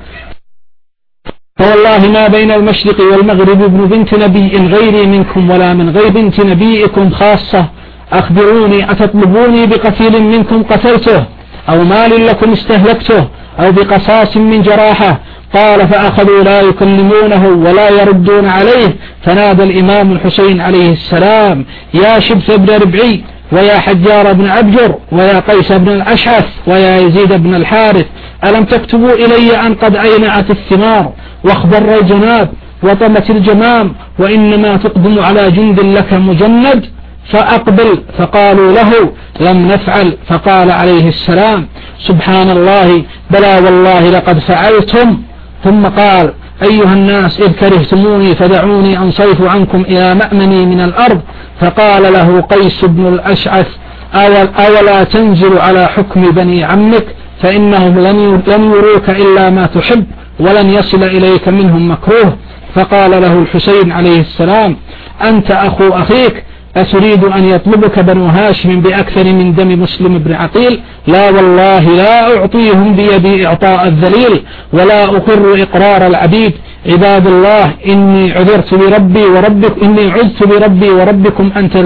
فوالله ما بين المشرق والمغرب ابن بنت نبي غيري منكم ولا من غير بنت نبيكم خاصة. أخبروني، أتطلبوني بقتيل منكم قتلته أو مال لكم استهلكته أو بقصاص من جراحة؟ قال: فأخذوا لا يكلمونه ولا يردون عليه. فنادى الإمام الحسين عليه السلام: يا شبث بن ربعي ويا حجار بن أبجر ويا قيس بن الأشعث ويا يزيد بن الحارث، ألم تكتبوا إلي أن قد أينعت الثمار واخضر الجناب وطمت الجمام وإنما تقدم على جند لك مجند؟ فأقبل. فقالوا له: لم نفعل. فقال عليه السلام: سبحان الله، بلى والله لقد فعلتم. ثم قال: أيها الناس إذ كرهتموني فدعوني أنصرف عنكم إلى مأمني من الأرض. فقال له قيس بن الأشعث: أول أولا تنزل على حكم بني عمك فإنهم لن يروك إلا ما تحب ولن يصل إليك منهم مكروه. فقال له الحسين عليه السلام أنت أخو أخيك أتريد أن يطلبك بنو هاشم بأكثر من دم مسلم بن عقيل؟ لا والله لا أعطيهم بيدي إعطاء الذليل ولا أقر إقرار العبيد. عباد الله إني عذرت بربي وربك إني عذت بربي وربكم أن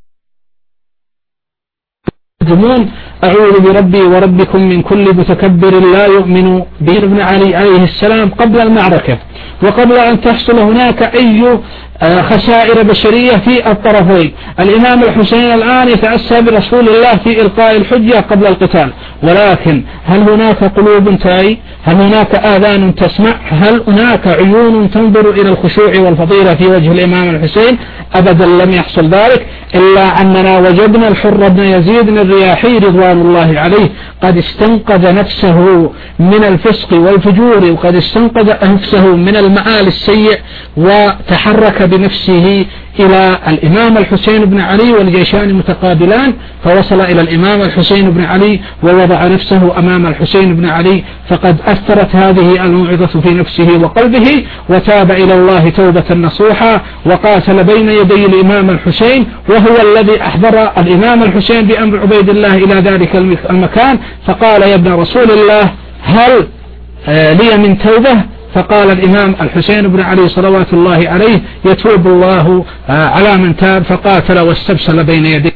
ترجمون. أعوذ بربي وربكم من كل متكبر لا يؤمن بابن علي عليه السلام قبل المعركة وقبل أن تحصل هناك أي خسائر بشرية في الطرفين. الإمام الحسين الآن يتأسى برسول الله في إلقاء الحجة قبل القتال، ولكن هل هناك قلوب تعي؟ هل هناك آذان تسمع؟ هل هناك عيون تنظر إلى الخشوع والفضيلة في وجه الإمام الحسين؟ أبدا لم يحصل ذلك، إلا أننا وجدنا الحر بن يزيد الرياحي رضوان الله عليه قد استنقذ نفسه من الفسق والفجور وقد استنقذ نفسه من المآل السيء وتحرك بنفسه إلى الإمام الحسين بن علي والجيشان متقابلان، فوصل إلى الإمام الحسين بن علي ووضع نفسه أمام الحسين بن علي، فقد أثرت هذه الموعظة في نفسه وقلبه وتاب إلى الله توبة نصوحا وقاتل بين يدي الإمام الحسين، وهو الذي أحضر الإمام الحسين بأمر عبيد الله إلى ذلك المكان فقال يا ابن رسول الله هل لي من توبة؟ فقال الإمام الحسين بن علي صلوات الله عليه يتوب الله على من تاب، فقاتل واستبسل بين يدي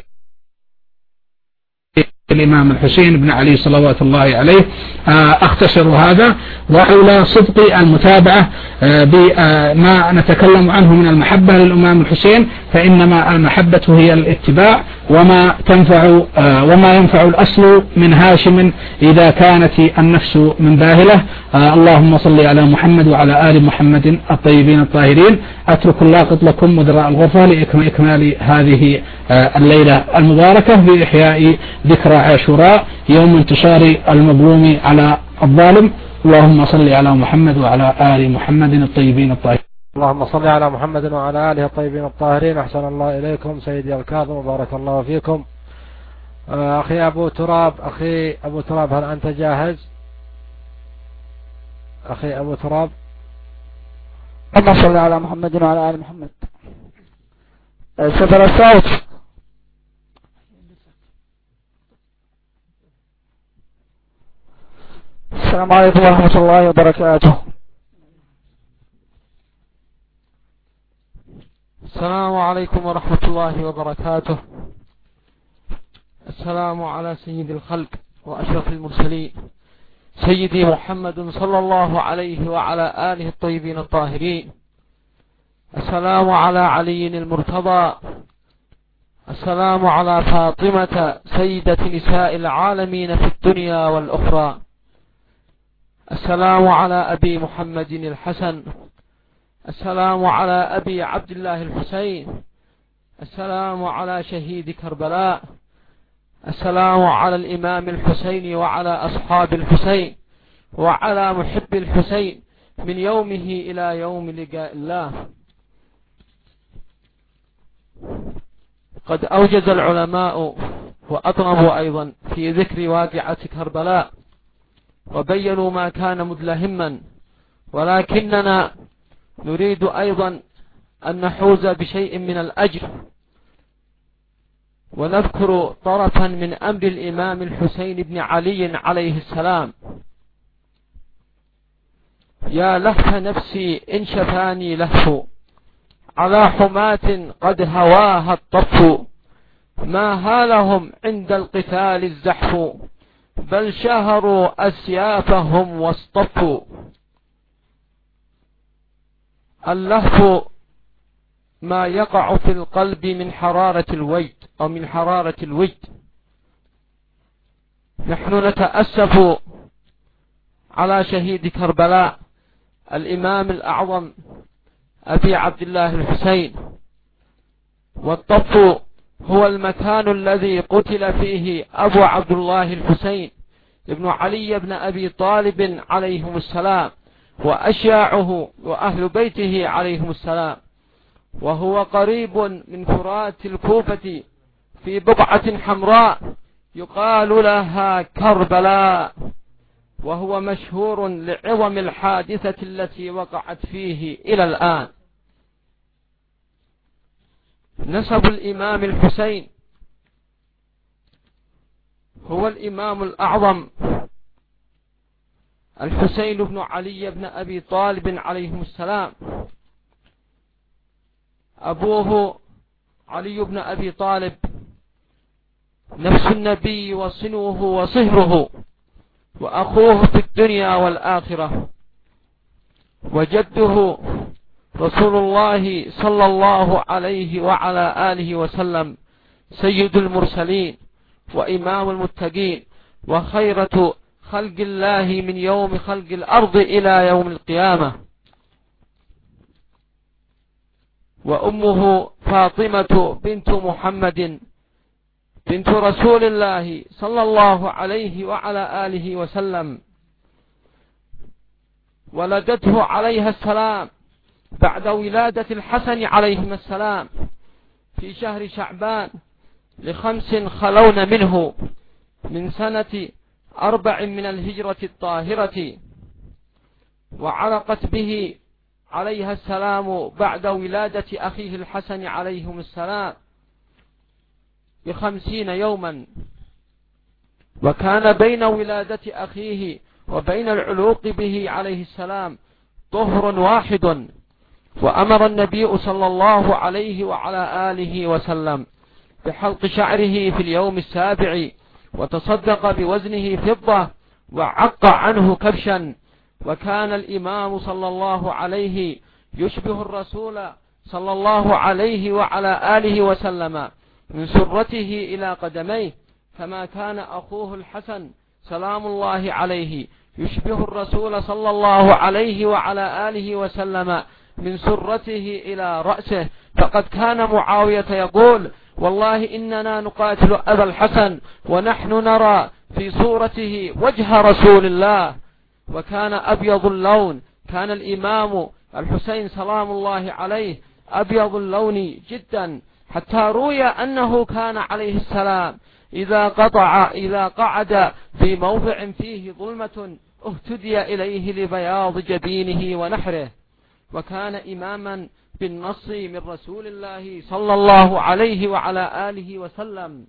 الإمام الحسين بن علي صلوات الله عليه. أختصر هذا وحول صدق المتابعة بما نتكلم عنه من المحبة للإمام الحسين، فإنما المحبة هي الاتباع وما تنفع وما ينفع الأصل من هاشم إذا كانت النفس من باهلة. اللهم صل على محمد وعلى آل محمد الطيبين الطاهرين. أترك اللاقط لكم مدراء الغرفة لإكمال هذه الليلة المباركة بإحياء ذكرى عاشوراء يوم انتصار المظلوم على الظالم. اللهم صل على محمد وعلى آل محمد الطيبين الطاهرين. اللهم صل على محمد وعلى آله الطيبين الطاهرين. أحسن الله إليكم سيدي الكاظم وبارك الله فيكم. أخي أبو تراب أخي أبو تراب هل أنت جاهز؟ أخي أبو تراب. اللهم صل على محمد وعلى آل محمد. سفر الصوت. السلام عليكم ورحمة الله وبركاته. السلام عليكم ورحمة الله وبركاته. السلام على سيد الخلق وأشرف المرسلين سيدي محمد صلى الله عليه وعلى آله الطيبين الطاهرين. السلام على علي المرتضى. السلام على فاطمة سيدة نساء العالمين في الدنيا والأخرى. السلام على أبي محمد الحسن. السلام على أبي عبد الله الحسين. السلام على شهيد كربلاء. السلام على الإمام الحسين وعلى أصحاب الحسين وعلى محب الحسين من يومه إلى يوم لقاء الله. قد أوجز العلماء وأطنبوا أيضا في ذكر واقعة كربلاء وبينوا ما كان مدلهما، ولكننا نريد أيضا أن نحوز بشيء من الأجر ونذكر طرفا من أمر الإمام الحسين بن علي عليه السلام. يا لهف نفسي إن شفاني لهف على حماة قد هواها الطف، ما هالهم عند القتال الزحف بل شهروا أسيافهم واصطفوا. اللهف ما يقع في القلب من حرارة الوجد أو من حرارة الوجد. نحن نتأسف على شهيد كربلاء الإمام الأعظم أبي عبد الله الحسين، والطف هو المكان الذي قتل فيه أبو عبد الله الحسين ابن علي بن أبي طالب عليهم السلام وأشياعه وأهل بيته عليهم السلام، وهو قريب من فرات الكوفة في بقعة حمراء يقال لها كربلاء، وهو مشهور لعظم الحادثة التي وقعت فيه إلى الآن. نسب الإمام الحسين: هو الإمام الأعظم الحسين بن علي بن أبي طالب عليهم السلام. أبوه علي بن أبي طالب نفس النبي وصنوه وصهره، وأخوه في الدنيا والآخرة، وجده رسول الله صلى الله عليه وعلى آله وسلم سيد المرسلين وإمام المتقين وخيرة خلق الله من يوم خلق الأرض إلى يوم القيامة. وأمه فاطمة بنت محمد بنت رسول الله صلى الله عليه وعلى آله وسلم، ولدته عليها السلام بعد ولادة الحسن عليهما السلام في شهر شعبان لخمس خلون منه من سنة أربع من الهجرة الطاهرة، وعلقت به عليها السلام بعد ولادة أخيه الحسن عليهم السلام بخمسين يوما. وكان بين ولادة أخيه وبين العلوق به عليه السلام طهر واحد. وأمر النبي صلى الله عليه وعلى آله وسلم بحلق شعره في اليوم السابع، وتصدق بوزنه فضة، وعق عنه كبشا. وكان الإمام صلى الله عليه يشبه الرسول صلى الله عليه وعلى آله وسلم من سرته إلى قدميه، كما كان أخوه الحسن سلام الله عليه يشبه الرسول صلى الله عليه وعلى آله وسلم من سرته إلى رأسه. فقد كان معاوية يقول: والله إننا نقاتل أبا الحسن ونحن نرى في صورته وجه رسول الله. وكان أبيض اللون، كان الإمام الحسين سلام الله عليه أبيض اللون جدا، حتى روي أنه كان عليه السلام إذا قطع إذا قعد في موضع فيه ظلمة اهتدي إليه لبياض جبينه ونحره. وكان إماما بالنص من رسول الله صلى الله عليه وعلى آله وسلم.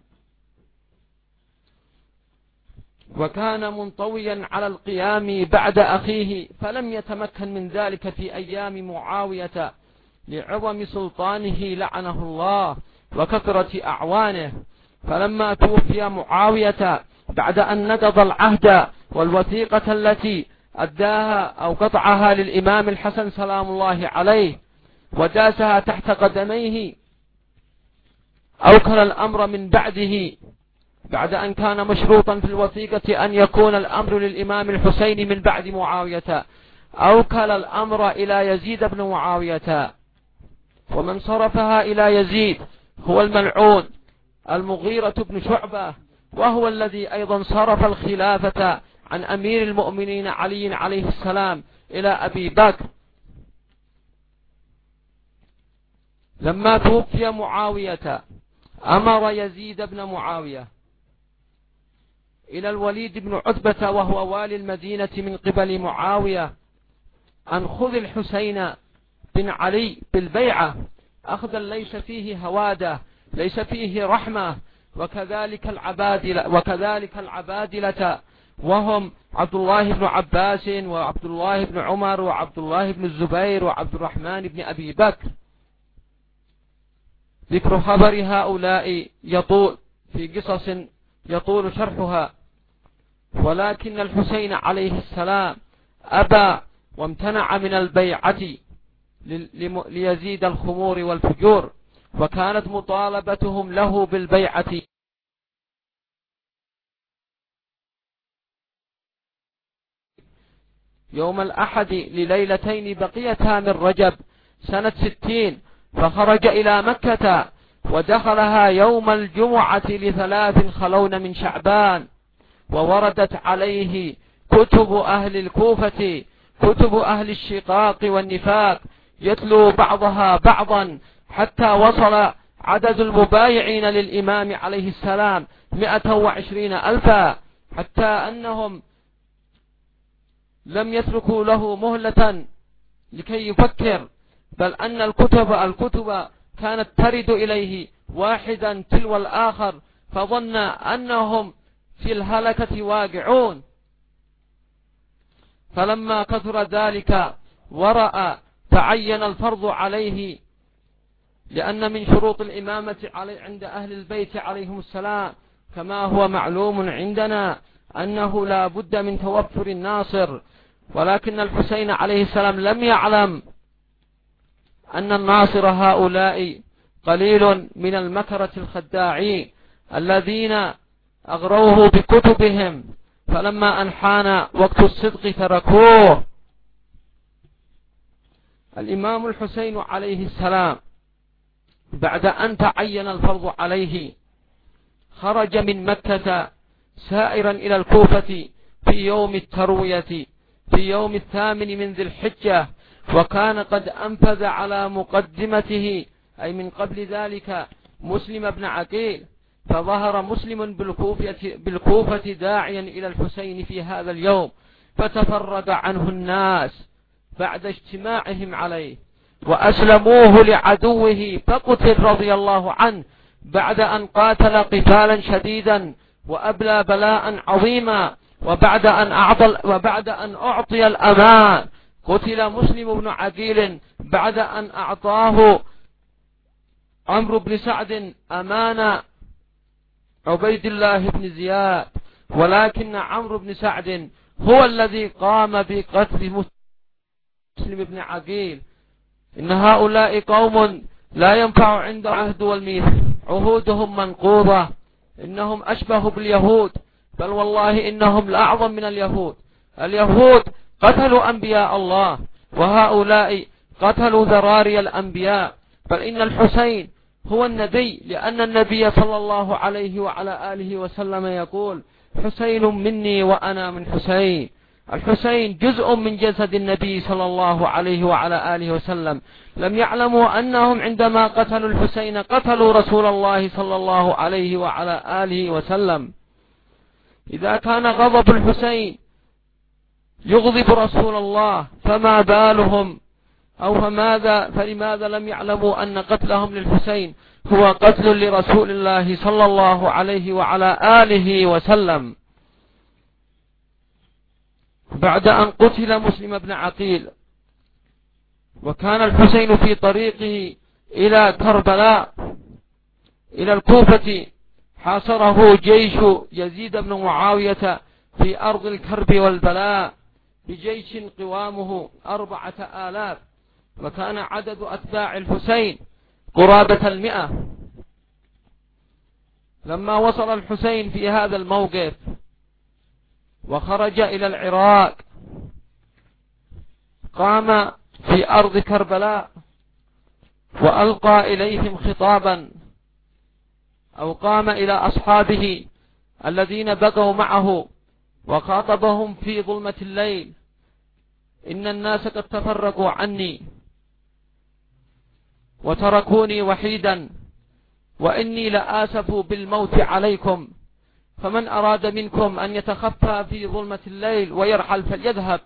وكان منطويا على القيام بعد أخيه، فلم يتمكن من ذلك في أيام معاوية لعظم سلطانه لعنه الله وكثرة أعوانه. فلما توفي معاوية بعد أن نقض العهد والوثيقة التي أداها أو قطعها للإمام الحسن سلام الله عليه وداسها تحت قدميه، أوكل الأمر من بعده، بعد أن كان مشروطا في الوثيقة أن يكون الأمر للإمام الحسين من بعد معاوية، أوكل الأمر إلى يزيد بن معاوية. ومن صرفها إلى يزيد هو الملعون المغيرة بن شعبة، وهو الذي أيضا صرف الخلافة عن أمير المؤمنين علي عليه السلام إلى أبي بكر. لما توفي معاوية أمر يزيد بن معاوية إلى الوليد بن عتبة وهو والي المدينة من قبل معاوية أن خذ الحسين بن علي بالبيعة أخذا ليس فيه هوادة، ليس فيه رحمة. وكذلك العبادلة وكذلك العبادلة وهم عبد الله بن عباس وعبد الله بن عمر وعبد الله بن الزبير وعبد الرحمن بن أبي بكر. ذكر خبر هؤلاء يطول في قصص يطول شرحها، ولكن الحسين عليه السلام أبى وامتنع من البيعة ليزيد الخمور والفجور، وكانت مطالبتهم له بالبيعة يوم الأحد لليلتين بقيتا من رجب سنة ستين، فخرج إلى مكة ودخلها يوم الجمعة لثلاث خلون من شعبان. ووردت عليه كتب أهل الكوفة، كتب أهل الشقاق والنفاق، يتلو بعضها بعضا حتى وصل عدد المبايعين للإمام عليه السلام مئة وعشرين ألفا، حتى أنهم لم يتركوا له مهلة لكي يفكر، بل أن الكتب الكتب كانت ترد إليه واحدا تلو الآخر، فظن أنهم في الهلكة واقعون. فلما كثر ذلك ورأى تعين الفرض عليه، لأن من شروط الإمامة عند أهل البيت عليهم السلام كما هو معلوم عندنا أنه لا بد من توفر الناصر، ولكن الحسين عليه السلام لم يعلم أن الناصر هؤلاء قليل من المكرة الخداعين الذين أغروه بكتبهم، فلما أن حان وقت الصدق تركوه. الإمام الحسين عليه السلام بعد أن تعين الفرض عليه خرج من مكة سائرا إلى الكوفة في يوم التروية في يوم الثامن من ذي الحجة، وكان قد أنفذ على مقدمته أي من قبل ذلك مسلم بن عقيل، فظهر مسلم بالكوفة, بالكوفة داعيا إلى الحسين في هذا اليوم، فتفرق عنه الناس بعد اجتماعهم عليه وأسلموه لعدوه، فقتل رضي الله عنه بعد أن قاتل قتالا شديدا وأبلى بلاء عظيما، وبعد أن أعطى, وبعد أن أعطي الأمان قتل مسلم بن عقيل بعد أن أعطاه عمرو بن سعد أمان عبيد الله بن زياد، ولكن عمرو بن سعد هو الذي قام بقتل مسلم بن عقيل. إن هؤلاء قوم لا ينفع عند عهد والميثاق، عهودهم منقوضة، إنهم أشبه باليهود، بل والله إنهم لأعظم من اليهود. اليهود قتلوا أنبياء الله، وهؤلاء قتلوا ذراري الأنبياء، بل إن الحسين هو النبي، لأن النبي صلى الله عليه وعلى آله وسلم يقول حسين مني وأنا من حسين. الحسين جزء من جسد النبي صلى الله عليه وعلى آله وسلم. لم يعلموا أنهم عندما قتلوا الحسين قتلوا رسول الله صلى الله عليه وعلى آله وسلم. إذا كان غضب الحسين يغضب رسول الله فما بالهم أو فماذا فلماذا لم يعلموا أن قتلهم للحسين هو قتل لرسول الله صلى الله عليه وعلى آله وسلم. بعد أن قتل مسلم بن عقيل وكان الحسين في طريقه إلى كربلاء إلى الكوفة، حاصره جيش يزيد بن معاوية في أرض الكرب والبلاء بجيش قوامه أربعة آلاف، وكان عدد أتباع الحسين قرابة المئة. لما وصل الحسين في هذا الموقف وخرج إلى العراق قام في أرض كربلاء وألقى إليهم خطابا، أو قام إلى أصحابه الذين بقوا معه وخاطبهم في ظلمة الليل: إن الناس قد تفرقوا عني وتركوني وحيدا، وإني لآسف بالموت عليكم، فمن أراد منكم أن يتخفى في ظلمة الليل ويرحل فليذهب،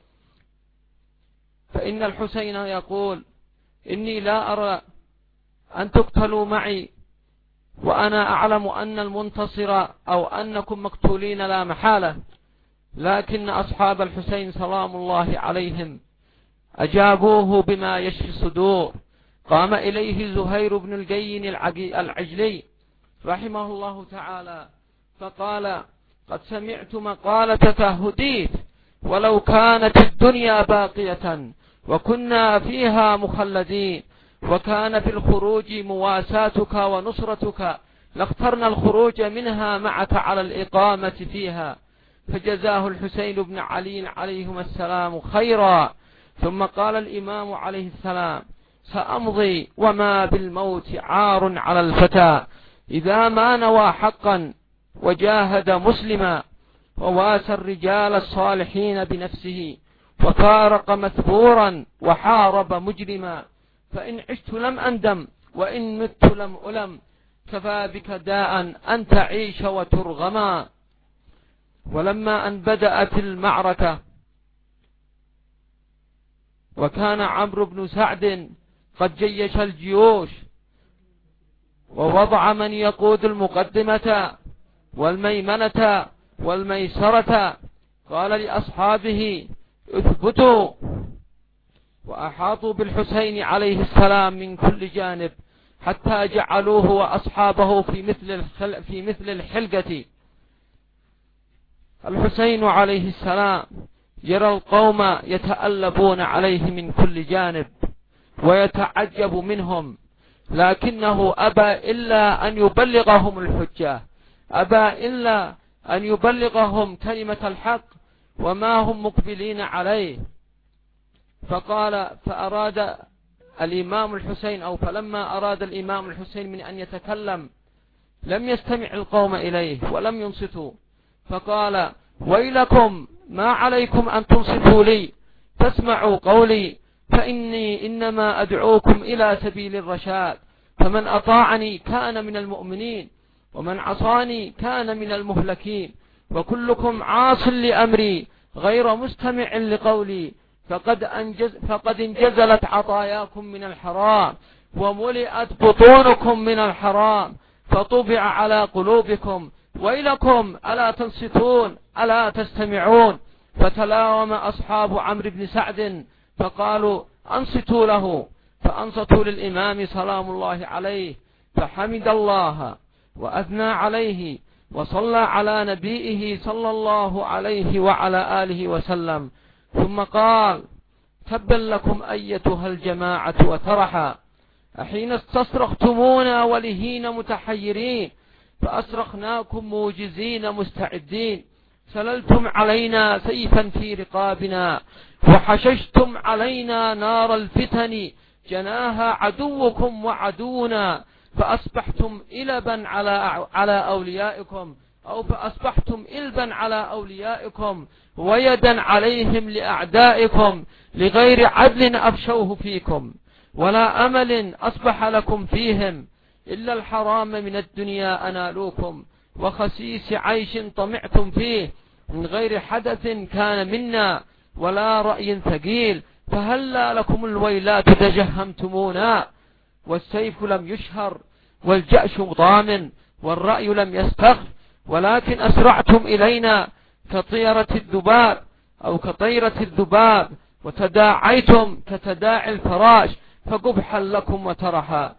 فإن الحسين يقول: إني لا أرى أن تقتلوا معي، وأنا أعلم أن المنتصر أو أنكم مقتولين لا محالة. لكن أصحاب الحسين سلام الله عليهم أجابوه بما يشفي الصدور. قام إليه زهير بن الجين العجلي رحمه الله تعالى فقال: قد سمعت مقالتك هديت، ولو كانت الدنيا باقية وكنا فيها مخلدين، وكان في الخروج مواساتك ونصرتك، لاخترنا الخروج منها معك على الإقامة فيها. فجزاه الحسين بن علي عليهما السلام خيرا. ثم قال الإمام عليه السلام: سأمضي وما بالموت عار على الفتى، إذا ما نوى حقا وجاهد مسلما، وواسى الرجال الصالحين بنفسه، وفارق مثبورا وحارب مجرما، فإن عشت لم أندم وإن مت لم ألم، كفى بك داء أن تعيش وترغما. ولما أن بدأت المعركة وكان عمرو بن سعد قد جيش الجيوش ووضع من يقود المقدمة والميمنة والميسرة، قال لأصحابه اثبتوا، وأحاطوا بالحسين عليه السلام من كل جانب حتى جعلوه وأصحابه في مثل الخل في مثل الحلقة. الحسين عليه السلام يرى القوم يتألبون عليه من كل جانب ويتعجب منهم، لكنه أبى إلا أن يبلغهم الحجة، أبى إلا أن يبلغهم كلمة الحق وما هم مقبلين عليه. فقال فأراد الإمام الحسين أو فلما أراد الإمام الحسين من أن يتكلم لم يستمع القوم إليه ولم ينصتوا، فقال ويلكم ما عليكم أن تنصتوا لي تسمعوا قولي، فإني إنما أدعوكم إلى سبيل الرشاد، فمن أطاعني كان من المؤمنين ومن عصاني كان من المهلكين، وكلكم عاص لأمري غير مستمع لقولي، فقد, أنجز فقد انجزلت عطاياكم من الحرام وملئت بطونكم من الحرام فطبع على قلوبكم، ويلكم ألا تنصتون ألا تستمعون. فتلاوم أصحاب عمرو بن سعد فقالوا أنصتوا له، فأنصتوا للإمام سلام الله عليه، فحمد الله وأثنى عليه وصلى على نبيه صلى الله عليه وعلى آله وسلم، ثم قال تبا لكم أيتها الجماعة وترحا، أحين استصرختمونا ولهين متحيرين فأصرخناكم موجزين مستعدين، سللتم علينا سيفا في رقابنا وحششتم علينا نار الفتن جناها عدوكم وعدونا، فأصبحتم إلبا على على أوليائكم أو فأصبحتم إلبا على أوليائكم ويدا عليهم لأعدائكم، لغير عدل أفشوه فيكم ولا أمل أصبح لكم فيهم، إلا الحرام من الدنيا أنالوكم وخسيس عيش طمعتم فيه، من غير حدث كان منا ولا رأي ثقيل، فهلا لكم الويلات تجهمتمونا، والسيف لم يشهر والجأش ضامن والرأي لم يستخف، ولكن أسرعتم إلينا كطيرة الذباب أو كطيرة الذباب، وتداعيتم كتداعي الفراش، فقبحا لكم وترحا.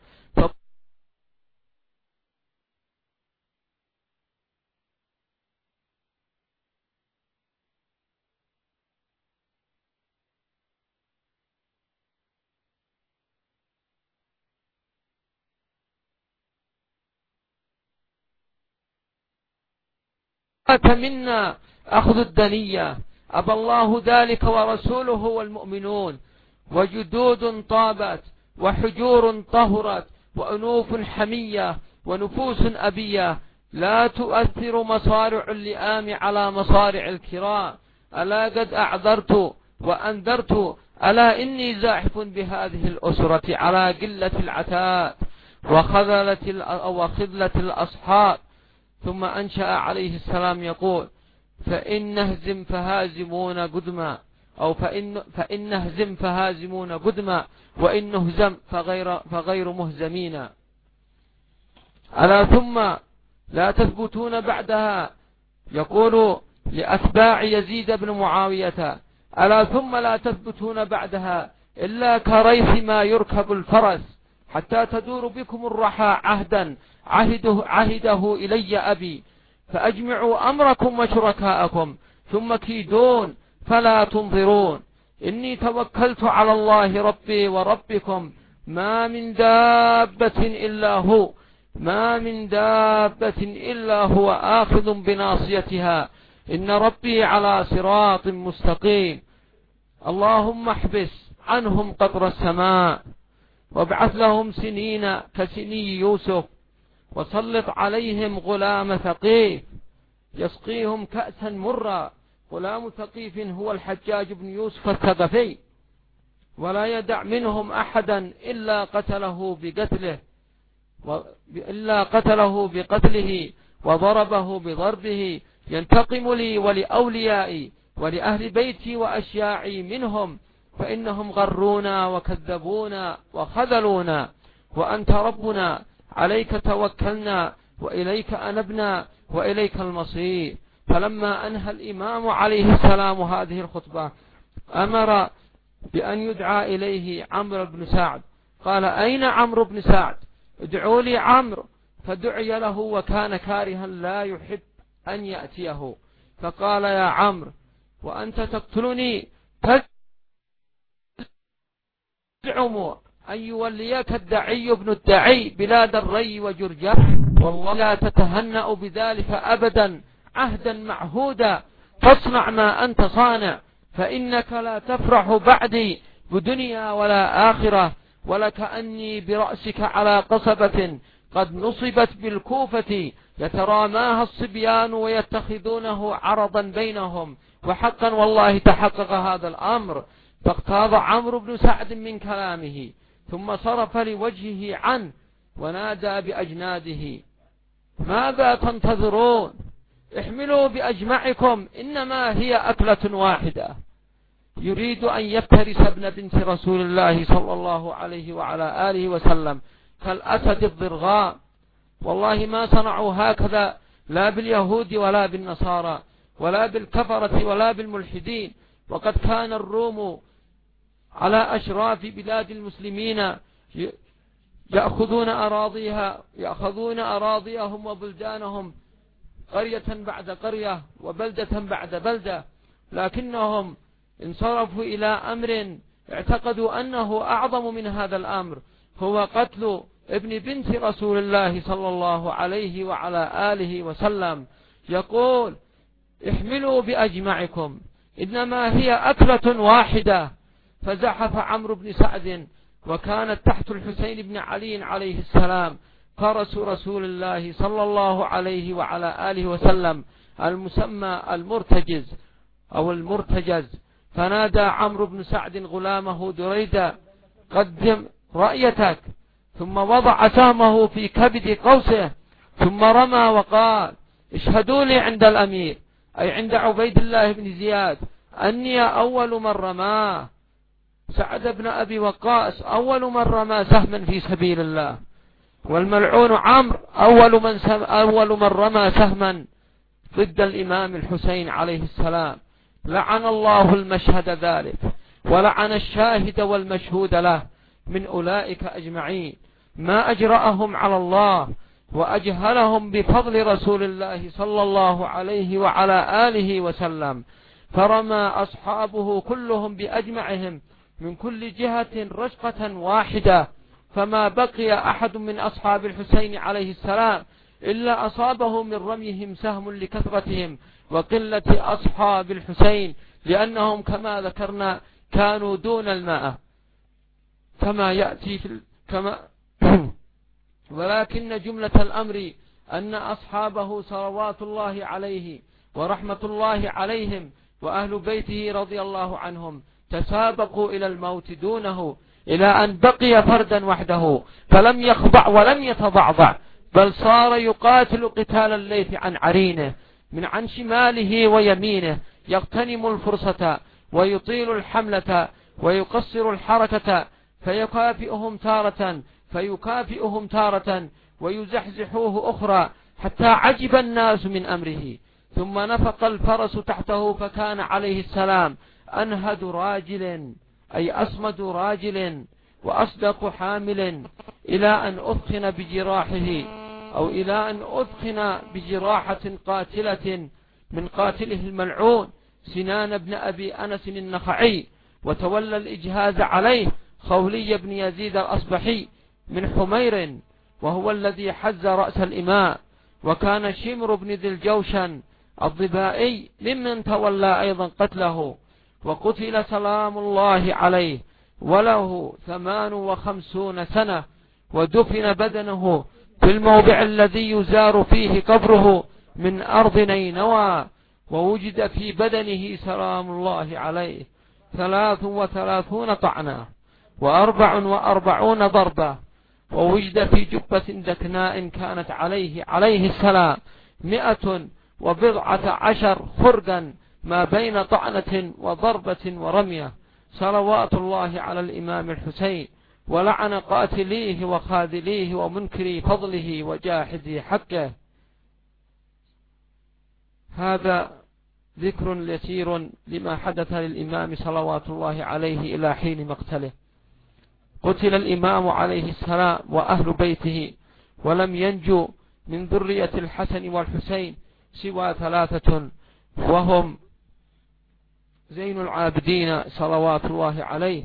منا أخذ الدنية، أبى الله ذلك ورسوله والمؤمنون، وجدود طابت وحجور طهرت وأنوف حمية ونفوس أبية، لا تؤثر مصارع اللئام على مصارع الكرام، ألا قد أعذرت وأنذرت، ألا إني زاحف بهذه الأسرة على قلة العتاد وخذلة الأصحاب. ثم أنشأ عليه السلام يقول فإن نهزم فهازمون قدما أو فإن, فإن نهزم فهازمون قدما وإن نهزم فغير, فغير مهزمين. ألا ثم لا تثبتون بعدها، يقول لأتباع يزيد بن معاوية ألا ثم لا تثبتون بعدها إلا كريث ما يركب الفرس حتى تدور بكم الرحى عهدا عهده, عهده إلي أبي، فأجمعوا أمركم وشركاءكم ثم كيدون فلا تنظرون، إني توكلت على الله ربي وربكم، ما من دابة إلا هو ما من دابة إلا هو آخذ بناصيتها، إن ربي على صراط مستقيم. اللهم احبس عنهم قطر السماء وابعث لهم سنين كسني يوسف، وسلط عليهم غلام ثقيف يسقيهم كأسا مرا. غلام ثقيف هو الحجاج بن يوسف الثقفي، ولا يدع منهم أحدا إلا قتله بقتله، إلا قتله بقتله وضربه بضربه، ينتقم لي ولأوليائي ولأهل بيتي وأشياعي منهم، فإنهم غرونا وكذبونا وخذلونا، وأنت ربنا عليك توكلنا وإليك أنبنا وإليك المصير. فلما أنهى الإمام عليه السلام هذه الخطبة أمر بأن يدعى إليه عمرو بن سعد. قال: أين عمرو بن سعد؟ ادعوا لي عمرو. فدعي له وكان كارها لا يحب أن يأتيه، فقال: يا عمرو، وأنت تقتلني تزعم أن يوليك الدعي بن الدعي بلاد الري وجرجان، والله لا تتهنأ بذلك أبدا، عهدا معهودا، فاصنع ما أنت صانع، فإنك لا تفرح بعدي بدنيا ولا آخرة، ولكأني برأسك على قصبة قد نصبت بالكوفة يتراماها الصبيان ويتخذونه عرضا بينهم، وحقا والله تحقق هذا الأمر. فاقتاض عمرو بن سعد من كلامه، ثم صرف لوجهه عنه ونادى بأجناده: ماذا تنتظرون؟ احملوا بأجمعكم، إنما هي أكلة واحدة. يريد أن يفترس ابن بنت رسول الله صلى الله عليه وعلى آله وسلم كالأسد الضرغاء. والله ما صنعوا هكذا لا باليهود ولا بالنصارى ولا بالكفرة ولا بالملحدين. وقد كان الروم على أشراف بلاد المسلمين يأخذون أراضيها يأخذون أراضيهم وبلدانهم قرية بعد قرية وبلدة بعد بلدة، لكنهم انصرفوا إلى أمر اعتقدوا أنه أعظم من هذا الأمر، هو قتل ابن بنت رسول الله صلى الله عليه وعلى آله وسلم. يقول: احملوا بأجمعكم، إنما هي أكلة واحدة. فزحف عمرو بن سعد، وكانت تحت الحسين بن علي عليه السلام فرس رسول الله صلى الله عليه وعلى آله وسلم المسمى المرتجز أو المرتجز. فنادى عمرو بن سعد غلامه دريدا: قدم رأيتك. ثم وضع سهمه في كبد قوسه، ثم رمى وقال: اشهدوا لي عند الأمير، أي عند عبيد الله بن زياد، أني أول من رماه. سعد بن أبي وقاص أول من رمى سهما في سبيل الله، والملعون عمرو أول من, أول من رمى سهما ضد الإمام الحسين عليه السلام. لعن الله المشهد ذلك، ولعن الشاهد والمشهود له من أولئك أجمعين، ما أجرأهم على الله وأجهلهم بفضل رسول الله صلى الله عليه وعلى آله وسلم. فرمى أصحابه كلهم بأجمعهم من كل جهة رشقة واحدة، فما بقي أحد من أصحاب الحسين عليه السلام إلا أصابه من رميهم سهم لكثرتهم وقلة أصحاب الحسين، لأنهم كما ذكرنا كانوا دون الماء كما يأتي في كما ولكن جملة الأمر أن أصحابه صلوات الله عليه ورحمة الله عليهم وأهل بيته رضي الله عنهم تسابقوا إلى الموت دونه، إلى أن بقي فردا وحده فلم يخضع ولم يتضعضع، بل صار يقاتل قتال الليث عن عرينه من عن شماله ويمينه، يغتنم الفرصة ويطيل الحملة ويقصر الحركة، فيكافئهم تارة فيكافئهم تارة ويزحزحوه أخرى، حتى عجب الناس من أمره. ثم نفق الفرس تحته، فكان عليه السلام أنهد راجل أي أصمد راجل وأصدق حامل، إلى أن أثخن بجراحه أو إلى أن أثخن بجراحة قاتلة من قاتله الملعون سنان بن أبي أنس النخعي، وتولى الإجهاز عليه خولي بن يزيد الأصبحي من حمير، وهو الذي حز رأس الإماء. وكان شمر بن ذي الجوشن الضبائي ممن تولى أيضا قتله، وقتل سلام الله عليه وله ثمان وخمسون سنة، ودفن بدنه في الموضع الذي يزار فيه قبره من أرض نينوى، ووجد في بدنه سلام الله عليه ثلاث وثلاثون طعنة وأربع وأربعون ضربة، ووجد في جبة دكناء كانت عليه عليه السلام مئة وبضعة عشر خرقا ما بين طعنة وضربة ورمية، صلوات الله على الإمام الحسين، ولعن قاتليه وخاذليه ومنكري فضله وجاحدي حقه. هذا ذكر يسير لما حدث للإمام صلوات الله عليه إلى حين مقتله. قتل الإمام عليه السلام وأهل بيته، ولم ينجو من ذرية الحسن والحسين سوى ثلاثة، وهم زين العابدين صلوات الله عليه،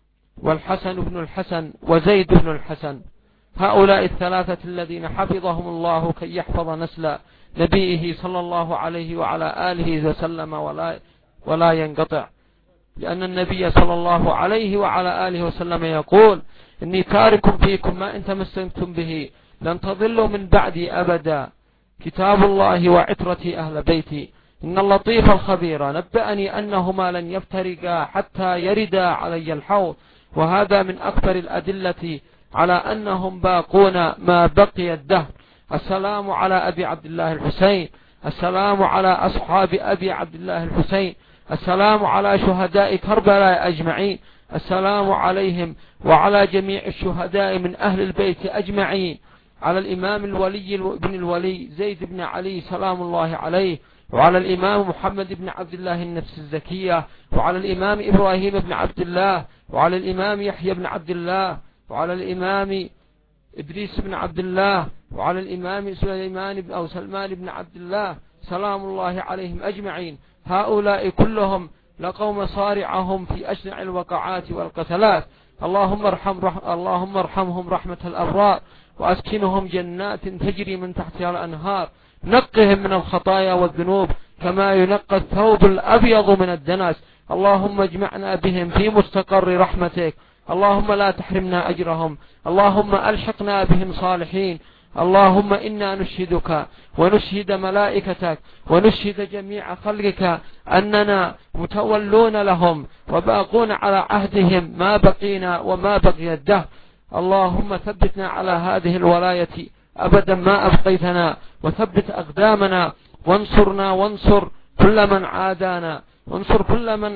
والحسن بن الحسن، وزيد بن الحسن. هؤلاء الثلاثة الذين حفظهم الله كي يحفظ نسل نبيه صلى الله عليه وعلى آله وسلم ولا, ولا ينقطع، لأن النبي صلى الله عليه وعلى آله وسلم يقول: إني تارك فيكم ما إن تمسكتم به لن تضلوا من بعدي أبدا، كتاب الله وعترتي أهل بيتي. إن اللطيف الخبير نبأني أنهما لن يفترقا حتى يردا علي الحوض، وهذا من أكثر الأدلة على أنهم باقون ما بقي الدهر. السلام على أبي عبد الله الحسين، السلام على أصحاب أبي عبد الله الحسين، السلام على شهداء كربلاء أجمعين، السلام عليهم وعلى جميع الشهداء من أهل البيت أجمعين، على الإمام الولي بن الولي زيد بن علي سلام الله عليه، وعلى الإمام محمد بن عبد الله النفس الزكية، وعلى الإمام إبراهيم بن عبد الله، وعلى الإمام يحيى بن عبد الله، وعلى الإمام إدريس بن عبد الله، وعلى الإمام سليمان بن أو سلمان بن عبد الله سلام الله عليهم أجمعين. هؤلاء كلهم لقوا مصارعهم في أشنع الوقعات والقتلات. اللهم ارحم رح... اللهم ارحمهم رحمة الأبرار، وأسكنهم جنات تجري من تحتها الأنهار، نقهم من الخطايا والذنوب كما ينقى الثوب الأبيض من الدنس. اللهم اجمعنا بهم في مستقر رحمتك، اللهم لا تحرمنا أجرهم، اللهم ألحقنا بهم صالحين. اللهم إنا نشهدك ونشهد ملائكتك ونشهد جميع خلقك أننا متولون لهم وباقون على عهدهم ما بقينا وما بقي الدهر. اللهم ثبتنا على هذه الولاية أبدا ما أبقيتنا، وثبت أقدامنا، وانصرنا وانصر كل من عادانا، وانصر كل من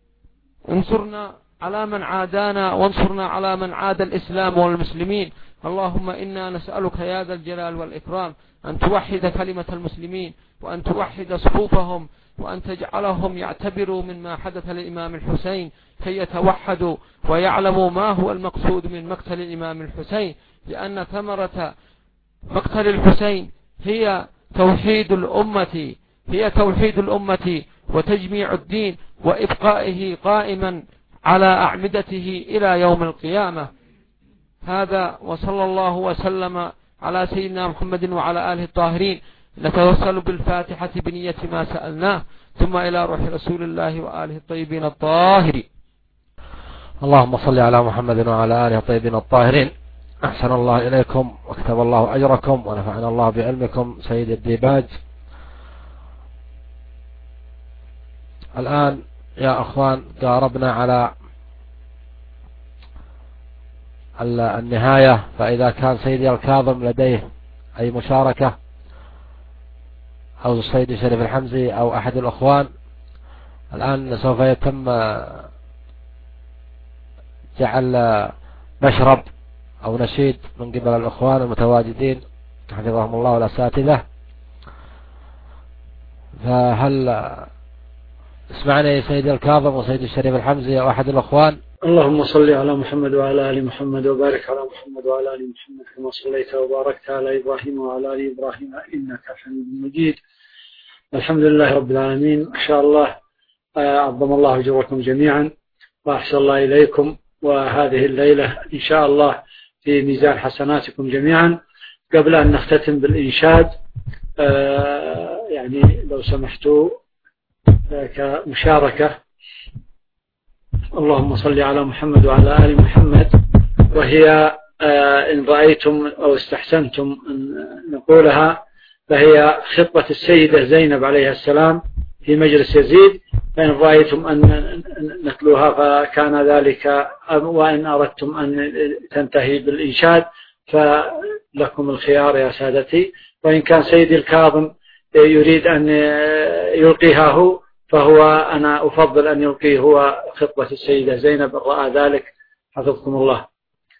انصرنا على من عادانا، وانصرنا على من عاد الإسلام والمسلمين. اللهم إنا نسألك يا ذا الجلال والإكرام أن توحد كلمة المسلمين، وأن توحد صفوفهم، وأن تجعلهم يعتبروا مما حدث للإمام الحسين كي يتوحدوا ويعلموا ما هو المقصود من مقتل الإمام الحسين، لأن ثمرة مقتل الحسين هي توحيد الأمة، هي توحيد الأمة وتجميع الدين وإبقائه قائما على أعمدته إلى يوم القيامة. هذا، وصلى الله وسلم على سيدنا محمد وعلى آله الطاهرين. نتوسل بالفاتحة بنية ما سألناه، ثم إلى روح رسول الله وآله الطيبين الطاهرين. اللهم صل على محمد وعلى آله الطيبين الطاهرين. أحسن الله إليكم وكتب الله أجركم ونفعنا الله بعلمكم سيد الديباج. الآن يا أخوان قاربنا على النهاية، فإذا كان سيدي الكاظم لديه أي مشاركة أو السيد شريف الحمزي أو أحد الأخوان، الآن سوف يتم جعل مشرب أو نشيد من قبل الأخوان المتواجدين حفظهم الله والأساتذة. فهل اسمعنا يا سيدي الكاظم وسيد الشريف الحمزي أو أحد الأخوان؟ اللهم صل على محمد وعلى آل محمد وبارك على محمد وعلى آل محمد كما صليت وباركت على إبراهيم وعلى آل إبراهيم إنك حميد مجيد. الحمد لله رب العالمين. إن شاء الله عظم الله أجركم جميعا وأحسن الله إليكم، وهذه الليلة إن شاء الله في ميزان حسناتكم جميعا. قبل أن نختتم بالإنشاد يعني لو سمحتوا كمشاركة: اللهم صل على محمد وعلى آل محمد، وهي إن رأيتم أو استحسنتم أن نقولها فهي خطبة السيدة زينب عليه السلام في مجلس يزيد، فإن رأيتم أن نتلوها فكان ذلك، وإن أردتم أن تنتهي بالإنشاد فلكم الخيار يا سادتي. وإن كان سيدي الكاظم يريد أن يلقيها هو، فهو أنا أفضل أن يلقيه هو خطبة السيدة زينب إن رأى ذلك، حفظكم الله.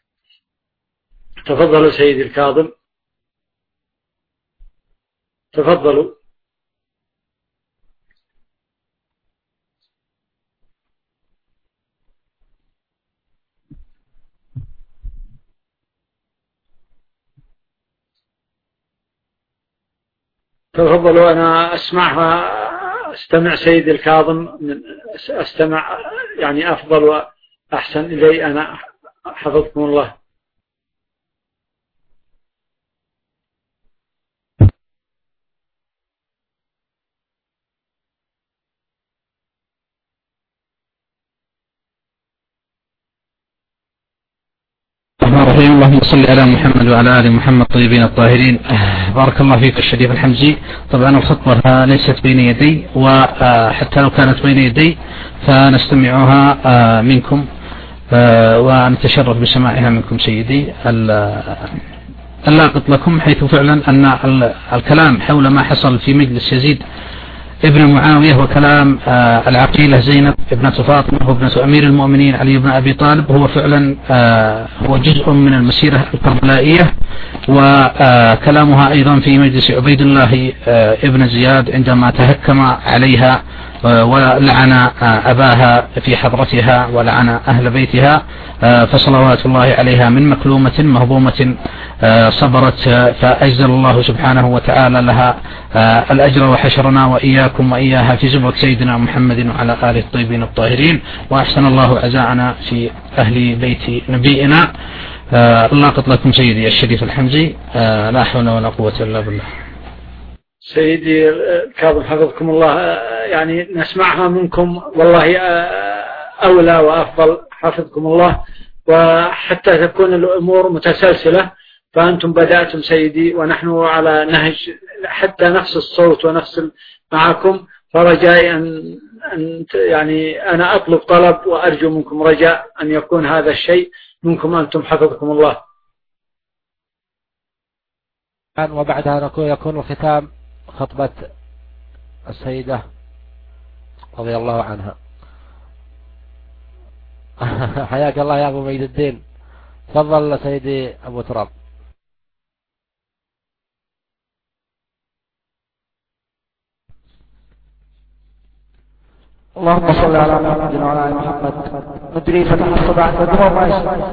تفضلوا سيدي الكاظم، تفضلوا. تفضلوا. أنا أسمعها، أستمع سيدي الكاظم، أستمع يعني أفضل وأحسن إلي أنا، حفظكم الله. الرحيم. اللهم صل على محمد وعلى آل محمد طيبين الطاهرين. بارك الله فيك الشريف الحمزي. طبعا الخطبة ليست بين يدي، وحتى لو كانت بين يدي فنستمعها منكم ونتشرف بسماعها منكم سيدي. اللاقط لكم حيث فعلا أن الكلام حول ما حصل في مجلس يزيد ابن معاوية وكلام العقيلة زينب ابنة فاطمة وابنة أمير المؤمنين علي بن أبي طالب هو فعلا هو جزء من المسيرة الكربلائية، وكلامها أيضا في مجلس عبيد الله ابن زياد عندما تهكم عليها ولعن أباها في حضرتها ولعن أهل بيتها، فصلوات الله عليها من مكلومة مهضومة صبرت، فأجزل الله سبحانه وتعالى لها الأجر، وحشرنا وإياكم وإياها في زمرة سيدنا محمد وعلى آله الطيبين الطاهرين، وأحسن الله عزاءنا في أهل بيت نبينا. اللاقط لكم سيدي الشريف الحمزي. لا حول ولا قوة إلا بالله. سيدي الكاظم حفظكم الله، يعني نسمعها منكم والله أولى وأفضل، حفظكم الله، وحتى تكون الأمور متسلسلة. فأنتم بدأتم سيدي ونحن على نهج حتى نفس الصوت ونفس معكم، فرجاء أن, أن يعني أنا أطلب طلب وأرجو منكم رجاء أن يكون هذا الشيء منكم أنتم، حفظكم الله. وبعدها يكون الختام خطبة السيدة رضي الله عنها. حياك الله يا أبو ميد الدين. تفضل سيدي أبو تراب. اللهم صل على محمد وعلى آل محمد. ندري فتح الصباح ودموع ما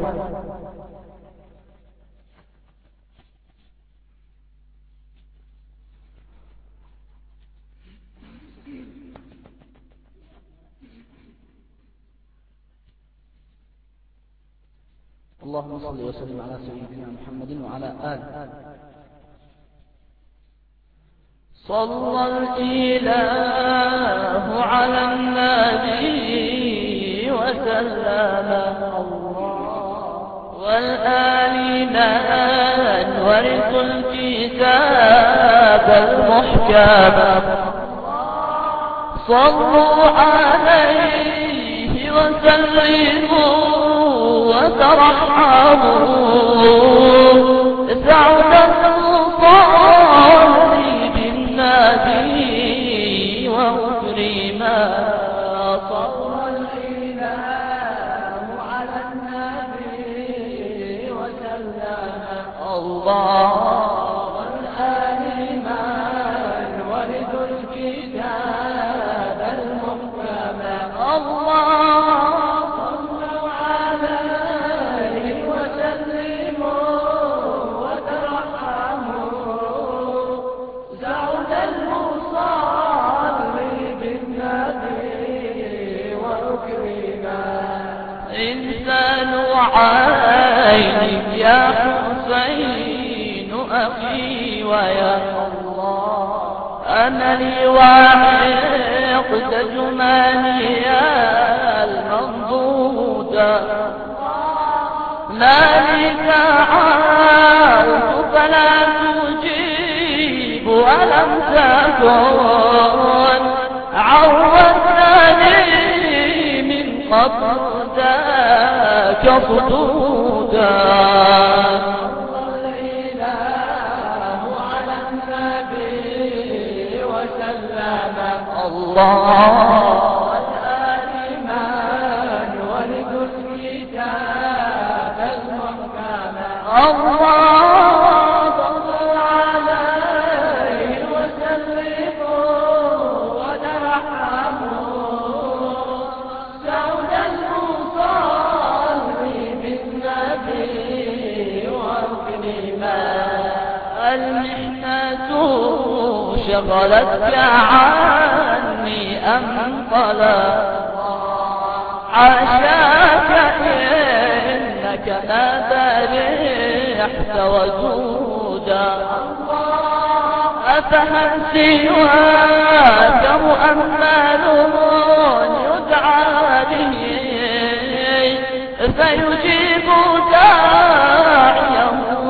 اللهم صل وسلم على سيدنا محمد وعلى آله. صلى الإله على النبي وسلم، والآل من ورثوا الكتاب المحكم، صلوا عليه وسلموا وترحموا، سعد الصالح بالنبي وأكرما. صلى الإله على النبي وسلم، الله والآل من ورثوا الكتاب المحكم، الله عيني يا حسين أخي ويا الله، أنا لي وعقد جمالي المنضودة، مالك عارف فلا تجيب ولم تكن عودتني من قبل ذاك صدودا. وسلم الله الإيمان ورد الكتاب المحكم الله صلوا عليه وسلموا وترحموا سعد المصلي بالنبي وابنما المحنة شغلتك عني أم طلب عاشاك إنك ما برحت وجودا أفهل سواك مؤمل يدعى به فيجيب داعيا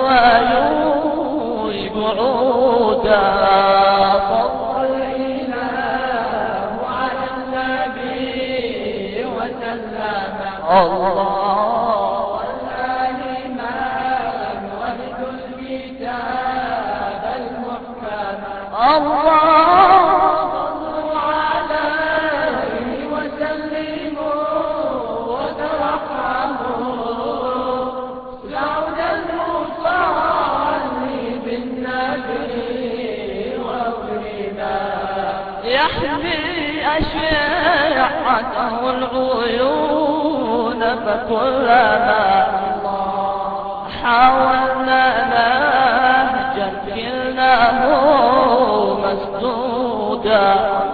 ويجيب عودا صلى الإله على النبي وسلم الله الإيمان ورد الكتاب المحكم الله صلوا عليه وسلموا وترحموا سعد المصلي بالنبي وابننا يحمي أشعته العيون فكلما حاولنا نهجا كلناه مسدودا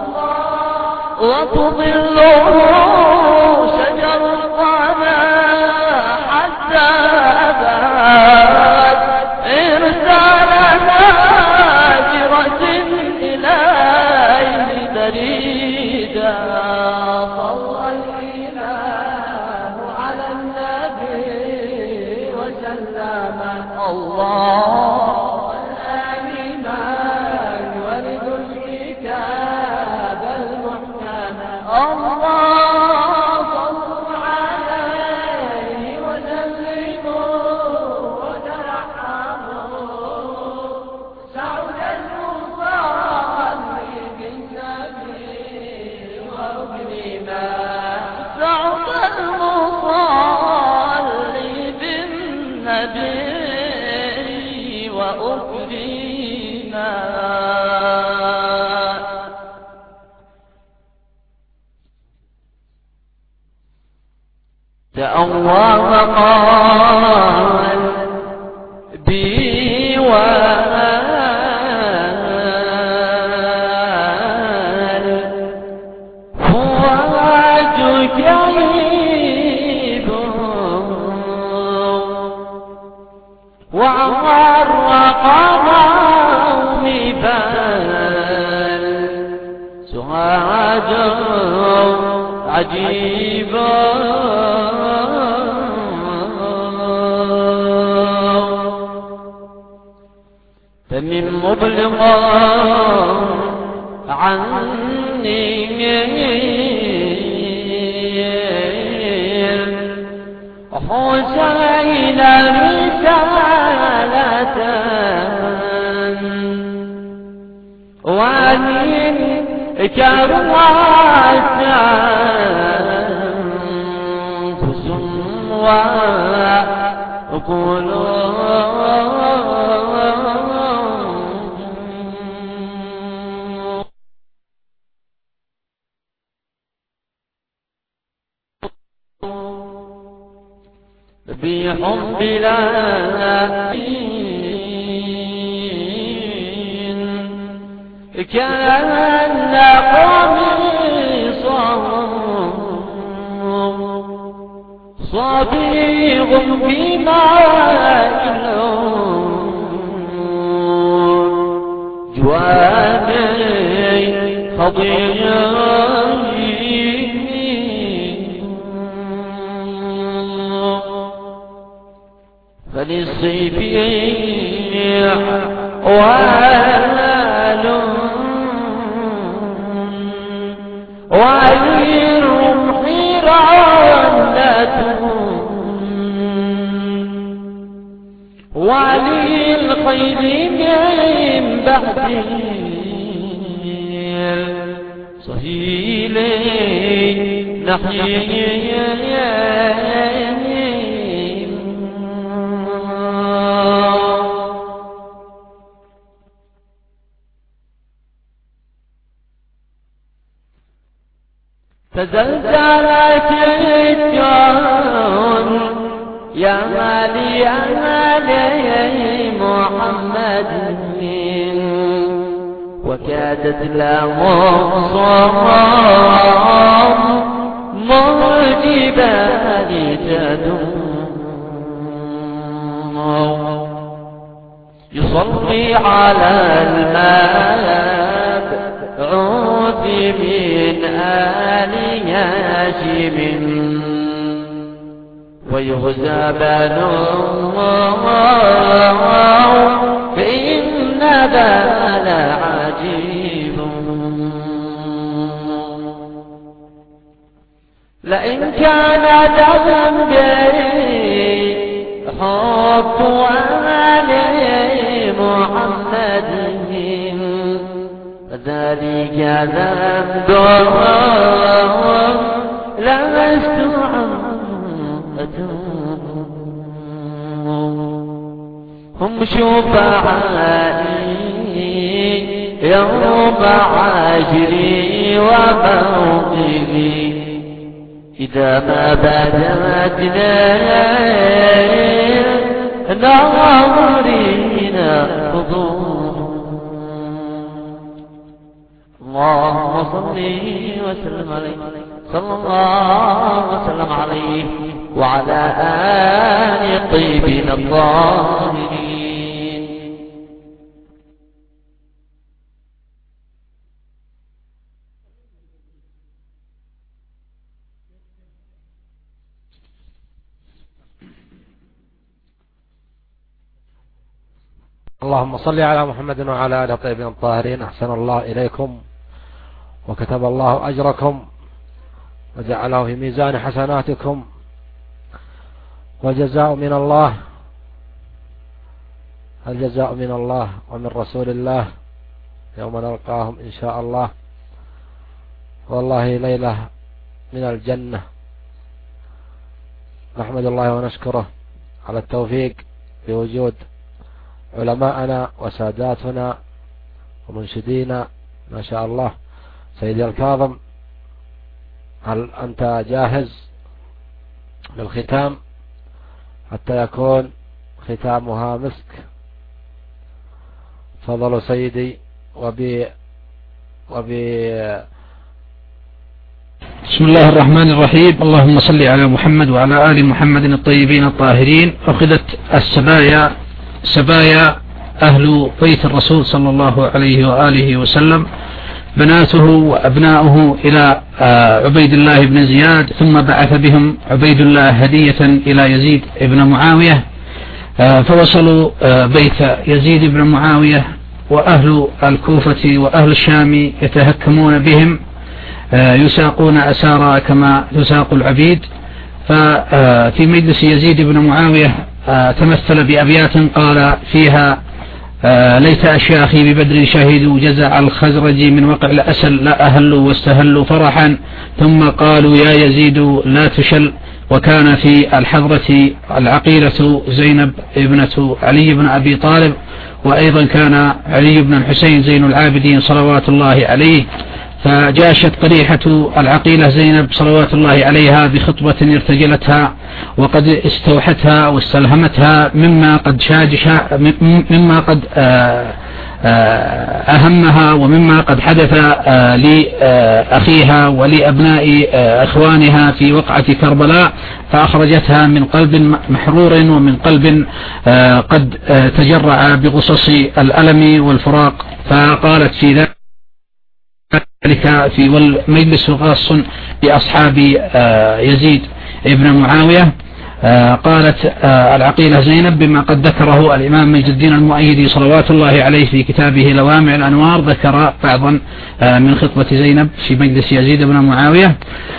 وتظله شجر القنا حتى أباد إرسال هاجرة إليه بريدا صلى الإله على النبي وسلم الله الإيمان ورد الكتاب المحكم الله صلوا عليه وسلموا وترحموا سعد المصلي بالنبي وابننا سعد المصلي بالنبي وأكرمنا تأوى وقال بي وآل فؤادك عيب وغرق قومي بال سهاد عجيب فمن مبلغ عني حسين رسالة ومن كروات أنفس وقلوب بحب العالمين كان قميصه صبيغ بماء جواني خضير فللصيفيع وآل وعير حيرانة وللخيل من بعده صهيل نحيي تزلزلت الجون يا مالي يا مالي محمد وكادت الأمصار موجبان تدوم يصلي على المبعوث من آل هاشم ويغزى بنوه فإن بال عجيب لئن كان ذنبي حب آل محمد ذلك ذنبه لست هم شفعائي يوم عاشري وموقفي إذا ما بدأتنا ناظرين خضوع اللهم صل وسلم عليه صلى الله وسلم عليه وعلى آل الطيبين الطاهرين. اللهم صل على محمد وعلى آل الطيبين الطاهرين. أحسن الله إليكم وكتب الله أجركم وجعله في ميزان حسناتكم، والجزاء من الله، الجزاء من الله ومن رسول الله يوم نلقاهم إن شاء الله. والله ليلة من الجنة. نحمد الله ونشكره على التوفيق بوجود علماءنا وساداتنا ومنشدينا ما شاء الله. سيدي الكاظم، هل أنت جاهز للختام حتى يكون ختامها مسك؟ فضلوا سيدي. وبي وبي بسم الله الرحمن الرحيم. اللهم صل على محمد وعلى آل محمد الطيبين الطاهرين. أخذت السبايا سبايا أهل بيت الرسول صلى الله عليه وآله وسلم، بناته وأبناؤه إلى عبيد الله بن زياد، ثم بعث بهم عبيد الله هدية إلى يزيد بن معاوية، فوصلوا بيت يزيد بن معاوية، وأهل الكوفة وأهل الشام يتهكمون بهم، يساقون أسارى كما تساق العبيد. ففي مجلس يزيد بن معاوية تمثل بأبيات قال فيها: ليت أشياخي ببدر شهدوا جزع الخزرج من وقع الأسل، لا أهلوا واستهلوا فرحا، ثم قالوا يا يزيد لا تشل. وكان في الحضرة العقيلة زينب ابنة علي بن أبي طالب، وأيضا كان علي بن الحسين زين العابدين صلوات الله عليه. فجاشت قريحة العقيلة زينب صلوات الله عليها بخطبة ارتجلتها وقد استوحتها واستلهمتها مما قد شاجش مما قد أهمها ومما قد حدث لأخيها ولأبناء إخوانها في وقعة كربلاء، فأخرجتها من قلب محرور ومن قلب قد تجرع بغصص الألم والفراق. فقالت في ذلك ذلك في والمجلس خاص بأصحاب يزيد ابن معاوية. قالت العقيلة زينب بما قد ذكره الإمام مجد الدين المؤيدي صلوات الله عليه في كتابه لوامع الأنوار، ذكر بعضا من خطبة زينب في مجلس يزيد بن معاوية.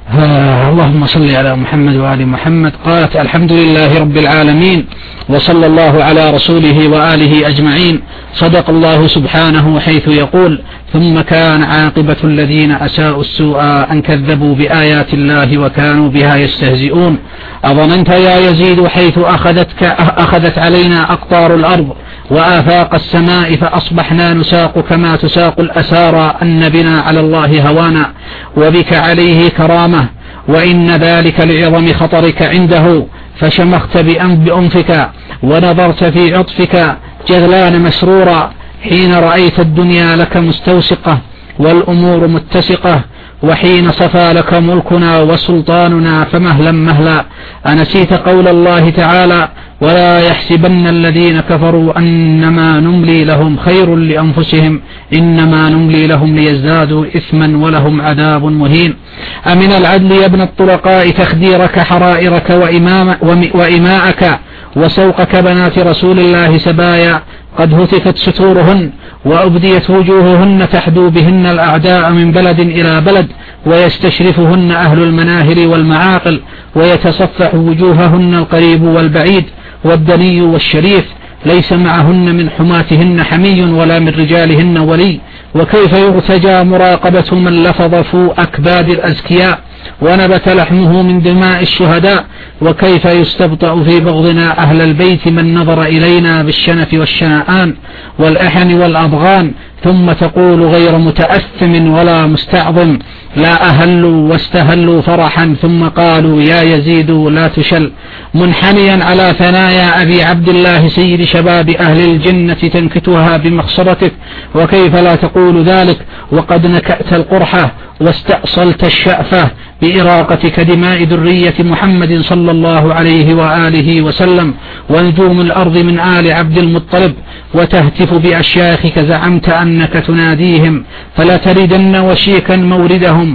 آه اللهم صل على محمد وآل محمد. قالت الحمد لله رب العالمين وصلى الله على رسوله وآله أجمعين. صدق الله سبحانه حيث يقول ثم كان عاقبة الذين أساءوا السوء أن كذبوا بآيات الله وكانوا بها يستهزئون. أظننت يا يزيد حيث أخذتك أخذت علينا أقطار الأرض وآفاق السماء فأصبحنا نساق كما تساق الأسارى أن بنا على الله هوانا وبك عليه كرامة، وإن ذلك لعظم خطرك عنده فشمخت بأنفك ونظرت في عطفك جذلان مسرورا حين رأيت الدنيا لك مستوسقة والأمور متسقة، وحين صفى لك ملكنا وسلطاننا فمهلا مهلا. أنسيت قول الله تعالى ولا يحسبن الذين كفروا أنما نملي لهم خير لأنفسهم إنما نملي لهم ليزدادوا إثما ولهم عذاب مهين. أمن العدل يا ابن الطلقاء تخديرك حرائرك وإمام وإماءك وسوقك بنات رسول الله سبايا قد هتكت ستورهن وأبديت وجوههن تحدو بهن الأعداء من بلد إلى بلد ويستشرفهن أهل المناهل والمعاقل ويتصفح وجوههن القريب والبعيد والدني والشريف ليس معهن من حماتهن حمي ولا من رجالهن ولي. وكيف يرتجى مراقبة من لفظ فوء أكباد الأزكياء ونبت لحمه من دماء الشهداء، وكيف يستبطأ في بغضنا أهل البيت من نظر إلينا بالشنف والشنآن والأحن والأضغان ثم تقول غير متأثم ولا مستعظم لا أهلوا واستهلوا فرحا ثم قالوا يا يزيد لا تشل. منحنيا على ثنايا أبي عبد الله سيد شباب أهل الجنة تنكتها بمخصرتك، وكيف لا تقول ذلك وقد نكأت القرحة واستأصلت الشأفة بإراقتك دماء ذرية محمد صلى الله عليه وآله وسلم ونجوم الأرض من آل عبد المطلب، وتهتف بأشياخك زعمت أنك تناديهم فلتردن وشيكا موردهم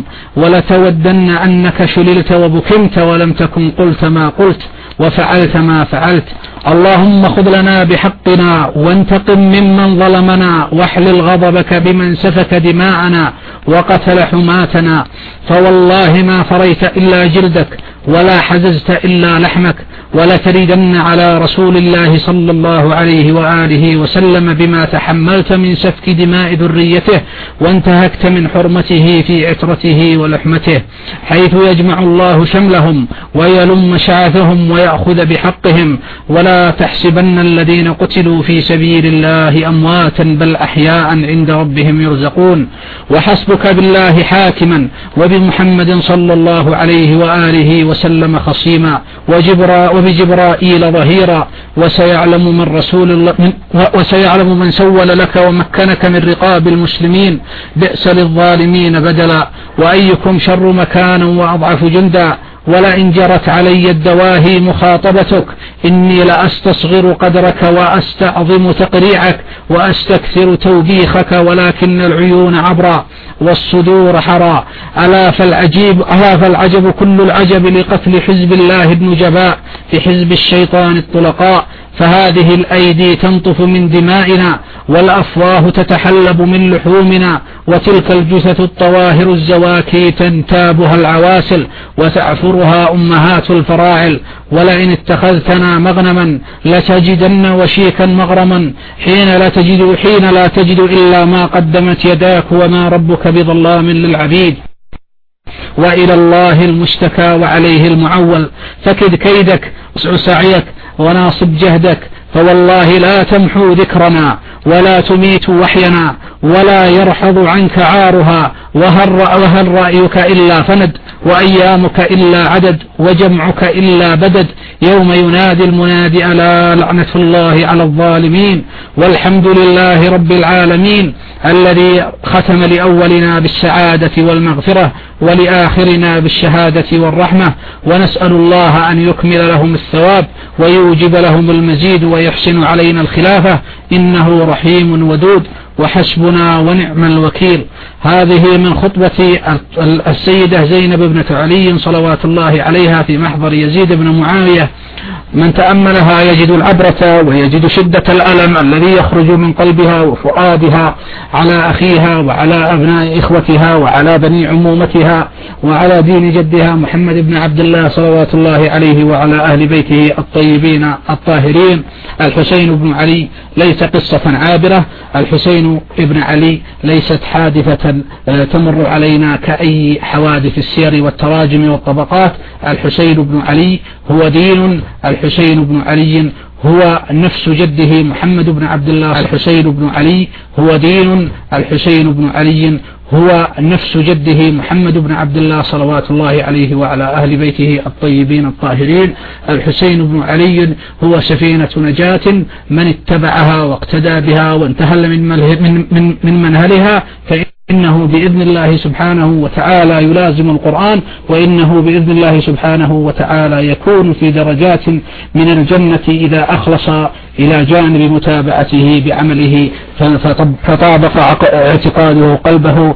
ولتودن أنك شللت وبكمت ولم تكن قلت ما قلت وفعلت ما فعلت. اللهم خذ لنا بحقنا وانتقم ممن ظلمنا واحلل غضبك بمن سفك دماءنا وقتل حماتنا، فوالله ما فريت إلا جلدك ولا حززت إلا لحمك ولتردن على رسول الله صلى الله عليه وآله وسلم بما تحملت من سفك دماء ذريته وانتهكت من حرمته في عترته ولحمته، حيث يجمع الله شملهم ويلم شعثهم ويأخذ بحقهم. ولا تحسبن الذين قتلوا في سبيل الله أمواتا بل أحياء عند ربهم يرزقون. وحسبك بالله حاكما وبمحمد صلى الله عليه وآله وسلم خصيما وجبرا وبجبرائيل ظهيرا، وسيعلم من رسول الله وسيعلم من سول لك ومكنك من رقاب المسلمين بئس للظالمين بدلا. وأيكم شر مكانا وأضعف جندا ولئن جرت علي الدواهي مخاطبتك إني لأستصغر قدرك وأستعظم تقريعك وأستكثر توبيخك ولكن العيون عبرا والصدور حرا. ألا فالعجيب ألا فالعجب كل العجب لقتل حزب الله ابن جباء في حزب الشيطان الطلقاء، فهذه الأيدي تنطف من دمائنا والأفواه تتحلب من لحومنا، وتلك الجثث الطواهر الزواكي تنتابها العواسل وتعفرها أمهات الفراعل. ولئن اتخذتنا مغنما لتجدن وشيكا مغرما حين لا تجد حين لا تجد إلا ما قدمت يداك وما ربك بظلام للعبيد. وإلى الله المشتكى وعليه المعول، فكد كيدك واسع سعيك وناصب جهدك، فوالله لا تمحو ذكرنا ولا تميت وحينا ولا يرحض عنك عارها. وهل, وهل رأيك إلا فند وأيامك إلا عدد وجمعك إلا بدد يوم ينادي المنادي ألا لعنة الله على الظالمين. والحمد لله رب العالمين الذي ختم لأولنا بالسعادة والمغفرة ولآخرنا بالشهادة والرحمة، ونسأل الله أن يكمل لهم الثواب ويوجب لهم المزيد ويحسن علينا الخلافة إنه رحيم ودود. وحسبنا ونعم الوكيل. هذه من خطبة السيدة زينب بنت علي صلوات الله عليها في محضر يزيد بن معاوية. من تأملها يجد العبرة ويجد شدة الألم الذي يخرج من قلبها وفؤادها على أخيها وعلى أبناء إخوتها وعلى بني عمومتها وعلى دين جدها محمد بن عبد الله صلوات الله عليه وعلى أهل بيته الطيبين الطاهرين. الحسين بن علي ليس قصة عابرة، الحسين بن علي ليست حادثة تمر علينا كأي حوادث السير والتراجم والطبقات. الحسين بن علي هو دين، الحسين بن علي هو نفس جده محمد بن عبد الله. الحسين بن علي هو دين، الحسين بن علي هو نفس جده محمد بن عبد الله صلوات الله عليه وعلى أهل بيته الطيبين الطاهرين. الحسين بن علي هو سفينة نجاة من اتبعها واقتدى بها وانتهل من, من, من, من منهلها، فإنه بإذن الله سبحانه وتعالى يلازم القرآن، وإنه بإذن الله سبحانه وتعالى يكون في درجات من الجنة إذا أخلص إلى جانب متابعته بعمله فطابق اعتقاده قلبه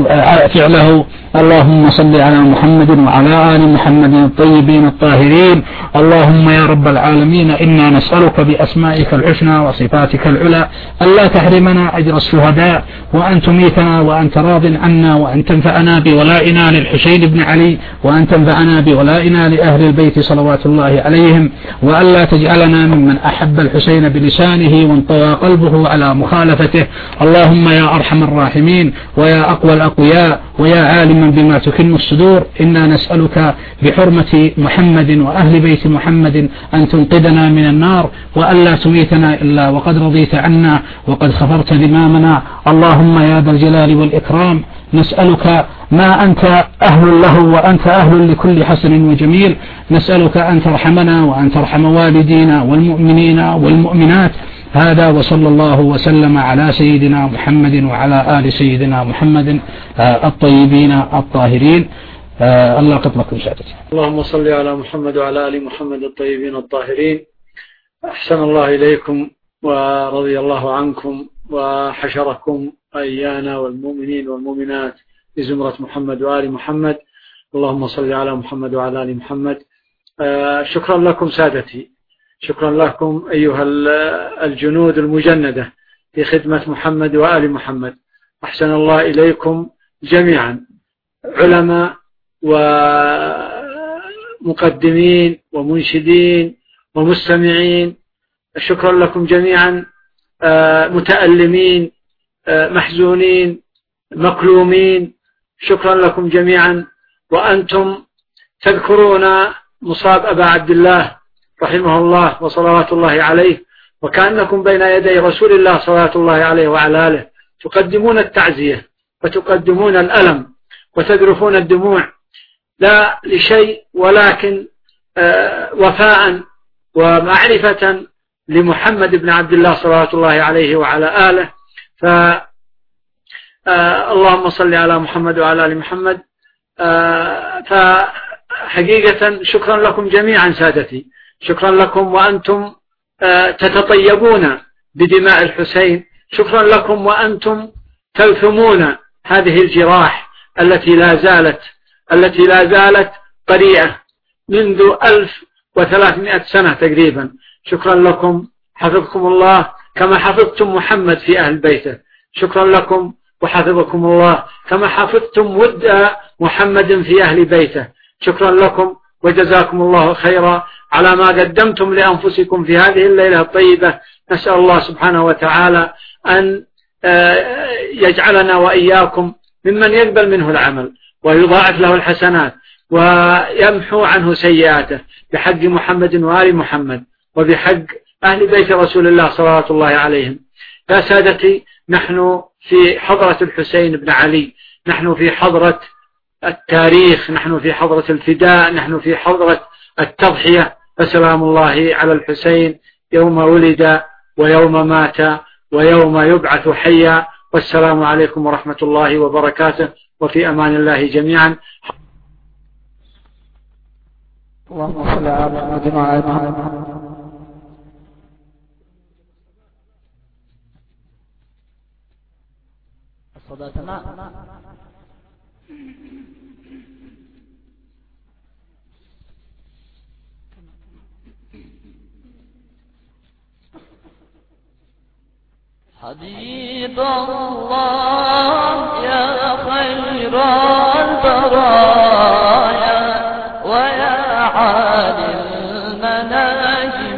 فعله. اللهم صل على محمد وعلى آل محمد الطيبين الطاهرين. اللهم يا رب العالمين إنا نسألك بأسمائك الحسنى وصفاتك العلى ألا تحرمنا أجر الشهداء، وأن تميتنا وأنت راض عنا، وأن تنفعنا بولائنا للحسين بن علي، وأن تنفعنا بولائنا لأهل البيت صلوات الله عليهم، وألا تجعلنا ممن أحب الحسين بلسانه وانطوى قلبه على مخالفته. اللهم يا أرحم الراحمين ويا أقوى الأقوياء ويا عالما بما تكن الصدور، إنا نسألك بحرمة محمد وأهل بيت محمد أن تنقذنا من النار، وألا تميتنا إلا وقد رضيت عنا وقد خفرت ذمامنا. اللهم يا ذا الجلال والإكرام نسألك ما أنت أهل له وأنت أهل لكل حسن وجميل، نسألك أن ترحمنا وأن ترحم والدينا والمؤمنين والمؤمنات. هذا وصلى الله وسلم على سيدنا محمد وعلى آل سيدنا محمد الطيبين الطاهرين. الله قطلكم سعادتي. اللهم صل على محمد وعلى آل محمد الطيبين الطاهرين. أحسن الله إليكم ورضي الله عنكم وحشركم أيانا والمؤمنين والمؤمنات بزمرة محمد وآل محمد. اللهم صل على محمد وعلى آل محمد. آه شكرا لكم سادتي، شكرا لكم أيها الجنود المجندة في خدمة محمد وآل محمد. أحسن الله إليكم جميعا، علماء ومقدمين ومنشدين ومستمعين، شكرا لكم جميعا، آه متألمين، آه محزونين، مكلومين، شكرا لكم جميعا. وأنتم تذكرون مصاب أبا عبد الله رحمه الله وصلوات الله عليه، وكأنكم بين يدي رسول الله صلوات الله عليه وعلى آله تقدمون التعزية وتقدمون الألم وتذرفون الدموع، لا لشيء ولكن آه وفاء ومعرفة لمحمد بن عبد الله صلوات الله عليه وعلى آله. فاللهم صل على محمد وعلى آل محمد. فحقيقة شكرا لكم جميعا سادتي، شكرا لكم وأنتم تتطيبون بدماء الحسين، شكرا لكم وأنتم تلثمون هذه الجراح التي لا زالت التي لا زالت طريئة منذ ألف وثلاثمائة سنة تقريبا. شكرا لكم، حفظكم الله كما حفظتم محمد في أهل بيته. شكرا لكم وحفظكم الله كما حفظتم ود محمد في أهل بيته. شكرا لكم وجزاكم الله خيرا على ما قدمتم لأنفسكم في هذه الليلة الطيبة. نسأل الله سبحانه وتعالى أن يجعلنا وإياكم ممن يقبل منه العمل ويضاعف له الحسنات ويمحو عنه سيئاته بحق محمد وآل محمد وبحق أهل بيت رسول الله صلوات الله عليهم. يا سادتي، نحن في حضرة الحسين بن علي، نحن في حضرة التاريخ، نحن في حضرة الفداء، نحن في حضرة التضحية. فسلام الله على الحسين يوم ولد ويوم مات ويوم يبعث حيا. والسلام عليكم ورحمة الله وبركاته، وفي أمان الله جميعا. اللهم صل على محمد وعلى آل محمد. الصدى تمام. حبيب الله يا خير البرايا ويا عالي المناجم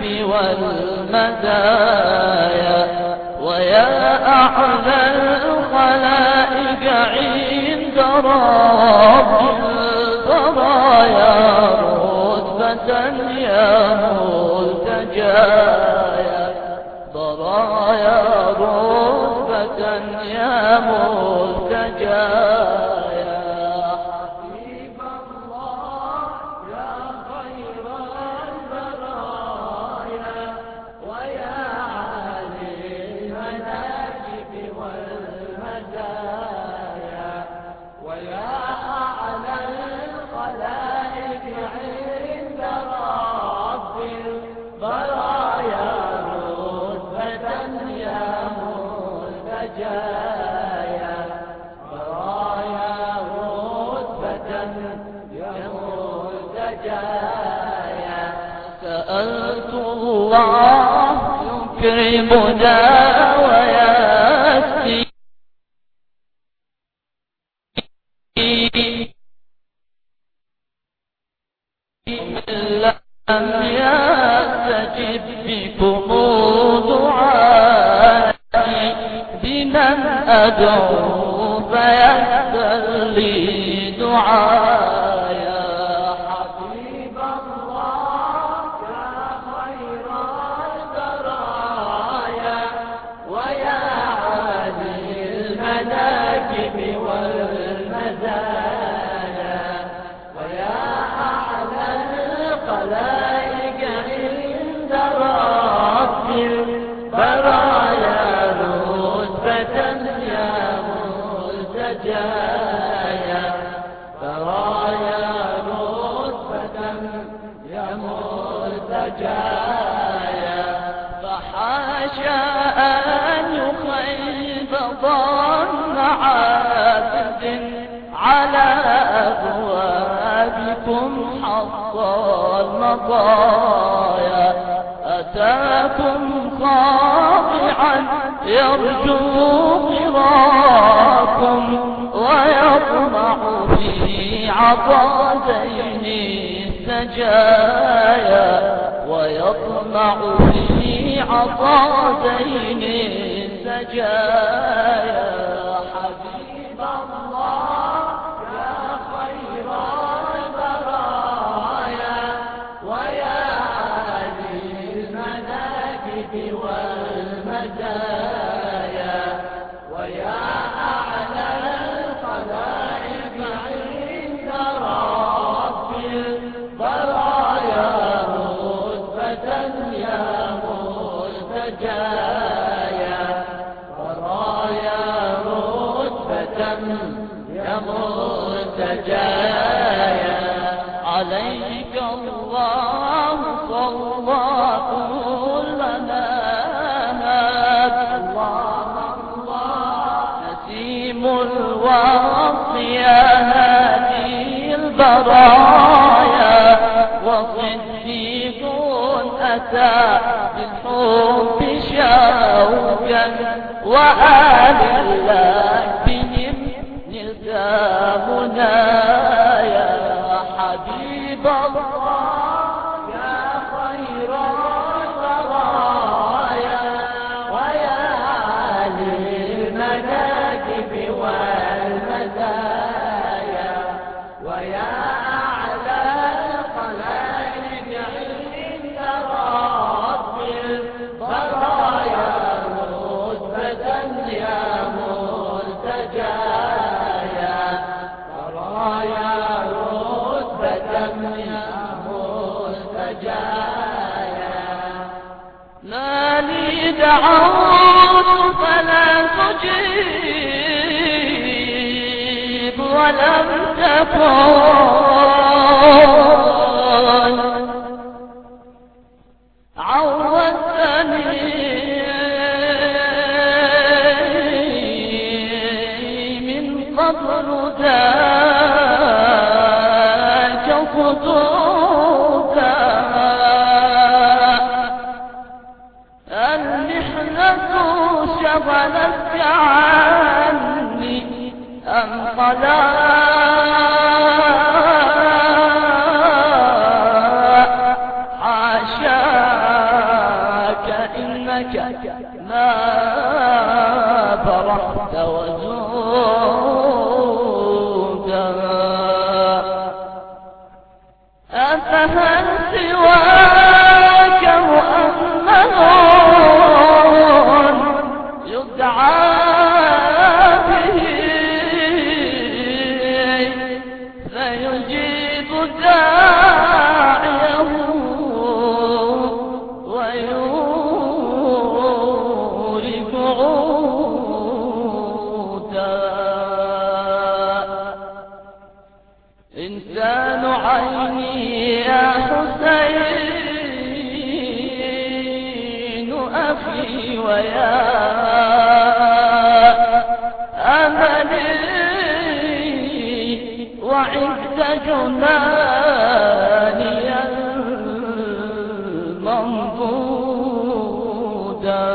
والمدايا ويا أعلى الخلائق عند رب البرايا رتبة يا ملتجايا برايا رتبة يا ملتجايا حبيب الله يا خير البرايا ويا عالي المناجم والمزايا ويا أعلى الخلائق عند رب البرايا يا ملتجايا برايا رتبة يا ملتجايا سألت الله يكرمنا ويسقي لم يستجب بكم دعائي بمن أدعو فيسر لي دعايا حبيب الله يا خير البرايا ويا عالي المناكب والمزايا ويا أعلى الخلائق عند رب البرايا رتبة يا ملتجايا برايا رتبة يا ملتجايا فحاشا أن يخيب ظن عابد على أبوابكم حظ المطايا أتاكم خاضعا يرجو قراكم ويطمع في عطاءين السجايا ويطمع في عطاءين السجايا حبيب الله يا خير البرايا ويا عالي المناكب والمزايا ويا أعلى الخلائق عند رب البرايا رتبة يا ملتجايا برايا رتبة يا ملتجايا عليك الله صلى كل نهار الله الله نسيم الوصف يا هادي البرايا وصديق أتى بالحب شوقا وآل الله بهم نلزامنا يا حبيب الله يا خير البرايا ويا عالي المناكب والمزايا ويا أعلى الخلائق عند رب البرايا رتبة يا ملتجايا برايا رتبة يا ملتجايا ما لي دعوت فلا تجيب ولم تكن عودتني الخلاء حاشاك إنك ما برحت وجودا أفهل سواك مؤمن يدعى به فيجيب داعيه ويورث عودا إنسان عيني يا حسين أخي ويا أملي وعند جناني المنضودا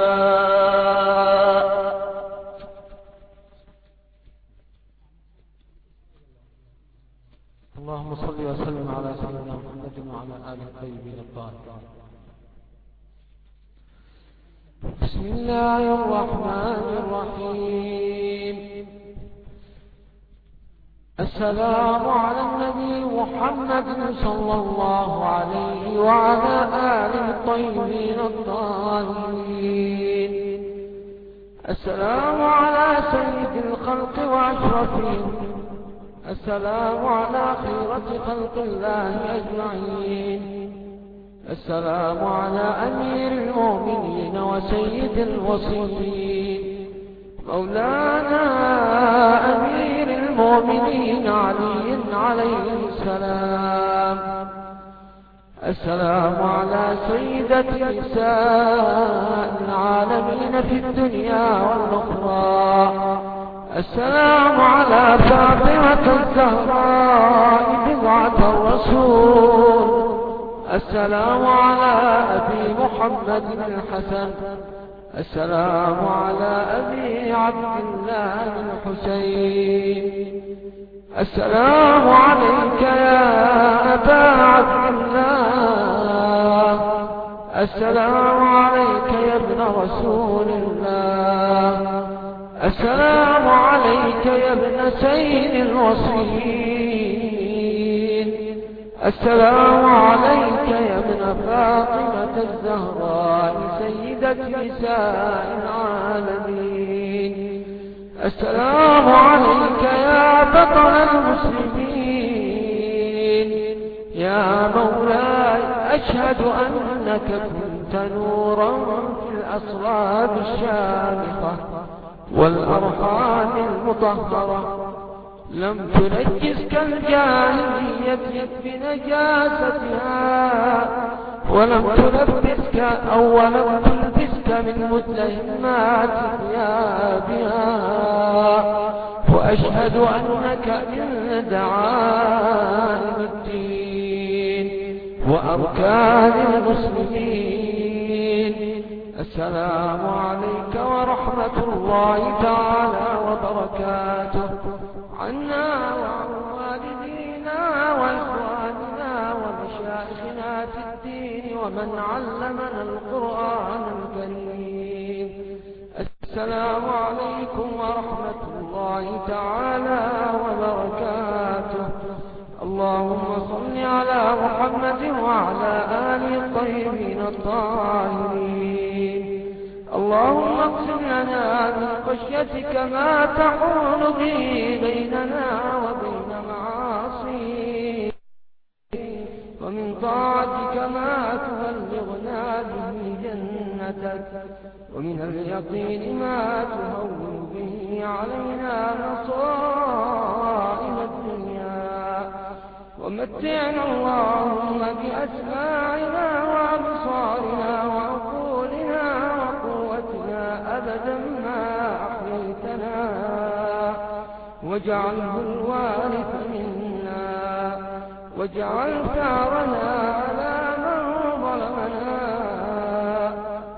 اللهم صل وسلم على سيدنا محمد وعلى آله الطيبين الطاهرين. بسم الله الرحمن الرحيم. السلام على النبي محمد صلى الله عليه وعلى آله الطيبين الطاهرين. السلام على سيد الخلق وأشرفهم. السلام على خيرة خلق الله أجمعين. السلام على أمير المؤمنين وسيد المرسلين مولانا أمير المؤمنين علي عليه السلام. السلام على سيدة نساء العالمين في الدنيا والأخرى. السلام على فاطمة الزهراء بضعة الرسول. السلام على أبي محمد الحسن. السلام على أبي عبد الله الحسين. السلام عليك يا أبا عبد الله. السلام عليك يا ابن رسول الله. السلام عليك يا ابن سيد الوصيين. السلام عليك يا ابن فاطمة الزهراء سيدة نساء العالمين. السلام عليك يا بطل المسلمين. يا مولاي أشهد أنك كنت نورا في الأصلاب الشامخة والأرحام المطهرة. لم تنجسك الجاهلية بنجاستها ولم تلبسك أو ولم تلبسك من متهمات ثيابها. وأشهد أنك من دعائم الدين وأركان المسلمين. السلام عليك ورحمة الله تعالى وبركاته عنا وعن والدينا وإخواننا ومشايخنا في الدين ومن علمنا القرآن الكريم. السلام عليكم ورحمة الله تعالى وبركاته. اللهم صل على محمد وعلى آله الطيبين الطاهرين. اللهم اقسم لنا من خشيتك ما تحول به بيننا وبين معاصيك ومن طاعتك ما تبلغنا به جنتك ومن اليقين ما تهون به علينا مصائب الدنيا. ومتعنا اللهم بأسماعنا وأبصارنا وعقولنا وقوتنا أبدا ما أحييتنا واجعله الوارث منا واجعل ثارنا على من ظلمنا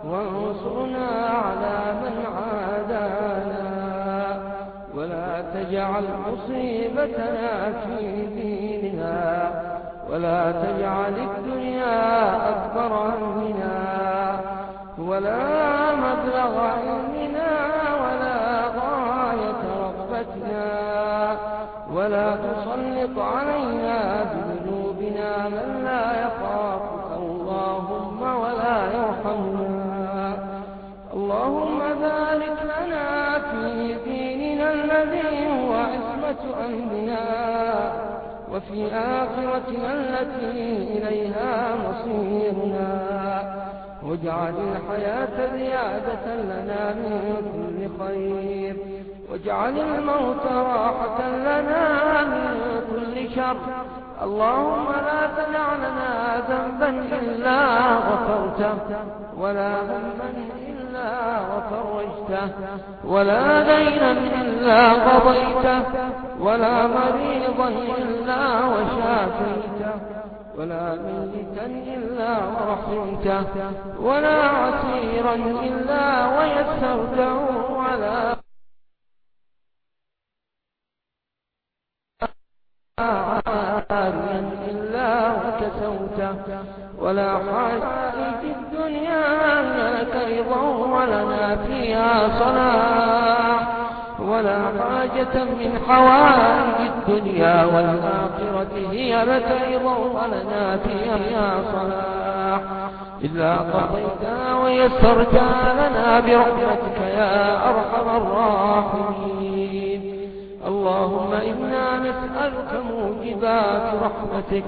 وانصرنا على من عادانا ولا تجعل تجعل مصيبتنا في ديننا ولا تجعل الدنيا أكبر همنا ولا مبلغ علمنا ولا غاية رغبتنا ولا تسلط علينا بذنوبنا من لا يخافك اللهم ولا يرحمنا. اللهم بارك لنا في ديننا الذي هو عصمة أمرنا وفي آخرتنا التي إليها مصيرنا واجعل الحياة زيادة لنا من كل خير واجعل الموت راحة لنا من كل شر. اللهم لا تدع لنا ذنبا إلا غفرته ولا هما إلا وفرجته ولا دينا إلا قضيته ولا مريضا إلا وشافيته ولا ميتا إلا ورحمته ولا عسيرا إلا ويسرته ولا عاريا إلا وكسوته ولا حاجة في الدنيا لك رضا ولنا فيها صلاح ولا حاجة من حوائج الدنيا والآخرة هي لك رضا ولنا فيها صلاح إلا قضيتها ويسرتها لنا برحمتك يا أرحم الراحمين. اللهم إنا نسألك موجبات رحمتك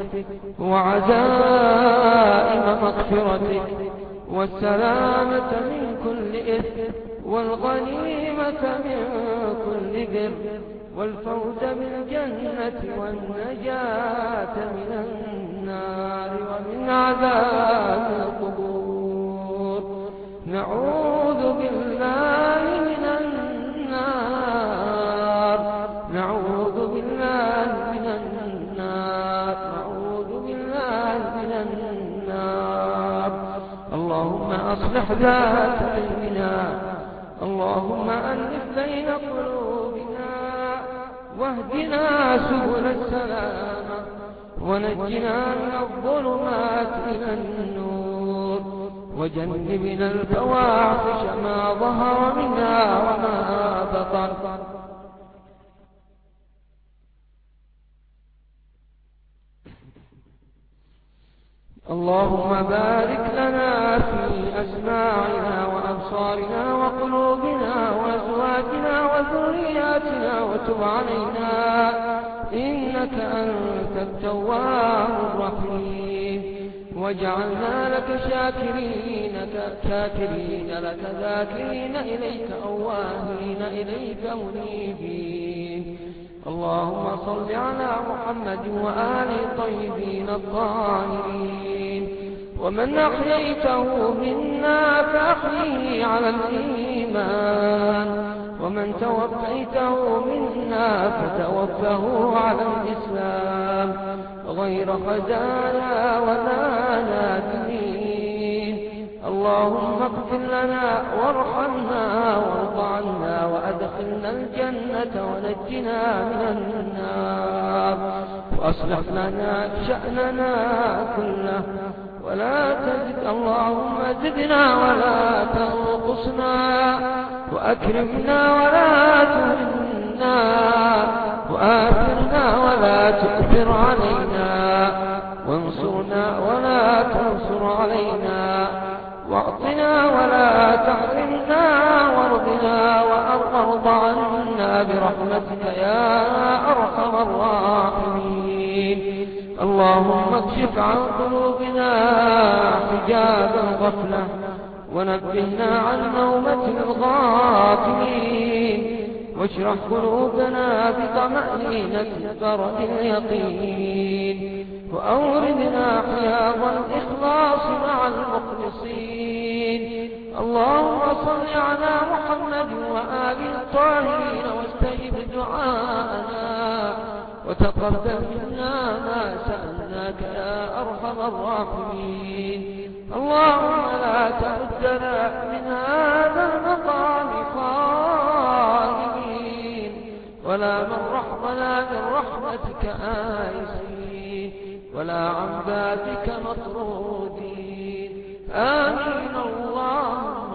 وعزائم مغفرتك والسلامة من كل إثم والغنيمة من كل بر والفوز بالجنة والنجاة من النار ومن عذاب القبور. نعوذ بالله من النار نعوذ بالله من النار نعوذ بالله من النار. اللهم أصلح ذات بيننا اللهم ألف بين قلوبنا واهدنا سبل السلامة ونجنا من الظلمات إلى النور وجنبنا الفواحش ما ظهر منها وما بطن. اللهم بارك لنا في أسماعنا وأبصارنا وقلوبنا وأزواجنا وذرياتنا وتب علينا إنك أنت التواب الرحيم واجعلنا لك شاكرين شاكرين لك ذاكرين إليك أواهين إليك منيبين. اللهم صل على محمد وآله الطيبين الطاهرين ومن أحييته منا فأحيه على الإيمان ومن توفيته منا فتوفه على الإسلام غير خزايا ولا نادمين. اللهم اغفر لنا وارحمنا وارض عنا وأدخلنا الجنة ونجنا من النار وأصلح لنا شأننا كله ولا تزد اللهم زدنا ولا تنقصنا وأكرمنا ولا تهنا وآثرنا ولا تؤثر علينا وانصرنا ولا تنصر علينا واعطنا ولا تحرمنا وارضنا وارض عنا برحمتك يا أرحم الراحمين. اللهم اكشف عن قلوبنا حجاب الغفلة ونبهنا عن نومة الغافلين واشرح قلوبنا بطمأنينة درج اليقين وأوردنا حياض الإخلاص مع المخلصين. اللهم صل على محمد وآل الطاهرين واستجب دعاءنا وتقبل منا ما سألناك يا أرحم الراحمين. اللهم لا تردنا من هذا المقام خائبين ولا من رحمنا من رحمتك آيسين ولا عن بابك مطرودين آمين اللهم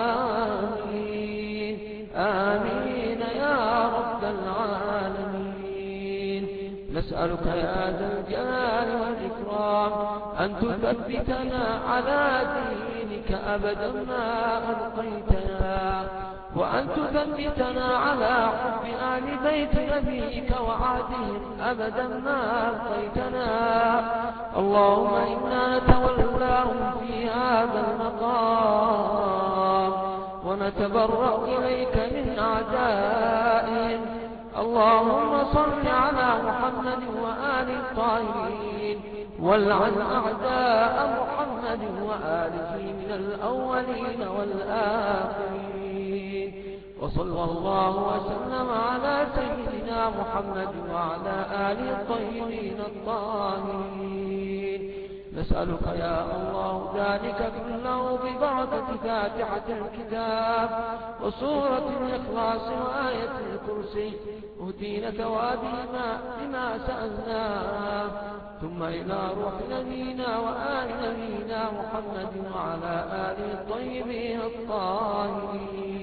آمين آمين يا رب العالمين. نسألك يا ذا الجلال والإكرام أن تثبتنا على دينك أبدا ما أبقيتنا وأن تثبتنا على حب آل بيت نبيك وعهدهم أبدا ما أبقيتنا. اللهم إنا نتولاهم في هذا المقام ونتبرأ إليك من أعدائهم. اللهم صل على محمد وآل الطاهرين والعن أعداء محمد وآله من الأولين والآخرين. وصلى الله وسلم على سيدنا محمد وعلى آله الطيبين الطاهرين. نسألك يا الله ذلك كله ببركة فاتحة الكتاب وسورة الإخلاص وآية الكرسي أهدينا ثوابهما بما سألناه ثم إلى روح نبينا وآل نبينا محمد وعلى آله الطيبين الطاهرين.